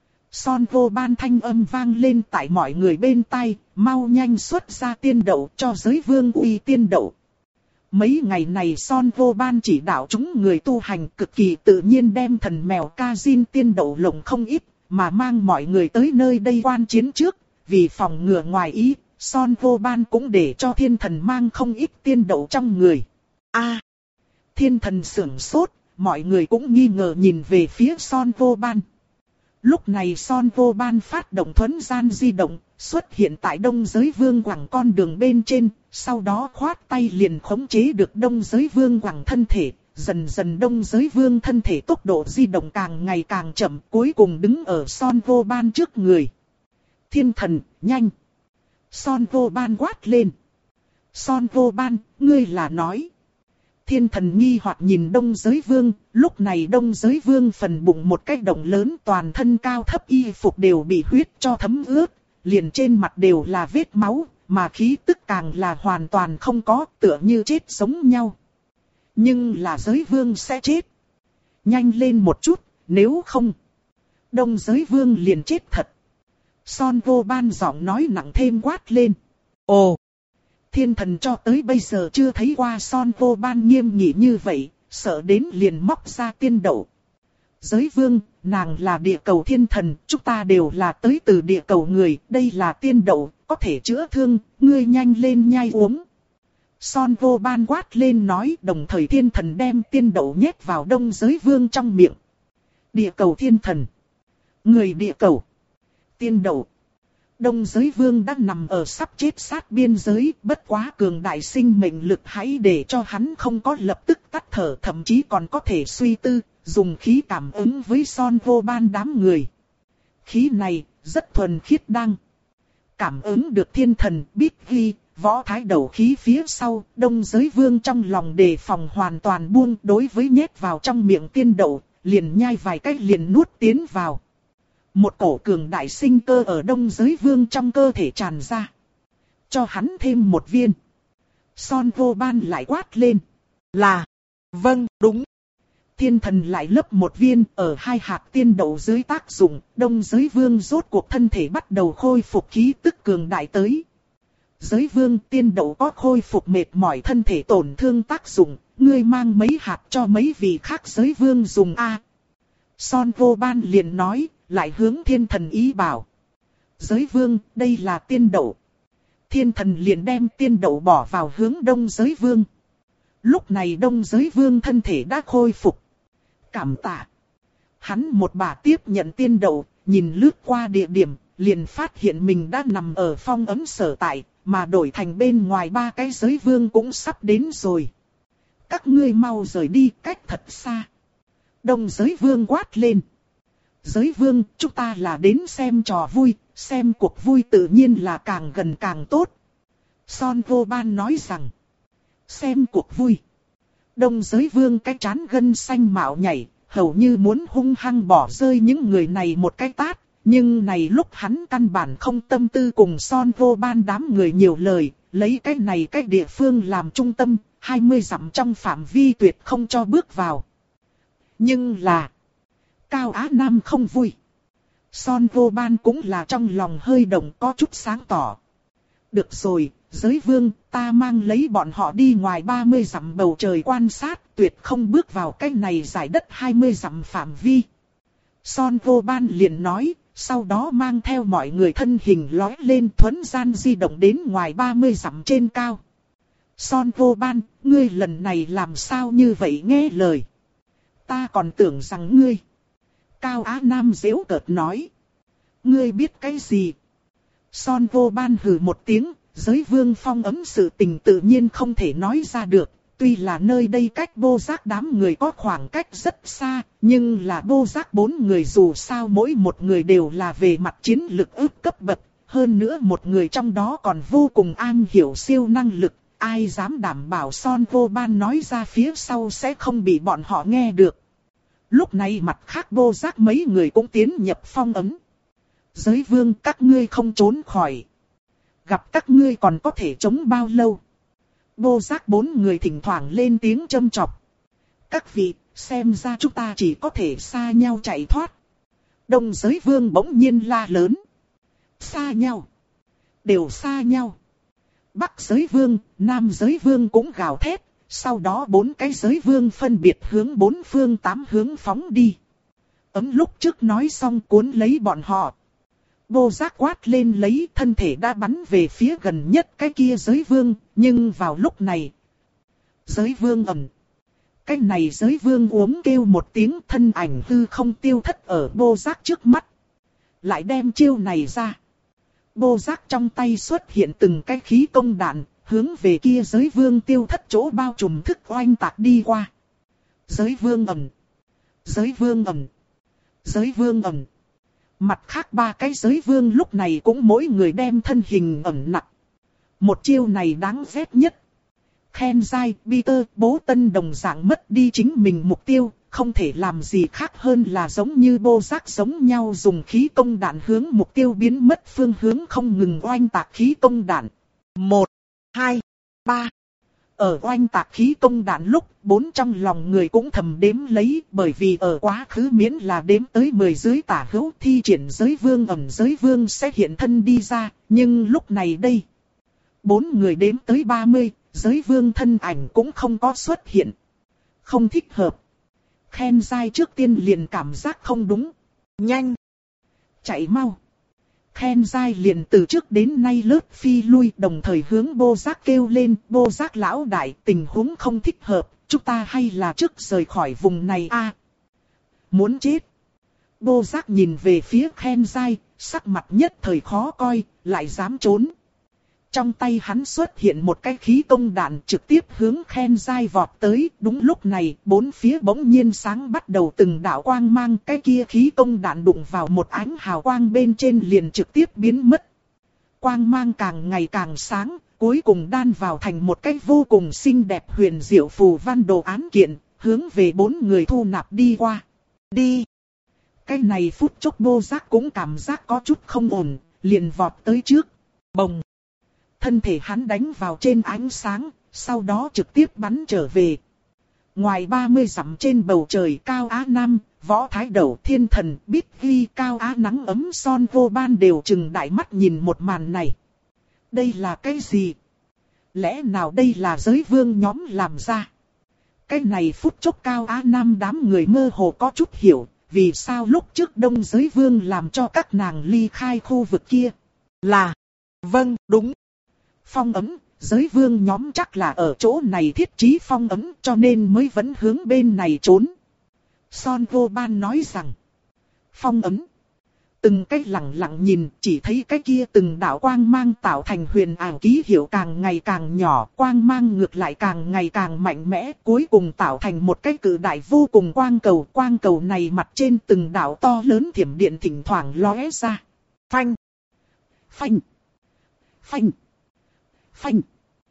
Son Vô Ban thanh âm vang lên tại mọi người bên tai, mau nhanh xuất ra tiên đậu cho giới vương uy tiên đậu. Mấy ngày này Son Vô Ban chỉ đạo chúng người tu hành cực kỳ tự nhiên đem thần mèo ca diên tiên đậu lồng không ít, mà mang mọi người tới nơi đây quan chiến trước, vì phòng ngừa ngoài ý, Son Vô Ban cũng để cho Thiên Thần mang không ít tiên đậu trong người. A, Thiên Thần sửng sốt, mọi người cũng nghi ngờ nhìn về phía Son Vô Ban. Lúc này Son Vô Ban phát động thuấn gian di động, xuất hiện tại Đông Giới Vương quảng con đường bên trên, sau đó khoát tay liền khống chế được Đông Giới Vương quảng thân thể, dần dần Đông Giới Vương thân thể tốc độ di động càng ngày càng chậm, cuối cùng đứng ở Son Vô Ban trước người. Thiên Thần, nhanh! Son Vô Ban quát lên. Son Vô Ban, ngươi là nói. Thiên Thần nghi hoặc nhìn Đông Giới Vương, lúc này Đông Giới Vương phần bụng một cái động lớn, toàn thân cao thấp y phục đều bị huyết cho thấm ướt, liền trên mặt đều là vết máu, mà khí tức càng là hoàn toàn không có, tựa như chết sống nhau. Nhưng là Giới Vương sẽ chết. Nhanh lên một chút, nếu không, Đông Giới Vương liền chết thật. Son Vô Ban giọng nói nặng thêm quát lên. Ồ! Thiên Thần cho tới bây giờ chưa thấy qua Son Vô Ban nghiêm nghị như vậy, sợ đến liền móc ra tiên đậu. Giới Vương, nàng là địa cầu thiên thần, chúng ta đều là tới từ địa cầu người, đây là tiên đậu, có thể chữa thương, ngươi nhanh lên nhai uống. Son Vô Ban quát lên nói, đồng thời Thiên Thần đem tiên đậu nhét vào Đông Giới Vương trong miệng. Địa cầu thiên thần. Người địa cầu. Tiên đậu. Đông Giới Vương đã nằm ở sắp chết sát biên giới, bất quá cường đại sinh mệnh lực hãy để cho hắn không có lập tức tắt thở, thậm chí còn có thể suy tư, dùng khí cảm ứng với Son Vô Ban đám người. Khí này, rất thuần khiết đang. Cảm ứng được Thiên Thần, Bích Ghi, Võ Thái Đầu khí phía sau, Đông Giới Vương trong lòng đề phòng hoàn toàn buông, đối với nhét vào trong miệng tiên đậu, liền nhai vài cách liền nuốt tiến vào. Một cổ cường đại sinh cơ ở Đông Giới Vương trong cơ thể tràn ra. Cho hắn thêm một viên. Son Vô Ban lại quát lên. Là. Vâng, đúng. Thiên Thần lại lấp một viên ở hai hạt tiên đậu dưới tác dụng. Đông Giới Vương rốt cuộc thân thể bắt đầu khôi phục khí tức cường đại tới. Giới Vương tiên đậu có khôi phục mệt mỏi thân thể tổn thương tác dụng. Ngươi mang mấy hạt cho mấy vị khác Giới Vương dùng a. Son Vô Ban liền nói. Lại hướng Thiên Thần ý bảo. Giới Vương, đây là tiên đậu. Thiên Thần liền đem tiên đậu bỏ vào hướng Đông Giới Vương. Lúc này Đông Giới Vương thân thể đã khôi phục. Cảm tạ. Hắn một bà tiếp nhận tiên đậu, nhìn lướt qua địa điểm, liền phát hiện mình đã nằm ở phong ấm sở tại, mà đổi thành bên ngoài ba cái Giới Vương cũng sắp đến rồi. Các ngươi mau rời đi cách thật xa. Đông Giới Vương quát lên. Giới Vương, chúng ta là đến xem trò vui, xem cuộc vui tự nhiên là càng gần càng tốt. Son Vô Ban nói rằng, xem cuộc vui. Đông Giới Vương cái trán gân xanh mạo nhảy, hầu như muốn hung hăng bỏ rơi những người này một cái tát. Nhưng này lúc hắn căn bản không tâm tư cùng Son Vô Ban đám người nhiều lời, lấy cái này cái địa phương làm trung tâm, hai mươi dặm trong phạm vi tuyệt không cho bước vào. Nhưng là, Cao Á Nam không vui. Son Vô Ban cũng là trong lòng hơi động có chút sáng tỏ. Được rồi, giới vương, ta mang lấy bọn họ đi ngoài ba mươi dặm bầu trời quan sát, tuyệt không bước vào cái này giải đất hai mươi dặm phạm vi. Son Vô Ban liền nói, sau đó mang theo mọi người thân hình lói lên thuấn gian di động đến ngoài ba mươi dặm trên cao. Son Vô Ban, ngươi lần này làm sao như vậy nghe lời? Ta còn tưởng rằng ngươi... Cao Á Nam giễu cợt nói. Ngươi biết cái gì? Son Vô Ban hừ một tiếng, giới vương phong ấm sự tình tự nhiên không thể nói ra được. Tuy là nơi đây cách Bô Giác đám người có khoảng cách rất xa, nhưng là Bô Giác bốn người dù sao mỗi một người đều là về mặt chiến lực ước cấp bậc. Hơn nữa một người trong đó còn vô cùng am hiểu siêu năng lực. Ai dám đảm bảo Son Vô Ban nói ra phía sau sẽ không bị bọn họ nghe được. Lúc này mặt khác Bô Giác mấy người cũng tiến nhập phong ấm. Giới vương các ngươi không trốn khỏi. Gặp các ngươi còn có thể chống bao lâu? Bô Giác bốn người thỉnh thoảng lên tiếng châm chọc. Các vị, xem ra chúng ta chỉ có thể xa nhau chạy thoát. Đông giới vương bỗng nhiên la lớn. Xa nhau. Đều xa nhau. Bắc giới vương, Nam giới vương cũng gào thét. Sau đó bốn cái giới vương phân biệt hướng bốn phương tám hướng phóng đi. Ấm lúc trước nói xong cuốn lấy bọn họ. Bô Giác quát lên lấy thân thể đã bắn về phía gần nhất cái kia giới vương. Nhưng vào lúc này, giới vương ầm. Cái này giới vương uống kêu một tiếng thân ảnh hư không tiêu thất ở Bô Giác trước mắt. Lại đem chiêu này ra. Bô Giác trong tay xuất hiện từng cái khí công đạn. Hướng về kia giới vương tiêu thất chỗ bao trùm thức oanh tạc đi qua. Giới vương ầm. Giới vương ầm. Giới vương ầm. Mặt khác ba cái giới vương lúc này cũng mỗi người đem thân hình ẩn nặng. Một chiêu này đáng ghét nhất. Khen dai, Peter, Bố Tân đồng dạng mất đi chính mình mục tiêu. Không thể làm gì khác hơn là giống như Bô Giác giống nhau dùng khí công đạn hướng mục tiêu biến mất phương hướng không ngừng oanh tạc khí công đạn. Một. Hai, ba. Ở oanh tạc khí công đạn lúc, bốn trong lòng người cũng thầm đếm lấy, bởi vì ở quá khứ miễn là đếm tới mười dưới tả hữu thi triển giới vương ẩm giới vương sẽ hiện thân đi ra, nhưng lúc này đây, bốn người đếm tới ba mươi, giới vương thân ảnh cũng không có xuất hiện. Không thích hợp. Khen dai trước tiên liền cảm giác không đúng. Nhanh. Chạy mau. Khen dai liền từ trước đến nay lướt phi lui đồng thời hướng Bô Giác kêu lên. Bô Giác lão đại, tình huống không thích hợp, chúng ta hay là trước rời khỏi vùng này a? À, muốn chết. Bô Giác nhìn về phía Khen dai, sắc mặt nhất thời khó coi, lại dám trốn. Trong tay hắn xuất hiện một cái khí công đạn trực tiếp hướng Khen dai vọt tới. Đúng lúc này, bốn phía bỗng nhiên sáng bắt đầu từng đạo quang mang. Cái kia khí công đạn đụng vào một ánh hào quang bên trên liền trực tiếp biến mất. Quang mang càng ngày càng sáng, cuối cùng đan vào thành một cái vô cùng xinh đẹp huyền diệu phù văn đồ án kiện, hướng về bốn người thu nạp đi qua. Đi! Cái này phút chốc Bô Giác cũng cảm giác có chút không ổn, liền vọt tới trước. Bồng! Thân thể hắn đánh vào trên ánh sáng, sau đó trực tiếp bắn trở về. Ngoài ba mươi dặm trên bầu trời Cao Á Nam, Võ Thái Đẩu, Thiên Thần, Bích Ghi, Cao Á Nắng ấm Son Vô Ban đều trừng đại mắt nhìn một màn này. Đây là cái gì? Lẽ nào đây là giới vương nhóm làm ra? Cái này phút chốc Cao Á Nam đám người mơ hồ có chút hiểu, vì sao lúc trước Đông giới vương làm cho các nàng ly khai khu vực kia? Là, vâng, đúng. Phong ấm, giới vương nhóm chắc là ở chỗ này thiết trí phong ấm cho nên mới vẫn hướng bên này trốn. Son Vô Ban nói rằng, phong ấm. Từng cái lặng lặng nhìn, chỉ thấy cái kia từng đạo quang mang tạo thành huyền ảo ký hiệu càng ngày càng nhỏ, quang mang ngược lại càng ngày càng mạnh mẽ, cuối cùng tạo thành một cái cự đại vô cùng quang cầu. Quang cầu này mặt trên từng đạo to lớn thiểm điện thỉnh thoảng lóe ra. Phanh, phanh, phanh. Phanh!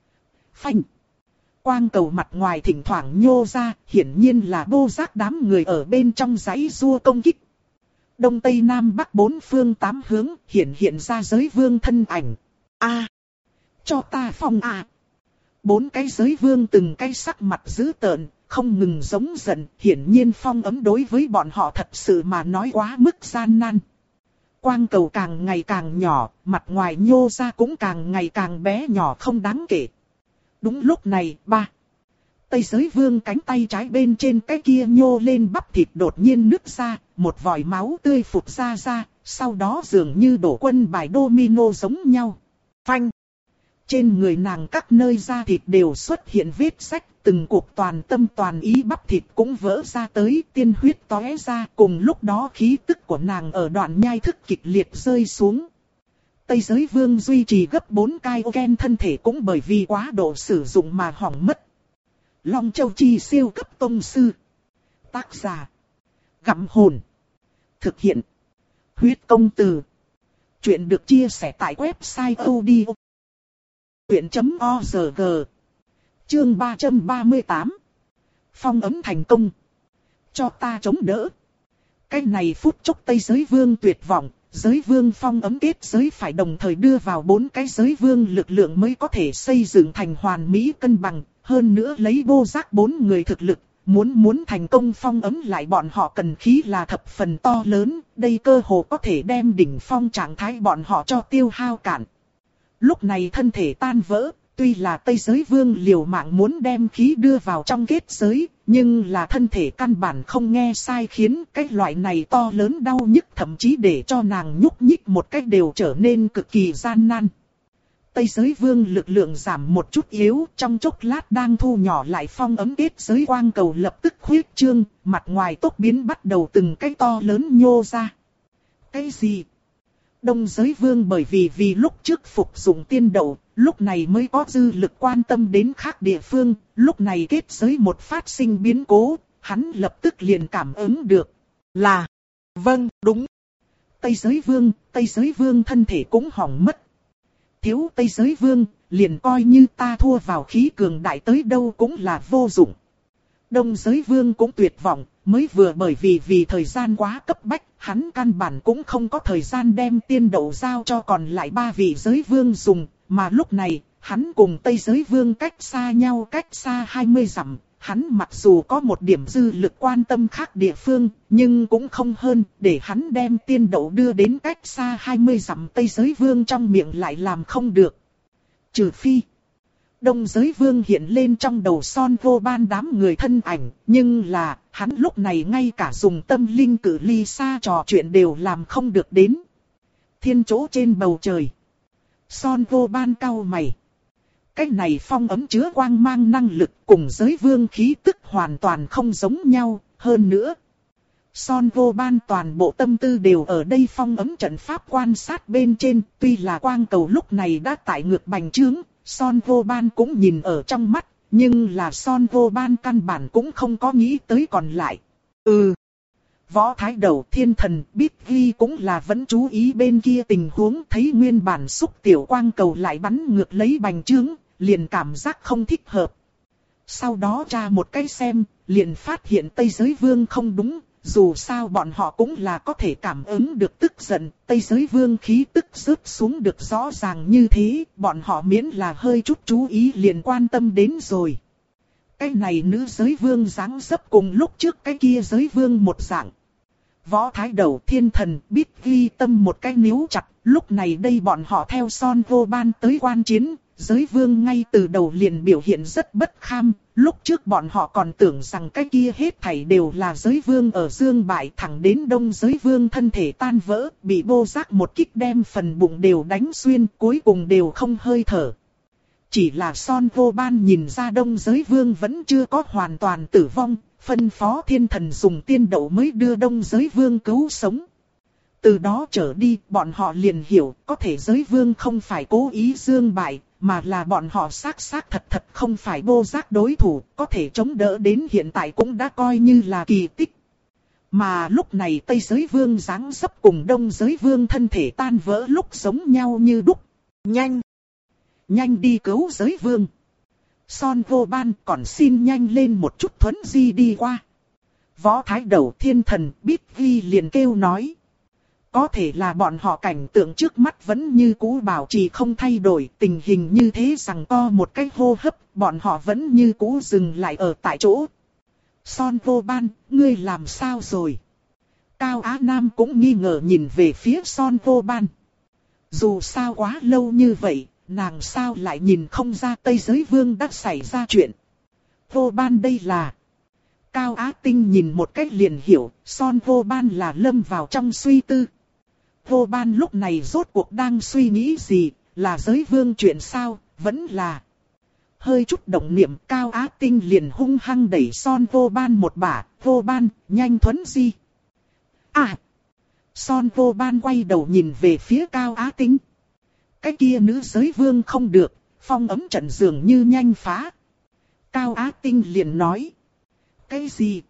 Phanh! Quang cầu mặt ngoài thỉnh thoảng nhô ra, hiển nhiên là Bô Giác đám người ở bên trong giấy rua công kích. Đông Tây Nam Bắc bốn phương tám hướng, hiện hiện ra giới vương thân ảnh. A! cho ta phong à. Bốn cái giới vương từng cái sắc mặt dữ tợn, không ngừng giống giận, hiển nhiên phong ấm đối với bọn họ thật sự mà nói quá mức gian nan. Quang cầu càng ngày càng nhỏ, mặt ngoài nhô ra cũng càng ngày càng bé nhỏ không đáng kể. Đúng lúc này, ba. Tây giới vương cánh tay trái bên trên cái kia nhô lên bắp thịt đột nhiên nứt ra, một vòi máu tươi phụt ra ra, sau đó dường như đổ quân bài domino giống nhau. Phanh! Trên người nàng các nơi da thịt đều xuất hiện vết rách, từng cuộc toàn tâm toàn ý bắp thịt cũng vỡ ra tới, tiên huyết tóe ra, cùng lúc đó khí tức của nàng ở đoạn nhai thức kịch liệt rơi xuống. Tây giới vương duy trì gấp bốn cai oken thân thể cũng bởi vì quá độ sử dụng mà hỏng mất. Long Châu Chi siêu cấp tông sư. Tác giả: Gặm Hồn. Thực hiện: Huyết Công Từ. Chuyện được chia sẻ tại website audio chuyện chấm org. Chương ba trăm ba mươi tám. Phong ấm thành công. Cho ta chống đỡ. Cái này phút chốc Tây giới vương tuyệt vọng. Giới vương phong ấm kết giới phải đồng thời đưa vào bốn cái giới vương lực lượng mới có thể xây dựng thành hoàn mỹ cân bằng. Hơn nữa lấy vô giác bốn người thực lực, muốn muốn thành công phong ấm lại bọn họ cần khí là thập phần to lớn. Đây cơ hồ có thể đem đỉnh phong trạng thái bọn họ cho tiêu hao cạn. Lúc này thân thể tan vỡ, tuy là Tây giới vương liều mạng muốn đem khí đưa vào trong kết giới, nhưng là thân thể căn bản không nghe sai khiến cái loại này to lớn đau nhức thậm chí để cho nàng nhúc nhích một cách đều trở nên cực kỳ gian nan. Tây giới vương lực lượng giảm một chút yếu, trong chốc lát đang thu nhỏ lại phong ấm kết giới quang cầu lập tức khuyết trương, mặt ngoài tốc biến bắt đầu từng cái to lớn nhô ra. Cái gì? Đông giới vương bởi vì vì lúc trước phục dụng tiên đậu, lúc này mới có dư lực quan tâm đến khác địa phương, lúc này kết giới một phát sinh biến cố, hắn lập tức liền cảm ứng được. Là, vâng, đúng. Tây giới vương, Tây giới vương thân thể cũng hỏng mất. Thiếu Tây giới vương, liền coi như ta thua vào khí cường đại tới đâu cũng là vô dụng. Đông giới vương cũng tuyệt vọng, mới vừa bởi vì vì thời gian quá cấp bách, hắn căn bản cũng không có thời gian đem tiên đậu giao cho còn lại ba vị giới vương dùng, mà lúc này, hắn cùng Tây giới vương cách xa nhau cách xa hai mươi dặm, hắn mặc dù có một điểm dư lực quan tâm khác địa phương, nhưng cũng không hơn, để hắn đem tiên đậu đưa đến cách xa hai mươi dặm Tây giới vương trong miệng lại làm không được. Trừ phi, Đông giới vương hiện lên trong đầu Son vô ban đám người thân ảnh, nhưng là, hắn lúc này ngay cả dùng tâm linh cử ly xa trò chuyện đều làm không được đến. Thiên chỗ trên bầu trời. Son vô ban cau mày. Cái này phong ấm chứa quang mang năng lực cùng giới vương khí tức hoàn toàn không giống nhau, hơn nữa. Son vô ban toàn bộ tâm tư đều ở đây phong ấm trận pháp quan sát bên trên, tuy là quang cầu lúc này đã tại ngược bành trướng, Son vô ban cũng nhìn ở trong mắt, nhưng là Son vô ban căn bản cũng không có nghĩ tới còn lại. Ừ. Võ Thái Đầu, Thiên Thần, Bích Ghi cũng là vẫn chú ý bên kia tình huống, thấy nguyên bản xúc tiểu quang cầu lại bắn ngược lấy bành trướng, liền cảm giác không thích hợp. Sau đó tra một cái xem, liền phát hiện Tây giới vương không đúng, dù sao bọn họ cũng là có thể cảm ứng được tức giận, Tây giới vương khí tức rớt xuống được rõ ràng như thế, bọn họ miễn là hơi chút chú ý liền quan tâm đến rồi. Cái này nữ giới vương dáng dấp cùng lúc trước cái kia giới vương một dạng. Võ Thái Đầu, Thiên Thần, biết ghi tâm một cái níu chặt, lúc này đây bọn họ theo Son vô ban tới quan chiến, giới vương ngay từ đầu liền biểu hiện rất bất kham, lúc trước bọn họ còn tưởng rằng cái kia hết thảy đều là giới vương ở dương bại, thẳng đến Đông giới vương thân thể tan vỡ, bị vô giác một kích đem phần bụng đều đánh xuyên, cuối cùng đều không hơi thở. Chỉ là Son vô ban nhìn ra Đông giới vương vẫn chưa có hoàn toàn tử vong, phân phó Thiên Thần dùng tiên đậu mới đưa Đông giới vương cứu sống. Từ đó trở đi, bọn họ liền hiểu, có thể giới vương không phải cố ý dương bại, mà là bọn họ xác xác thật thật không phải vô giác đối thủ, có thể chống đỡ đến hiện tại cũng đã coi như là kỳ tích. Mà lúc này Tây giới vương dáng dấp cùng Đông giới vương thân thể tan vỡ lúc giống nhau như đúc. Nhanh! Nhanh đi cứu giới vương! Son vô ban còn xin nhanh lên một chút thuấn di đi qua. Võ Thái Đầu, Thiên Thần, Bích Ghi liền kêu nói. Có thể là bọn họ cảnh tượng trước mắt vẫn như cũ bảo trì không thay đổi, tình hình như thế rằng co một cái hô hấp, bọn họ vẫn như cũ dừng lại ở tại chỗ. Son Vô Ban, ngươi làm sao rồi? Cao Á Nam cũng nghi ngờ nhìn về phía Son Vô Ban. Dù sao quá lâu như vậy, nàng sao lại nhìn không ra Tây Giới Vương đã xảy ra chuyện. Vô Ban đây là... Cao Á Tinh nhìn một cách liền hiểu, Son Vô Ban là lâm vào trong suy tư. Vô Ban lúc này rốt cuộc đang suy nghĩ gì, là Giới Vương chuyện sao, vẫn là... Hơi chút động niệm, Cao Á Tinh liền hung hăng đẩy Son Vô Ban một bả, Vô Ban, nhanh thuấn di. À! Son Vô Ban quay đầu nhìn về phía Cao Á Tinh. Cái kia nữ Giới Vương không được, phong ấm trận dường như nhanh phá. Cao Á Tinh liền nói. Cái gì?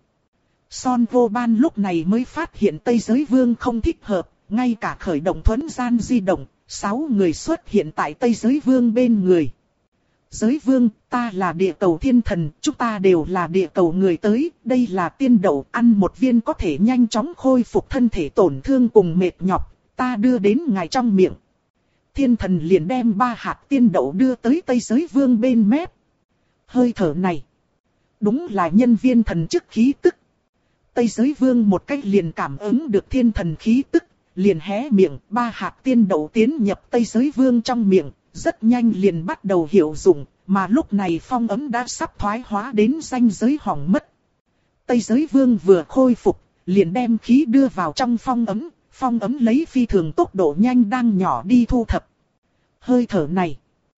Son Vô Ban lúc này mới phát hiện Tây Giới Vương không thích hợp, ngay cả khởi động thuấn gian di động, sáu người xuất hiện tại Tây Giới Vương bên người. Giới Vương, ta là địa cầu thiên thần, chúng ta đều là địa cầu người tới, đây là tiên đậu, ăn một viên có thể nhanh chóng khôi phục thân thể tổn thương cùng mệt nhọc, ta đưa đến ngài trong miệng. Thiên thần liền đem ba hạt tiên đậu đưa tới Tây Giới Vương bên mép. Hơi thở này, đúng là nhân viên thần chức khí tức. Tây Giới Vương một cách liền cảm ứng được thiên thần khí tức, liền hé miệng, ba hạt tiên đậu tiến nhập Tây Giới Vương trong miệng. Rất nhanh liền bắt đầu hiệu dụng, mà lúc này phong ấm đã sắp thoái hóa đến ranh giới hỏng mất. Tây Giới Vương vừa khôi phục, liền đem khí đưa vào trong phong ấm, phong ấm lấy phi thường tốc độ nhanh đang nhỏ đi thu thập. Hơi thở này,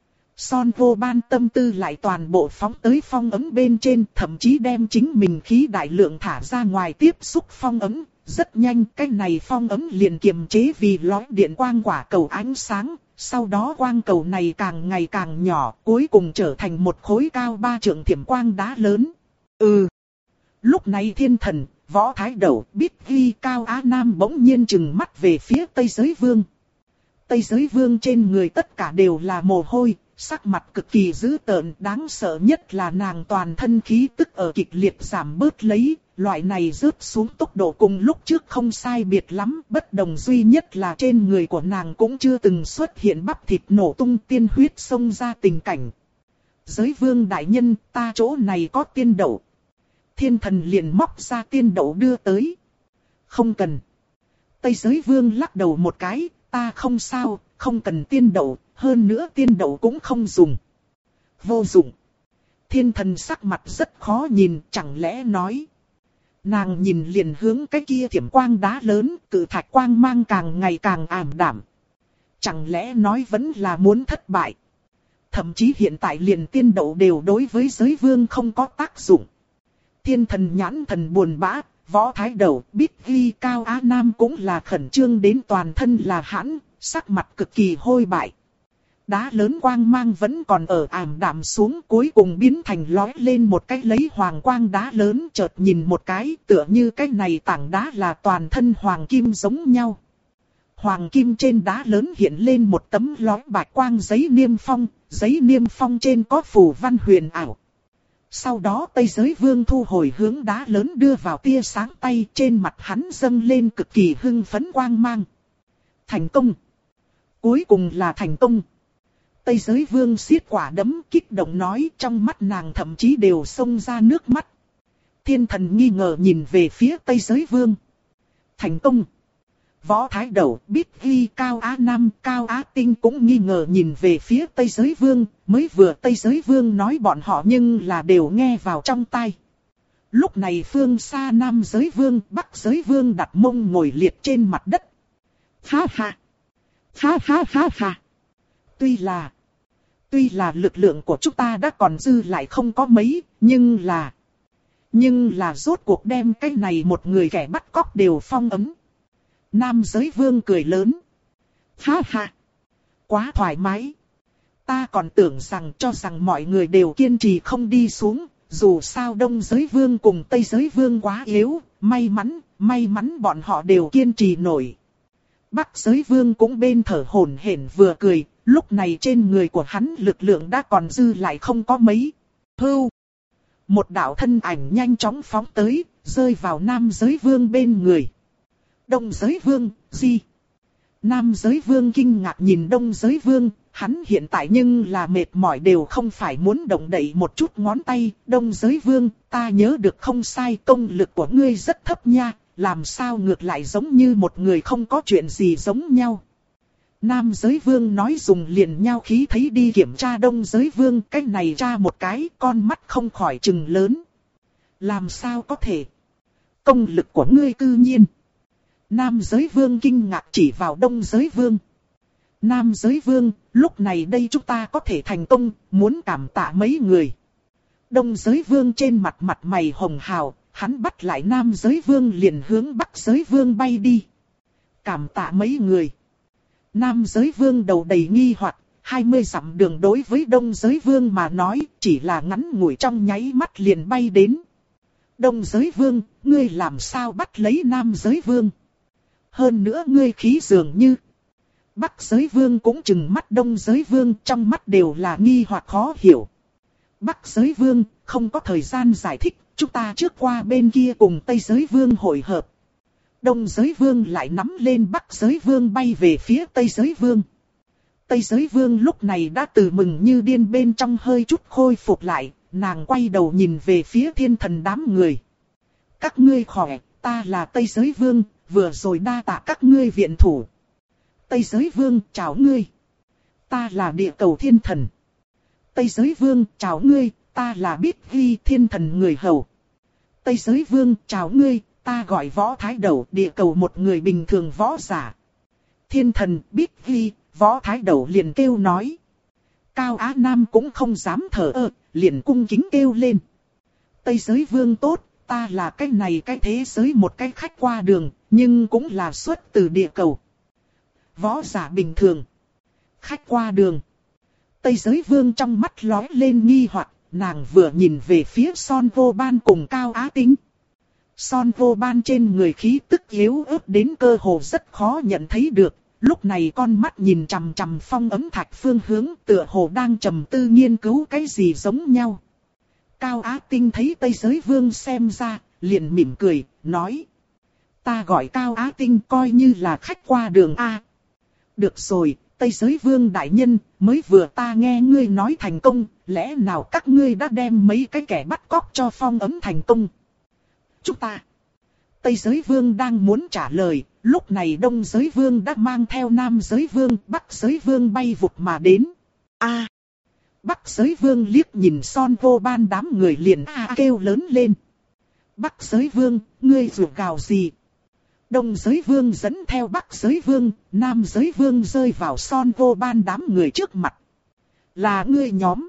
Son Vô Ban tâm tư lại toàn bộ phóng tới phong ấm bên trên, thậm chí đem chính mình khí đại lượng thả ra ngoài tiếp xúc phong ấm. Rất nhanh cái này phong ấm liền kiềm chế vì lói điện quang quả cầu ánh sáng. Sau đó quang cầu này càng ngày càng nhỏ, cuối cùng trở thành một khối cao ba trượng thiểm quang đá lớn. Ừ. Lúc này thiên thần, Võ Thái Đẩu, biết ghi Cao Á Nam bỗng nhiên trừng mắt về phía Tây Giới Vương. Tây Giới Vương trên người tất cả đều là mồ hôi, sắc mặt cực kỳ dữ tợn, đáng sợ nhất là nàng toàn thân khí tức ở kịch liệt giảm bớt lấy. Loại này rớt xuống tốc độ cùng lúc trước không sai biệt lắm, bất đồng duy nhất là trên người của nàng cũng chưa từng xuất hiện bắp thịt nổ tung tiên huyết xông ra tình cảnh. Giới Vương đại nhân, ta chỗ này có tiên đậu. Thiên thần liền móc ra tiên đậu đưa tới. Không cần. Tây Giới Vương lắc đầu một cái, ta không sao, không cần tiên đậu, hơn nữa tiên đậu cũng không dùng. Vô dụng. Thiên thần sắc mặt rất khó nhìn, chẳng lẽ nói. Nàng nhìn liền hướng cái kia thiểm quang đá lớn, cự thạch quang mang càng ngày càng ảm đạm. Chẳng lẽ nói vẫn là muốn thất bại. Thậm chí hiện tại liền tiên đậu đều đối với Giới Vương không có tác dụng. Thiên thần nhãn thần buồn bã, Võ Thái Đẩu biết ghi Cao Á Nam cũng là khẩn trương đến toàn thân là hãn, sắc mặt cực kỳ hôi bại. Đá lớn quang mang vẫn còn ở ảm đạm xuống, cuối cùng biến thành lói lên một cái lấy hoàng quang đá lớn, chợt nhìn một cái tựa như cái này tảng đá là toàn thân hoàng kim giống nhau. Hoàng kim trên đá lớn hiện lên một tấm lói bạch quang giấy niêm phong, giấy niêm phong trên có phù văn huyền ảo. Sau đó Tây Giới Vương thu hồi hướng đá lớn đưa vào tia sáng tay, trên mặt hắn dâng lên cực kỳ hưng phấn quang mang. Thành công! Cuối cùng là thành công! Tây Giới Vương siết quả đấm kích động nói, trong mắt nàng thậm chí đều xông ra nước mắt. Thiên thần nghi ngờ nhìn về phía Tây Giới Vương. Thành công! Võ Thái Đẩu biết ghi Cao Á Nam, Cao Á Tinh cũng nghi ngờ nhìn về phía Tây Giới Vương, mới vừa Tây Giới Vương nói bọn họ nhưng là đều nghe vào trong tai. Lúc này phương xa Nam Giới Vương, Bắc Giới Vương đặt mông ngồi liệt trên mặt đất. Ha ha! Ha ha ha ha! Tuy là, tuy là lực lượng của chúng ta đã còn dư lại không có mấy, nhưng là, nhưng là rốt cuộc đem cái này một người kẻ bắt cóc đều phong ấn. Nam Giới Vương cười lớn. Ha ha! Quá thoải mái. Ta còn tưởng rằng cho rằng mọi người đều kiên trì không đi xuống, dù sao Đông Giới Vương cùng Tây Giới Vương quá yếu, may mắn, may mắn bọn họ đều kiên trì nổi. Bắc Giới Vương cũng bên thở hổn hển vừa cười, lúc này trên người của hắn lực lượng đã còn dư lại không có mấy. Hưu! Một đạo thân ảnh nhanh chóng phóng tới, rơi vào Nam Giới Vương bên người. Đông Giới Vương, gì? Nam giới vương kinh ngạc nhìn đông giới vương, hắn hiện tại nhưng là mệt mỏi đều không phải muốn động đậy một chút ngón tay. Đông giới vương, ta nhớ được không sai, công lực của ngươi rất thấp nha, làm sao ngược lại giống như một người không có chuyện gì giống nhau. Nam giới vương nói dùng liền nhau khí thấy đi kiểm tra đông giới vương, cái này tra một cái, con mắt không khỏi trừng lớn. Làm sao có thể? Công lực của ngươi cư nhiên. Nam giới vương kinh ngạc chỉ vào đông giới vương. Nam giới vương, lúc này đây chúng ta có thể thành công, muốn cảm tạ mấy người. Đông giới vương trên mặt mặt mày hồng hào, hắn bắt lại nam giới vương liền hướng bắc giới vương bay đi. Cảm tạ mấy người. Nam giới vương đầu đầy nghi hoặc, hai mươi dặm đường đối với đông giới vương mà nói, chỉ là ngắn ngủi trong nháy mắt liền bay đến. Đông giới vương, ngươi làm sao bắt lấy nam giới vương? Hơn nữa ngươi khí dường như. Bắc giới vương cũng chừng mắt đông giới vương, trong mắt đều là nghi hoặc khó hiểu. Bắc giới vương, không có thời gian giải thích, chúng ta trước qua bên kia cùng Tây giới vương hội hợp. Đông giới vương lại nắm lên Bắc giới vương bay về phía Tây giới vương. Tây giới vương lúc này đã từ mừng như điên bên trong hơi chút khôi phục lại, nàng quay đầu nhìn về phía thiên thần đám người. Các ngươi khỏe, ta là Tây giới vương, vừa rồi đa tạ các ngươi viện thủ. Tây giới vương, chào ngươi. Ta là địa cầu thiên thần. Tây giới vương, chào ngươi, ta là biết ghi thiên thần người hầu. Tây giới vương, chào ngươi, ta gọi võ thái đầu, địa cầu một người bình thường võ giả. Thiên thần, biết ghi, võ thái đầu liền kêu nói. Cao Á Nam cũng không dám thở ơ, liền cung kính kêu lên. Tây giới vương tốt, ta là cái này cái thế giới một cái khách qua đường, nhưng cũng là xuất từ địa cầu. Võ giả bình thường. Khách qua đường. Tây giới vương trong mắt lóe lên nghi hoặc, nàng vừa nhìn về phía Son Vô Ban cùng Cao Á Tinh. Son Vô Ban trên người khí tức yếu ớt đến cơ hồ rất khó nhận thấy được. Lúc này con mắt nhìn chằm chằm phong ấm thạch phương hướng, tựa hồ đang trầm tư nghiên cứu cái gì giống nhau. Cao Á Tinh thấy Tây giới vương xem ra, liền mỉm cười, nói. Ta gọi Cao Á Tinh coi như là khách qua đường A. Được rồi, Tây giới vương đại nhân, mới vừa ta nghe ngươi nói thành công, lẽ nào các ngươi đã đem mấy cái kẻ bắt cóc cho phong ấm thành công? Chúng ta. Tây giới vương đang muốn trả lời, lúc này đông giới vương đã mang theo nam giới vương, bắc giới vương bay vụt mà đến. A. Bắc giới vương liếc nhìn Son Vô Ban đám người liền a kêu lớn lên. Bắc giới vương, ngươi rủa gào gì? Đông giới vương dẫn theo bắc giới vương, nam giới vương rơi vào Son Vô Ban đám người trước mặt. Là ngươi nhóm.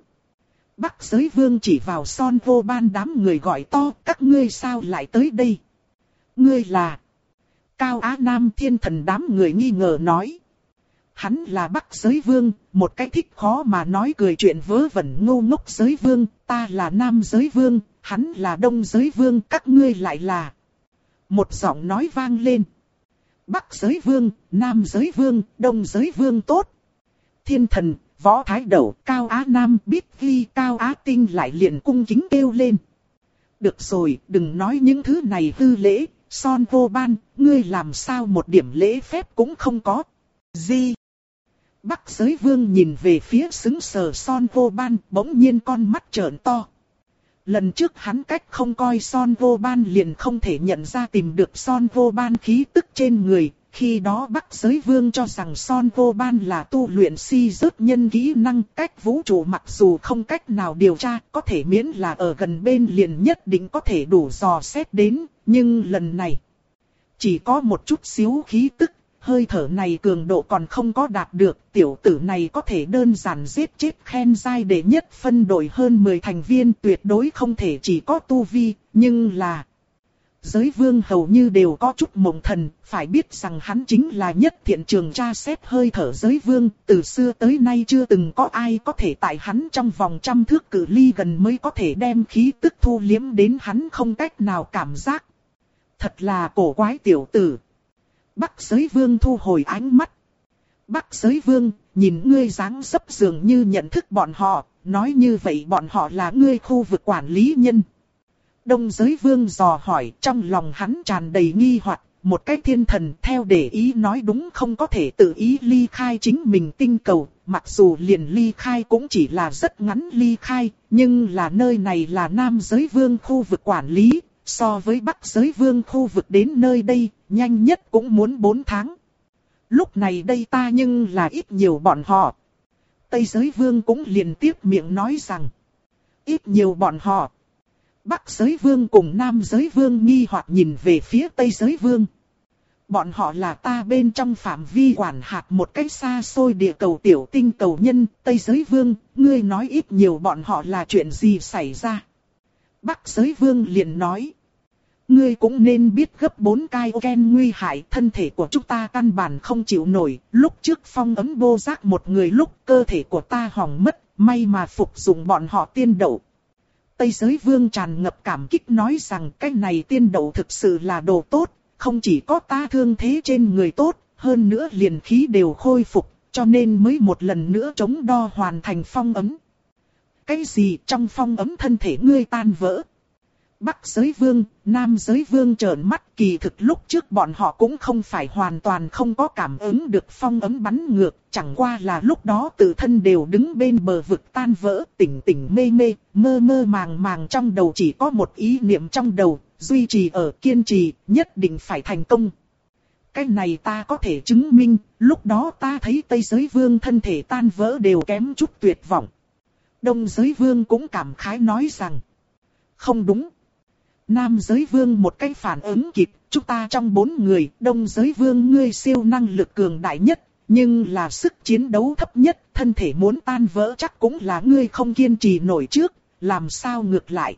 Bắc giới vương chỉ vào Son Vô Ban đám người gọi to, các ngươi sao lại tới đây? Ngươi là... Cao Á Nam thiên thần đám người nghi ngờ nói. Hắn là Bắc giới vương, một cái thích khó mà nói cười chuyện vớ vẩn ngu ngốc giới vương, ta là Nam giới vương, hắn là Đông giới vương, các ngươi lại là... Một giọng nói vang lên. Bắc giới vương, Nam giới vương, Đông giới vương tốt. Thiên thần, võ thái đầu, Cao Á Nam biết ghi Cao Á Tinh lại liền cung kính kêu lên. Được rồi, đừng nói những thứ này hư lễ, Son Vô Ban, ngươi làm sao một điểm lễ phép cũng không có. Gì? Bắc giới vương nhìn về phía xứng sờ Son Vô Ban, bỗng nhiên con mắt trợn to. Lần trước hắn cách không coi Son Vô Ban liền không thể nhận ra tìm được Son Vô Ban khí tức trên người. Khi đó Bắc giới vương cho rằng Son Vô Ban là tu luyện si rớt nhân kỹ năng cách vũ trụ, mặc dù không cách nào điều tra, có thể miễn là ở gần bên liền nhất định có thể đủ dò xét đến. Nhưng lần này, chỉ có một chút xíu khí tức, hơi thở này cường độ còn không có đạt được, tiểu tử này có thể đơn giản giết chết khen giai đệ nhất phân đội hơn mười thành viên, tuyệt đối không thể chỉ có tu vi, nhưng là... Giới vương hầu như đều có chút mộng thần, phải biết rằng hắn chính là nhất thiện trường tra xét hơi thở giới vương, từ xưa tới nay chưa từng có ai có thể tại hắn trong vòng trăm thước cự ly gần mới có thể đem khí tức thu liếm đến hắn không cách nào cảm giác. Thật là cổ quái tiểu tử. Bắc giới vương thu hồi ánh mắt. Bắc giới vương, nhìn ngươi dáng dấp dường như nhận thức bọn họ, nói như vậy bọn họ là ngươi khu vực quản lý nhân. Đông giới vương dò hỏi, trong lòng hắn tràn đầy nghi hoặc, một cái thiên thần theo để ý nói đúng không có thể tự ý ly khai chính mình tinh cầu, mặc dù liền ly khai cũng chỉ là rất ngắn ly khai, nhưng là nơi này là Nam Giới Vương khu vực quản lý, so với Bắc Giới Vương khu vực đến nơi đây, nhanh nhất cũng muốn bốn tháng. Lúc này đây ta nhưng là ít nhiều bọn họ. Tây Giới Vương cũng liền tiếp miệng nói rằng, ít nhiều bọn họ. Bắc Giới Vương cùng Nam Giới Vương nghi hoặc nhìn về phía Tây Giới Vương. Bọn họ là ta bên trong phạm vi quản hạt một cách xa xôi địa cầu tiểu tinh cầu nhân. Tây Giới Vương, ngươi nói ít nhiều bọn họ là chuyện gì xảy ra? Bắc Giới Vương liền nói. Ngươi cũng nên biết gấp bốn cái gen nguy hại, thân thể của chúng ta căn bản không chịu nổi. Lúc trước phong ấm vô giác một người lúc cơ thể của ta hỏng mất, may mà phục dụng bọn họ tiên đậu. Tây Giới Vương tràn ngập cảm kích nói rằng cái này tiên đậu thực sự là đồ tốt, không chỉ có ta thương thế trên người tốt, hơn nữa liền khí đều khôi phục, cho nên mới một lần nữa chống đo hoàn thành phong ấm. Cái gì trong phong ấm thân thể ngươi tan vỡ? Bắc Giới Vương, Nam Giới Vương trợn mắt, kỳ thực lúc trước bọn họ cũng không phải hoàn toàn không có cảm ứng được phong ấm bắn ngược, chẳng qua là lúc đó tự thân đều đứng bên bờ vực tan vỡ, tỉnh tỉnh mê mê, mơ mơ màng màng trong đầu chỉ có một ý niệm trong đầu, duy trì ở kiên trì, nhất định phải thành công. Cái này ta có thể chứng minh, lúc đó ta thấy Tây Giới Vương thân thể tan vỡ đều kém chút tuyệt vọng. Đông Giới Vương cũng cảm khái nói rằng, không đúng. Nam Giới Vương một cái phản ứng kịp, chúng ta trong bốn người, Đông Giới Vương ngươi siêu năng lực cường đại nhất, nhưng là sức chiến đấu thấp nhất, thân thể muốn tan vỡ chắc cũng là ngươi không kiên trì nổi trước, làm sao ngược lại.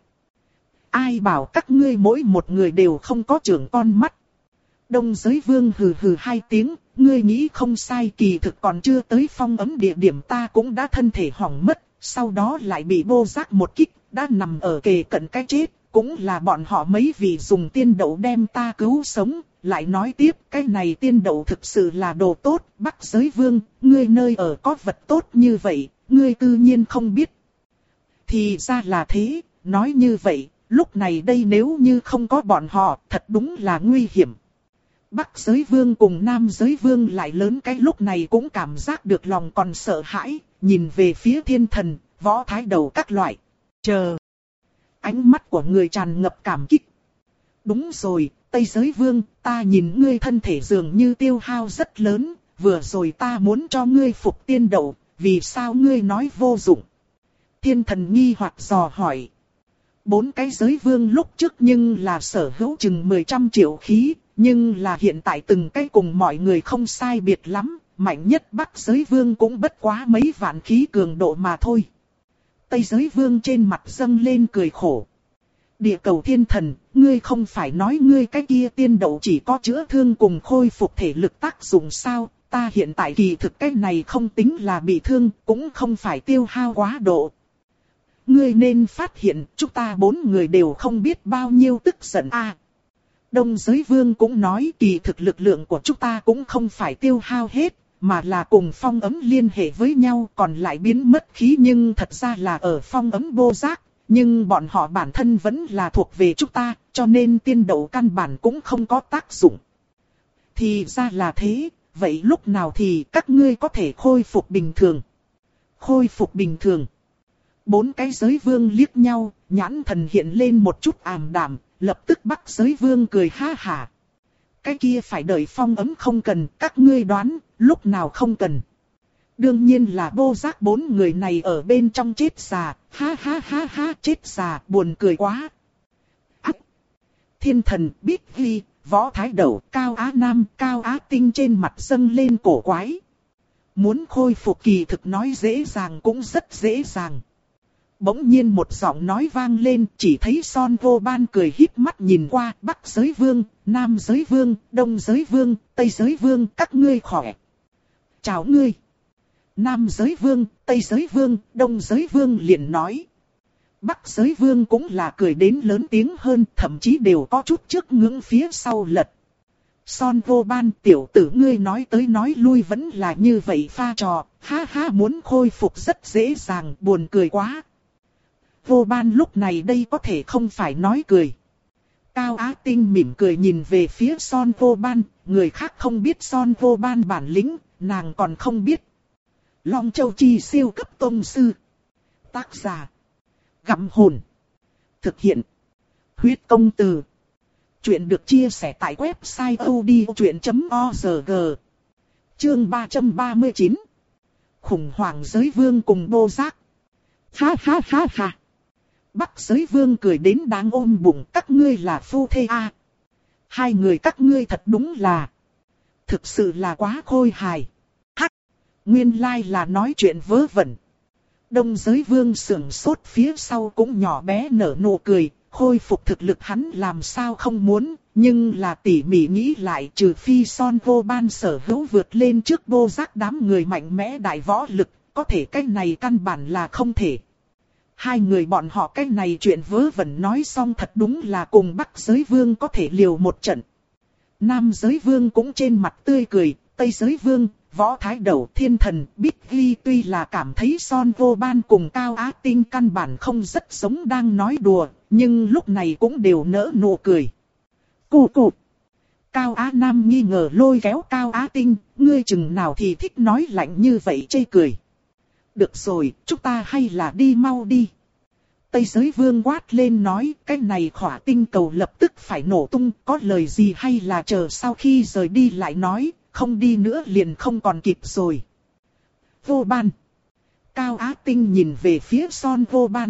Ai bảo các ngươi mỗi một người đều không có trưởng con mắt. Đông Giới Vương hừ hừ hai tiếng, ngươi nghĩ không sai, kỳ thực còn chưa tới phong ấm địa điểm ta cũng đã thân thể hỏng mất, sau đó lại bị vô giác một kích, đã nằm ở kề cận cái chết. Cũng là bọn họ mấy vị dùng tiên đậu đem ta cứu sống, lại nói tiếp cái này tiên đậu thực sự là đồ tốt. Bắc Giới Vương, ngươi nơi ở có vật tốt như vậy, ngươi tự nhiên không biết. Thì ra là thế, nói như vậy, lúc này đây nếu như không có bọn họ, thật đúng là nguy hiểm. Bắc Giới Vương cùng Nam Giới Vương lại lớn cái lúc này cũng cảm giác được lòng còn sợ hãi, nhìn về phía thiên thần, võ thái đầu các loại. Chờ! Ánh mắt của người tràn ngập cảm kích. Đúng rồi, Tây Giới Vương, ta nhìn ngươi thân thể dường như tiêu hao rất lớn, vừa rồi ta muốn cho ngươi phục tiên đậu, vì sao ngươi nói vô dụng? Thiên thần nghi hoặc dò hỏi. Bốn cái giới vương lúc trước nhưng là sở hữu chừng mười trăm triệu khí, nhưng là hiện tại từng cái cùng mọi người không sai biệt lắm, mạnh nhất Bắc Giới Vương cũng bất quá mấy vạn khí cường độ mà thôi. Tây Giới Vương trên mặt dâng lên cười khổ. Địa cầu thiên thần, ngươi không phải nói ngươi cái kia tiên đậu chỉ có chữa thương cùng khôi phục thể lực tác dụng sao? Ta hiện tại kỳ thực cái này không tính là bị thương, cũng không phải tiêu hao quá độ. Ngươi nên phát hiện chúng ta bốn người đều không biết bao nhiêu tức giận a. À, Đông Giới Vương cũng nói kỳ thực lực lượng của chúng ta cũng không phải tiêu hao hết, mà là cùng phong ấm liên hệ với nhau, còn lại biến mất khí nhưng thật ra là ở phong ấm vô giác, nhưng bọn họ bản thân vẫn là thuộc về chúng ta, cho nên tiên đậu căn bản cũng không có tác dụng. Thì ra là thế, vậy lúc nào thì các ngươi có thể khôi phục bình thường? Khôi phục bình thường. Bốn cái giới vương liếc nhau, nhãn thần hiện lên một chút ảm đạm, lập tức Bắc Giới Vương cười ha hả. Cái kia phải đợi phong ấm không cần, các ngươi đoán, lúc nào không cần. Đương nhiên là vô giác bốn người này ở bên trong chết già, ha ha ha ha chết già, buồn cười quá. Ác! Thiên thần, Bích Ghi, Võ Thái Đầu, Cao Á Nam, Cao Á Tinh trên mặt dâng lên cổ quái. Muốn khôi phục kỳ thực nói dễ dàng cũng rất dễ dàng. Bỗng nhiên một giọng nói vang lên, chỉ thấy Son Vô Ban cười híp mắt nhìn qua, Bắc Giới Vương, Nam Giới Vương, Đông Giới Vương, Tây Giới Vương, các ngươi khỏe. Chào ngươi. Nam Giới Vương, Tây Giới Vương, Đông Giới Vương liền nói. Bắc Giới Vương cũng là cười đến lớn tiếng hơn, thậm chí đều có chút trước ngưỡng phía sau lật. Son Vô Ban, tiểu tử ngươi nói tới nói lui vẫn là như vậy pha trò, ha ha, muốn khôi phục rất dễ dàng, buồn cười quá. Vô Ban lúc này đây có thể không phải nói cười. Cao Á Tinh mỉm cười nhìn về phía Son Vô Ban, người khác không biết Son Vô Ban bản lĩnh, nàng còn không biết. Long Châu Chi siêu cấp tông sư. Tác giả. Gặm hồn. Thực hiện. Huyết công từ. Chuyện được chia sẻ tại website odchuyện chấm org. Chương ba trăm ba mươi chín. Khủng hoảng giới vương cùng Bô Giác. Ha ha ha ha. Bắc giới vương cười đến đáng ôm bụng, các ngươi là phu thê a. À. Hai người các ngươi thật đúng là. Thực sự là quá khôi hài. Hắc. Nguyên lai là nói chuyện vớ vẩn. Đông giới vương sưởng sốt phía sau cũng nhỏ bé nở nụ cười, khôi phục thực lực hắn làm sao không muốn, nhưng là tỉ mỉ nghĩ lại trừ phi Son Vô Ban sở hữu vượt lên trước Bô Giác đám người mạnh mẽ đại võ lực, có thể cái này căn bản là không thể. Hai người bọn họ cái này chuyện vớ vẩn nói xong thật đúng là cùng Bắc giới vương có thể liều một trận. Nam giới vương cũng trên mặt tươi cười, Tây giới vương, Võ Thái Đầu, Thiên Thần, Bích Ghi tuy là cảm thấy Son Vô Ban cùng Cao Á Tinh căn bản không rất giống đang nói đùa, nhưng lúc này cũng đều nỡ nụ cười. Cụ cụ. Cao Á Nam nghi ngờ lôi kéo Cao Á Tinh, ngươi chừng nào thì thích nói lạnh như vậy chê cười. Được rồi, chúng ta hay là đi mau đi. Tây giới vương quát lên nói, cái này khỏa tinh cầu lập tức phải nổ tung, có lời gì hay là chờ sau khi rời đi lại nói, không đi nữa liền không còn kịp rồi. Vô Ban. Cao Á Tinh nhìn về phía Son Vô Ban.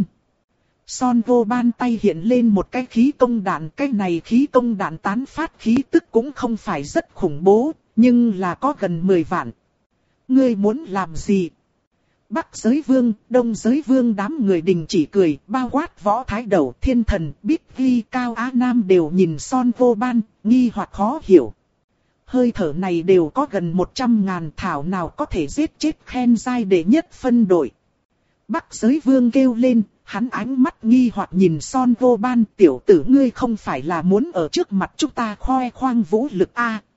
Son Vô Ban tay hiện lên một cái khí công đạn, cái này khí công đạn tán phát khí tức cũng không phải rất khủng bố, nhưng là có gần mười vạn. Ngươi muốn làm gì? Bắc giới vương, Đông giới vương đám người đình chỉ cười, bao quát Võ Thái Đầu, Thiên Thần, Bích Ghi, Cao Á Nam đều nhìn Son Vô Ban, nghi hoặc khó hiểu. Hơi thở này đều có gần một trăm ngàn thảo nào có thể giết chết khen giai đệ nhất phân đội. Bắc giới vương kêu lên, hắn ánh mắt nghi hoặc nhìn Son Vô Ban, tiểu tử ngươi không phải là muốn ở trước mặt chúng ta khoe khoang vũ lực a? À?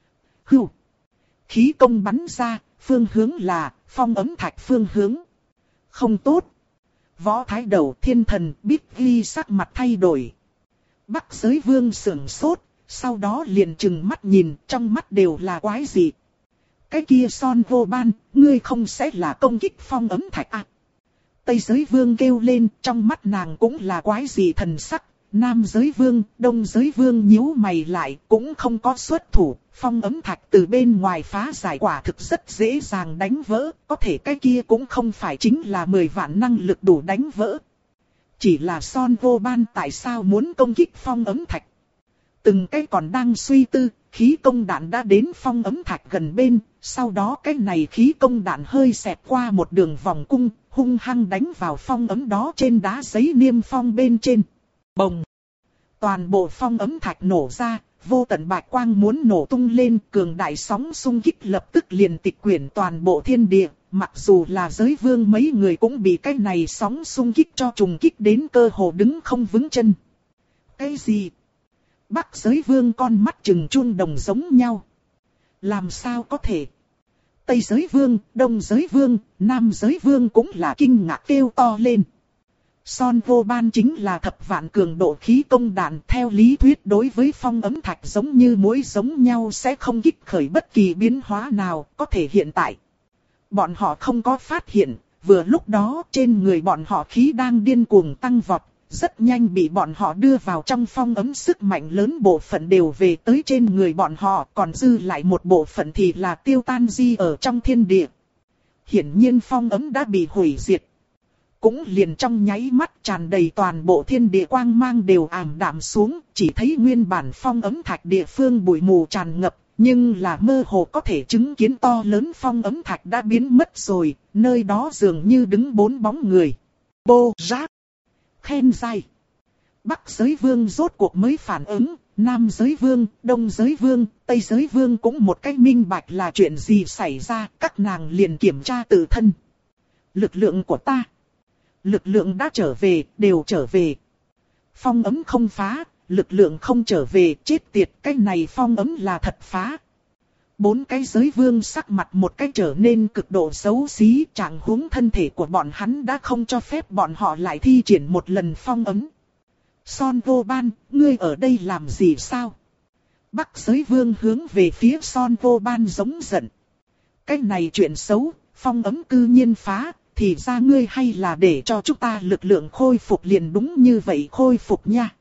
Hưu. Khí công bắn ra, phương hướng là Phong Ấm Thạch phương hướng. Không tốt. Võ Thái Đầu, Thiên Thần, Bích Ghi sắc mặt thay đổi. Bắc giới vương sưởng sốt, sau đó liền trừng mắt nhìn, trong mắt đều là quái gì. Cái kia Son Vô Ban, ngươi không sẽ là công kích Phong Ấm Thạch à? Tây giới vương kêu lên, trong mắt nàng cũng là quái gì thần sắc. Nam giới vương, Đông giới vương nhíu mày lại, cũng không có xuất thủ. Phong Ấm Thạch từ bên ngoài phá giải quả thực rất dễ dàng đánh vỡ, có thể cái kia cũng không phải chính là mười vạn năng lực đủ đánh vỡ. Chỉ là Son Vô Ban tại sao muốn công kích Phong Ấm Thạch? Từng cái còn đang suy tư, khí công đạn đã đến Phong Ấm Thạch gần bên, sau đó cái này khí công đạn hơi xẹt qua một đường vòng cung, hung hăng đánh vào phong ấm đó trên đá giấy niêm phong bên trên. Bồng! Toàn bộ Phong Ấm Thạch nổ ra, vô tận bạch quang muốn nổ tung lên, cường đại sóng xung kích lập tức liền tịch quyển toàn bộ thiên địa, mặc dù là giới vương mấy người cũng bị cái này sóng xung kích cho trùng kích đến cơ hồ đứng không vững chân. Cái gì? Bắc giới vương con mắt trừng chuông đồng giống nhau. Làm sao có thể? Tây giới vương, Đông giới vương, Nam giới vương cũng là kinh ngạc kêu to lên. Son Vô Ban chính là thập vạn cường độ khí công đạn, theo lý thuyết đối với Phong Ấm Thạch giống như muối giống nhau sẽ không kích khởi bất kỳ biến hóa nào, có thể hiện tại. Bọn họ không có phát hiện, vừa lúc đó trên người bọn họ khí đang điên cuồng tăng vọt, rất nhanh bị bọn họ đưa vào trong phong ấm, sức mạnh lớn bộ phận đều về tới trên người bọn họ, còn dư lại một bộ phận thì là tiêu tan di ở trong thiên địa. Hiển nhiên phong ấm đã bị hủy diệt. Cũng liền trong nháy mắt tràn đầy toàn bộ thiên địa quang mang đều ảm đạm xuống, chỉ thấy nguyên bản phong ấm thạch địa phương bụi mù tràn ngập, nhưng là mơ hồ có thể chứng kiến to lớn phong ấm thạch đã biến mất rồi, nơi đó dường như đứng bốn bóng người. Bô Giác, khen giai. Bắc giới vương rốt cuộc mới phản ứng, Nam giới vương, Đông giới vương, Tây giới vương cũng một cách minh bạch là chuyện gì xảy ra, các nàng liền kiểm tra tự thân. Lực lượng của ta. Lực lượng đã trở về, đều trở về. Phong ấm không phá, lực lượng không trở về, chết tiệt, cái này phong ấm là thật phá. Bốn cái giới vương sắc mặt một cách trở nên cực độ xấu xí, trạng huống thân thể của bọn hắn đã không cho phép bọn họ lại thi triển một lần phong ấm. Son Vô Ban, ngươi ở đây làm gì sao? Bắc Giới Vương hướng về phía Son Vô Ban giống giận. Cái này chuyện xấu, phong ấm cư nhiên phá, thì ra ngươi hay là để cho chúng ta lực lượng khôi phục liền đúng như vậy khôi phục nha.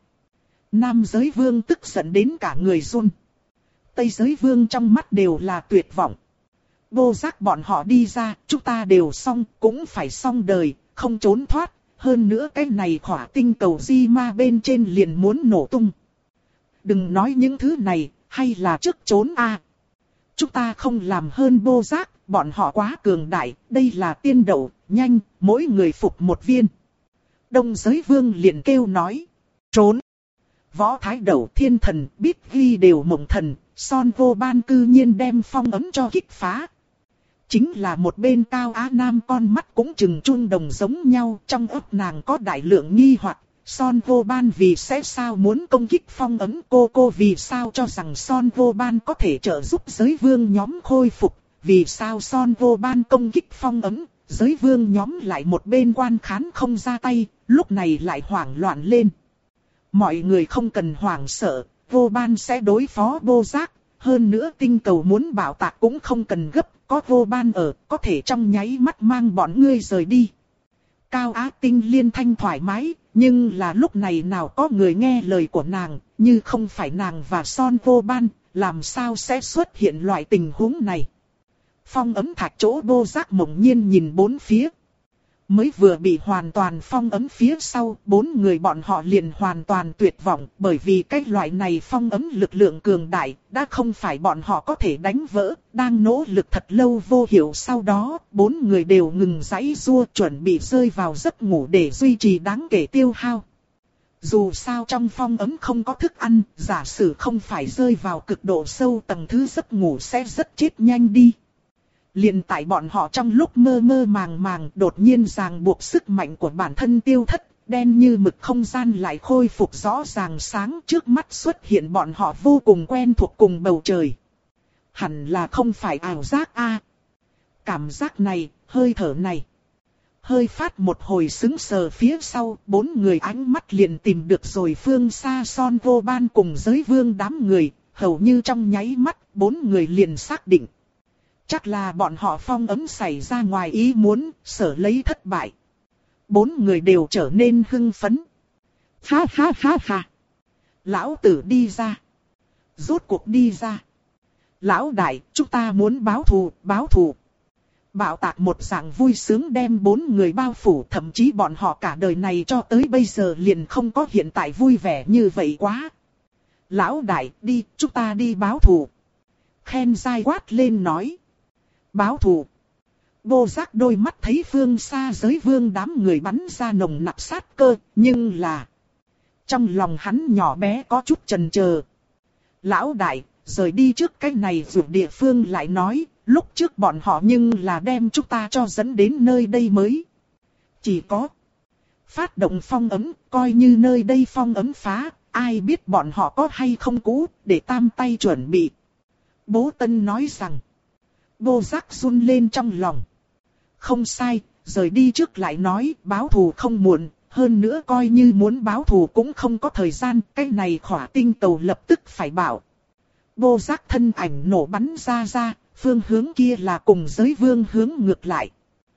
Nam Giới Vương tức giận đến cả người run. Tây Giới Vương trong mắt đều là tuyệt vọng. Vô giác bọn họ đi ra, chúng ta đều xong, cũng phải xong đời, không trốn thoát. Hơn nữa cái này khỏa tinh cầu di ma bên trên liền muốn nổ tung. Đừng nói những thứ này, hay là trước trốn a. À. Chúng ta không làm hơn vô giác, bọn họ quá cường đại, đây là tiên đậu, nhanh, mỗi người phục một viên. Đông Giới Vương liền kêu nói, trốn. Võ Thái Đẩu, Thiên Thần, Biết Ghi đều mộng thần, Son Vô Ban cư nhiên đem phong ấm cho kích phá. Chính là một bên Cao Á Nam con mắt cũng chừng chun đồng giống nhau, trong óc nàng có đại lượng nghi hoặc. Son Vô Ban vì sẽ sao muốn công kích phong ấm, cô cô vì sao cho rằng Son Vô Ban có thể trợ giúp giới vương nhóm khôi phục, vì sao Son Vô Ban công kích phong ấm, giới vương nhóm lại một bên quan khán không ra tay, lúc này lại hoảng loạn lên. Mọi người không cần hoảng sợ, Vô Ban sẽ đối phó vô giác, hơn nữa tinh cầu muốn bảo tạc cũng không cần gấp, có Vô Ban ở, có thể trong nháy mắt mang bọn ngươi rời đi. Cao Á Tinh liên thanh thoải mái, nhưng là lúc này nào có người nghe lời của nàng, như không phải nàng và Son Vô Ban, làm sao sẽ xuất hiện loại tình huống này. Phong ấm thạch chỗ vô giác mộng nhiên nhìn bốn phía. Mới vừa bị hoàn toàn phong ấm phía sau, bốn người bọn họ liền hoàn toàn tuyệt vọng, bởi vì cái loại này phong ấm lực lượng cường đại, đã không phải bọn họ có thể đánh vỡ, đang nỗ lực thật lâu vô hiệu sau đó, bốn người đều ngừng giãy giụa chuẩn bị rơi vào giấc ngủ để duy trì đáng kể tiêu hao. Dù sao trong phong ấm không có thức ăn, giả sử không phải rơi vào cực độ sâu tầng thứ giấc ngủ sẽ rất chết nhanh đi. Liền tại bọn họ trong lúc mơ mơ màng màng đột nhiên ràng buộc sức mạnh của bản thân tiêu thất, đen như mực không gian lại khôi phục rõ ràng sáng trước mắt xuất hiện bọn họ vô cùng quen thuộc cùng bầu trời. Hẳn là không phải ảo giác a. À. Cảm giác này, hơi thở này. Hơi phát một hồi sững sờ phía sau, bốn người ánh mắt liền tìm được rồi phương xa Son Vô Ban cùng giới vương đám người, hầu như trong nháy mắt, bốn người liền xác định. Chắc là bọn họ phong ấm xảy ra ngoài ý muốn, sở lấy thất bại. Bốn người đều trở nên hưng phấn. Ha ha ha ha. Lão tử đi ra. Rốt cuộc đi ra. Lão đại, chúng ta muốn báo thù, báo thù. Bạo tạc một dạng vui sướng đem bốn người bao phủ, thậm chí bọn họ cả đời này cho tới bây giờ liền không có hiện tại vui vẻ như vậy quá. Lão đại, đi, chúng ta đi báo thù. Khen dai quát lên nói. Báo thù. Vô giác đôi mắt thấy phương xa giới vương đám người bắn ra nồng nặc sát cơ, nhưng là... Trong lòng hắn nhỏ bé có chút chần chờ. Lão đại, rời đi trước cái này dù địa phương lại nói, lúc trước bọn họ nhưng là đem chúng ta cho dẫn đến nơi đây mới. Chỉ có... Phát động phong ấm, coi như nơi đây phong ấm phá, ai biết bọn họ có hay không cũ, để tam tay chuẩn bị. Bố Tân nói rằng... Vô giác run lên trong lòng. Không sai, rời đi trước lại nói báo thù không muộn, hơn nữa coi như muốn báo thù cũng không có thời gian, cái này khỏa tinh cầu lập tức phải bảo. Vô giác thân ảnh nổ bắn ra ra, phương hướng kia là cùng giới vương hướng ngược lại.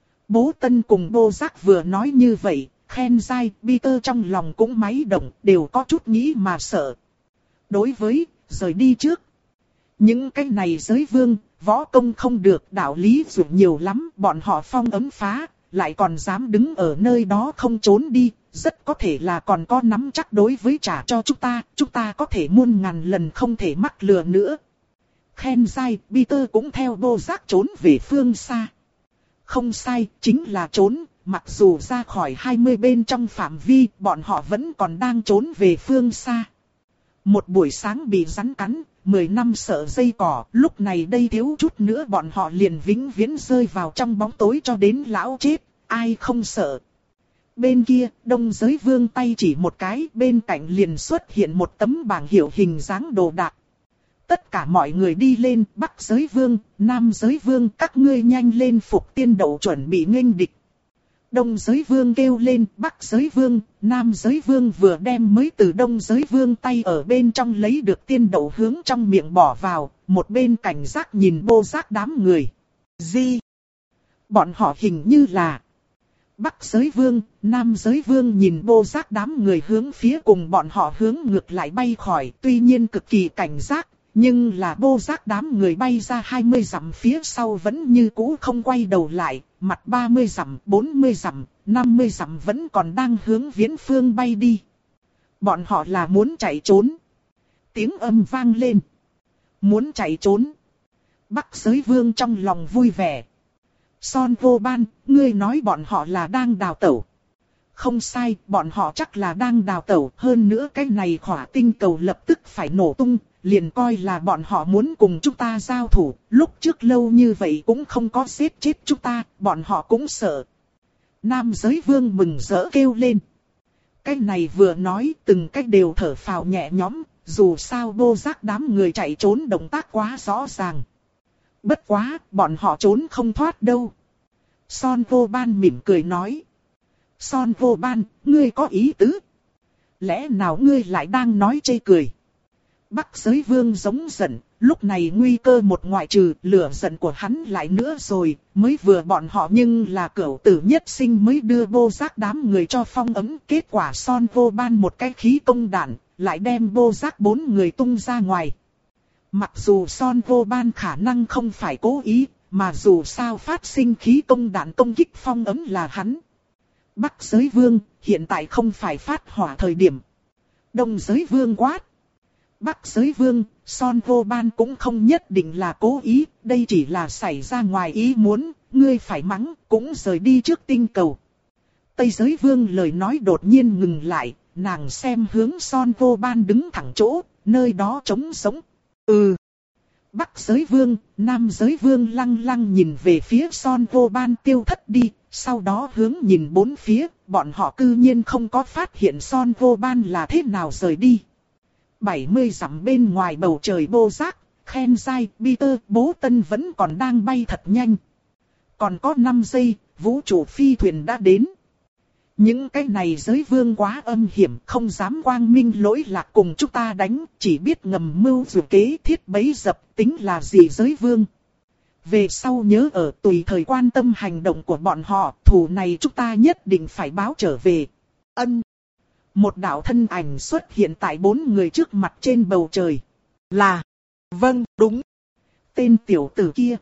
Bố Tân cùng vô giác vừa nói như vậy, khen dai, Peter trong lòng cũng máy động, đều có chút nghĩ mà sợ. Đối với, rời đi trước. Những cái này giới vương, võ công không được, đạo lý dù nhiều lắm, bọn họ phong ấm phá, lại còn dám đứng ở nơi đó không trốn đi, rất có thể là còn có nắm chắc đối với trả cho chúng ta, chúng ta có thể muôn ngàn lần không thể mắc lừa nữa. Khen dai, Peter cũng theo vô giác trốn về phương xa. Không sai, chính là trốn, mặc dù ra khỏi hai mươi bên trong phạm vi, bọn họ vẫn còn đang trốn về phương xa. Một buổi sáng bị rắn cắn, mười năm sợ dây cỏ, lúc này đây thiếu chút nữa bọn họ liền vĩnh viễn rơi vào trong bóng tối cho đến lão chết, ai không sợ. Bên kia, Đông Giới Vương tay chỉ một cái, bên cạnh liền xuất hiện một tấm bảng hiệu hình dáng đồ đạc. Tất cả mọi người đi lên, Bắc Giới Vương, Nam Giới Vương, các ngươi nhanh lên phục tiên đậu chuẩn bị nghênh địch. Đông Giới Vương kêu lên, Bắc Giới Vương, Nam Giới Vương vừa đem mới từ Đông Giới Vương tay ở bên trong lấy được tiên đậu hướng trong miệng bỏ vào, một bên cảnh giác nhìn Bô Giác đám người. Gì? Bọn họ hình như là... Bắc Giới Vương, Nam Giới Vương nhìn Bô Giác đám người hướng phía cùng bọn họ hướng ngược lại bay khỏi, tuy nhiên cực kỳ cảnh giác, nhưng là Bô Giác đám người bay ra hai mươi dặm phía sau vẫn như cũ không quay đầu lại, mặt ba mươi dặm, bốn mươi dặm, năm mươi dặm vẫn còn đang hướng viễn phương bay đi. Bọn họ là muốn chạy trốn. Tiếng âm vang lên. Muốn chạy trốn. Bắc Giới Vương trong lòng vui vẻ. Son Vô Ban, ngươi nói bọn họ là đang đào tẩu. Không sai, bọn họ chắc là đang đào tẩu. Hơn nữa cái này khỏa tinh cầu lập tức phải nổ tung, liền coi là bọn họ muốn cùng chúng ta giao thủ. Lúc trước lâu như vậy cũng không có giết chết chúng ta, bọn họ cũng sợ. Nam Giới Vương mừng rỡ kêu lên. Cái này vừa nói từng cách đều thở phào nhẹ nhõm, dù sao Bô Giác đám người chạy trốn động tác quá rõ ràng. Bất quá, bọn họ trốn không thoát đâu. Son Vô Ban mỉm cười nói. Son Vô Ban, ngươi có ý tứ? Lẽ nào ngươi lại đang nói chê cười? Bắc Giới Vương giống giận, lúc này nguy cơ một ngoại trừ, lửa giận của hắn lại nữa rồi, mới vừa bọn họ nhưng là cửu tử nhất sinh mới đưa Bô Giác đám người cho phong ấm, kết quả Son Vô Ban một cái khí công đạn, lại đem Bô Giác bốn người tung ra ngoài. Mặc dù Son Vô Ban khả năng không phải cố ý, mà dù sao phát sinh khí công đạn công kích phong ấm là hắn. Bắc Giới Vương, hiện tại không phải phát hỏa thời điểm. Đông Giới Vương quát. Bắc Giới Vương, Son Vô Ban cũng không nhất định là cố ý, đây chỉ là xảy ra ngoài ý muốn, ngươi phải mắng, cũng rời đi trước tinh cầu. Tây Giới Vương lời nói đột nhiên ngừng lại, nàng xem hướng Son Vô Ban đứng thẳng chỗ, nơi đó trống sống. Ừ. Bắc Giới Vương, Nam Giới Vương lăng lăng nhìn về phía Son Vô Ban tiêu thất đi, sau đó hướng nhìn bốn phía, bọn họ cư nhiên không có phát hiện Son Vô Ban là thế nào rời đi. bảy mươi dặm bên ngoài bầu trời Bô Giác, Khen Giai, Peter, Bố Tân vẫn còn đang bay thật nhanh. Còn có năm giây, vũ trụ phi thuyền đã đến. Những cái này giới vương quá âm hiểm, không dám quang minh lỗi lạc cùng chúng ta đánh, chỉ biết ngầm mưu dù kế thiết bấy dập, tính là gì giới vương. Về sau nhớ ở tùy thời quan tâm hành động của bọn họ, thù này chúng ta nhất định phải báo trở về. Ân. Một đạo thân ảnh xuất hiện tại bốn người trước mặt trên bầu trời. Là. Vâng, đúng. Tên tiểu tử kia.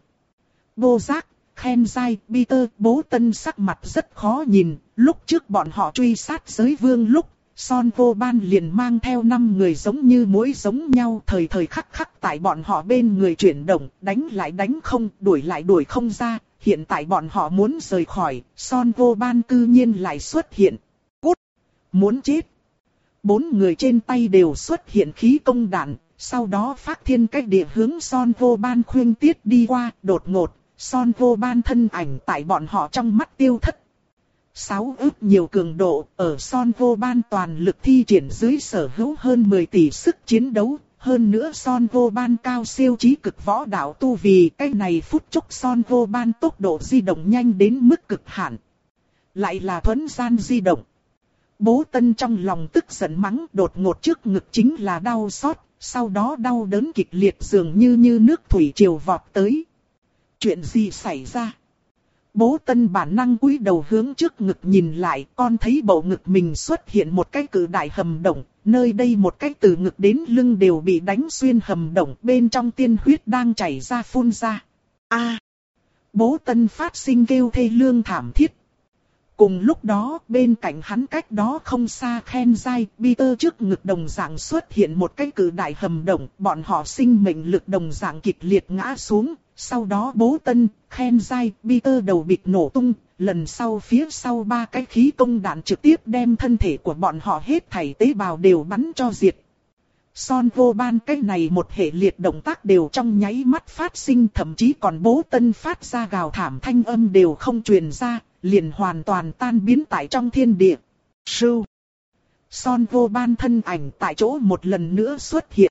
Bô Giác, Khen Giai, Peter, Bố Tân sắc mặt rất khó nhìn. Lúc trước bọn họ truy sát giới vương lúc, Son Vô Ban liền mang theo năm người giống như muỗi giống nhau, thời thời khắc khắc tại bọn họ bên người chuyển động, đánh lại đánh không, đuổi lại đuổi không ra. Hiện tại bọn họ muốn rời khỏi, Son Vô Ban cư nhiên lại xuất hiện. Cút! Muốn chết! Bốn người trên tay đều xuất hiện khí công đạn, sau đó phát thiên cách địa hướng Son Vô Ban khuyên tiết đi qua, đột ngột, Son Vô Ban thân ảnh tại bọn họ trong mắt tiêu thất. Sáu ước nhiều cường độ, ở Son Vô Ban toàn lực thi triển dưới sở hữu hơn mười tỷ sức chiến đấu, hơn nữa Son Vô Ban cao siêu trí cực võ đạo tu vì cái này phút chốc Son Vô Ban tốc độ di động nhanh đến mức cực hạn. Lại là thuấn gian di động. Bố Tân trong lòng tức giận mắng, đột ngột trước ngực chính là đau xót, sau đó đau đớn kịch liệt dường như như nước thủy triều vọt tới. Chuyện gì xảy ra? Bố Tân bản năng cúi đầu hướng trước ngực nhìn lại, con thấy bầu ngực mình xuất hiện một cái cự đại hầm động, nơi đây một cái từ ngực đến lưng đều bị đánh xuyên hầm động, bên trong tiên huyết đang chảy ra phun ra. A! Bố Tân phát sinh kêu thê lương thảm thiết. Cùng lúc đó, bên cạnh hắn cách đó không xa Khen Giai, Peter trước ngực đồng dạng xuất hiện một cái cự đại hầm động, bọn họ sinh mệnh lực đồng dạng kịch liệt ngã xuống. Sau đó Bố Tân, Khen Giai, Peter đầu bịt nổ tung, lần sau phía sau ba cái khí công đạn trực tiếp đem thân thể của bọn họ hết thảy tế bào đều bắn cho diệt. Son Vô Ban cái này một hệ liệt động tác đều trong nháy mắt phát sinh, thậm chí còn Bố Tân phát ra gào thảm thanh âm đều không truyền ra, liền hoàn toàn tan biến tại trong thiên địa. Sưu. Son Vô Ban thân ảnh tại chỗ một lần nữa xuất hiện.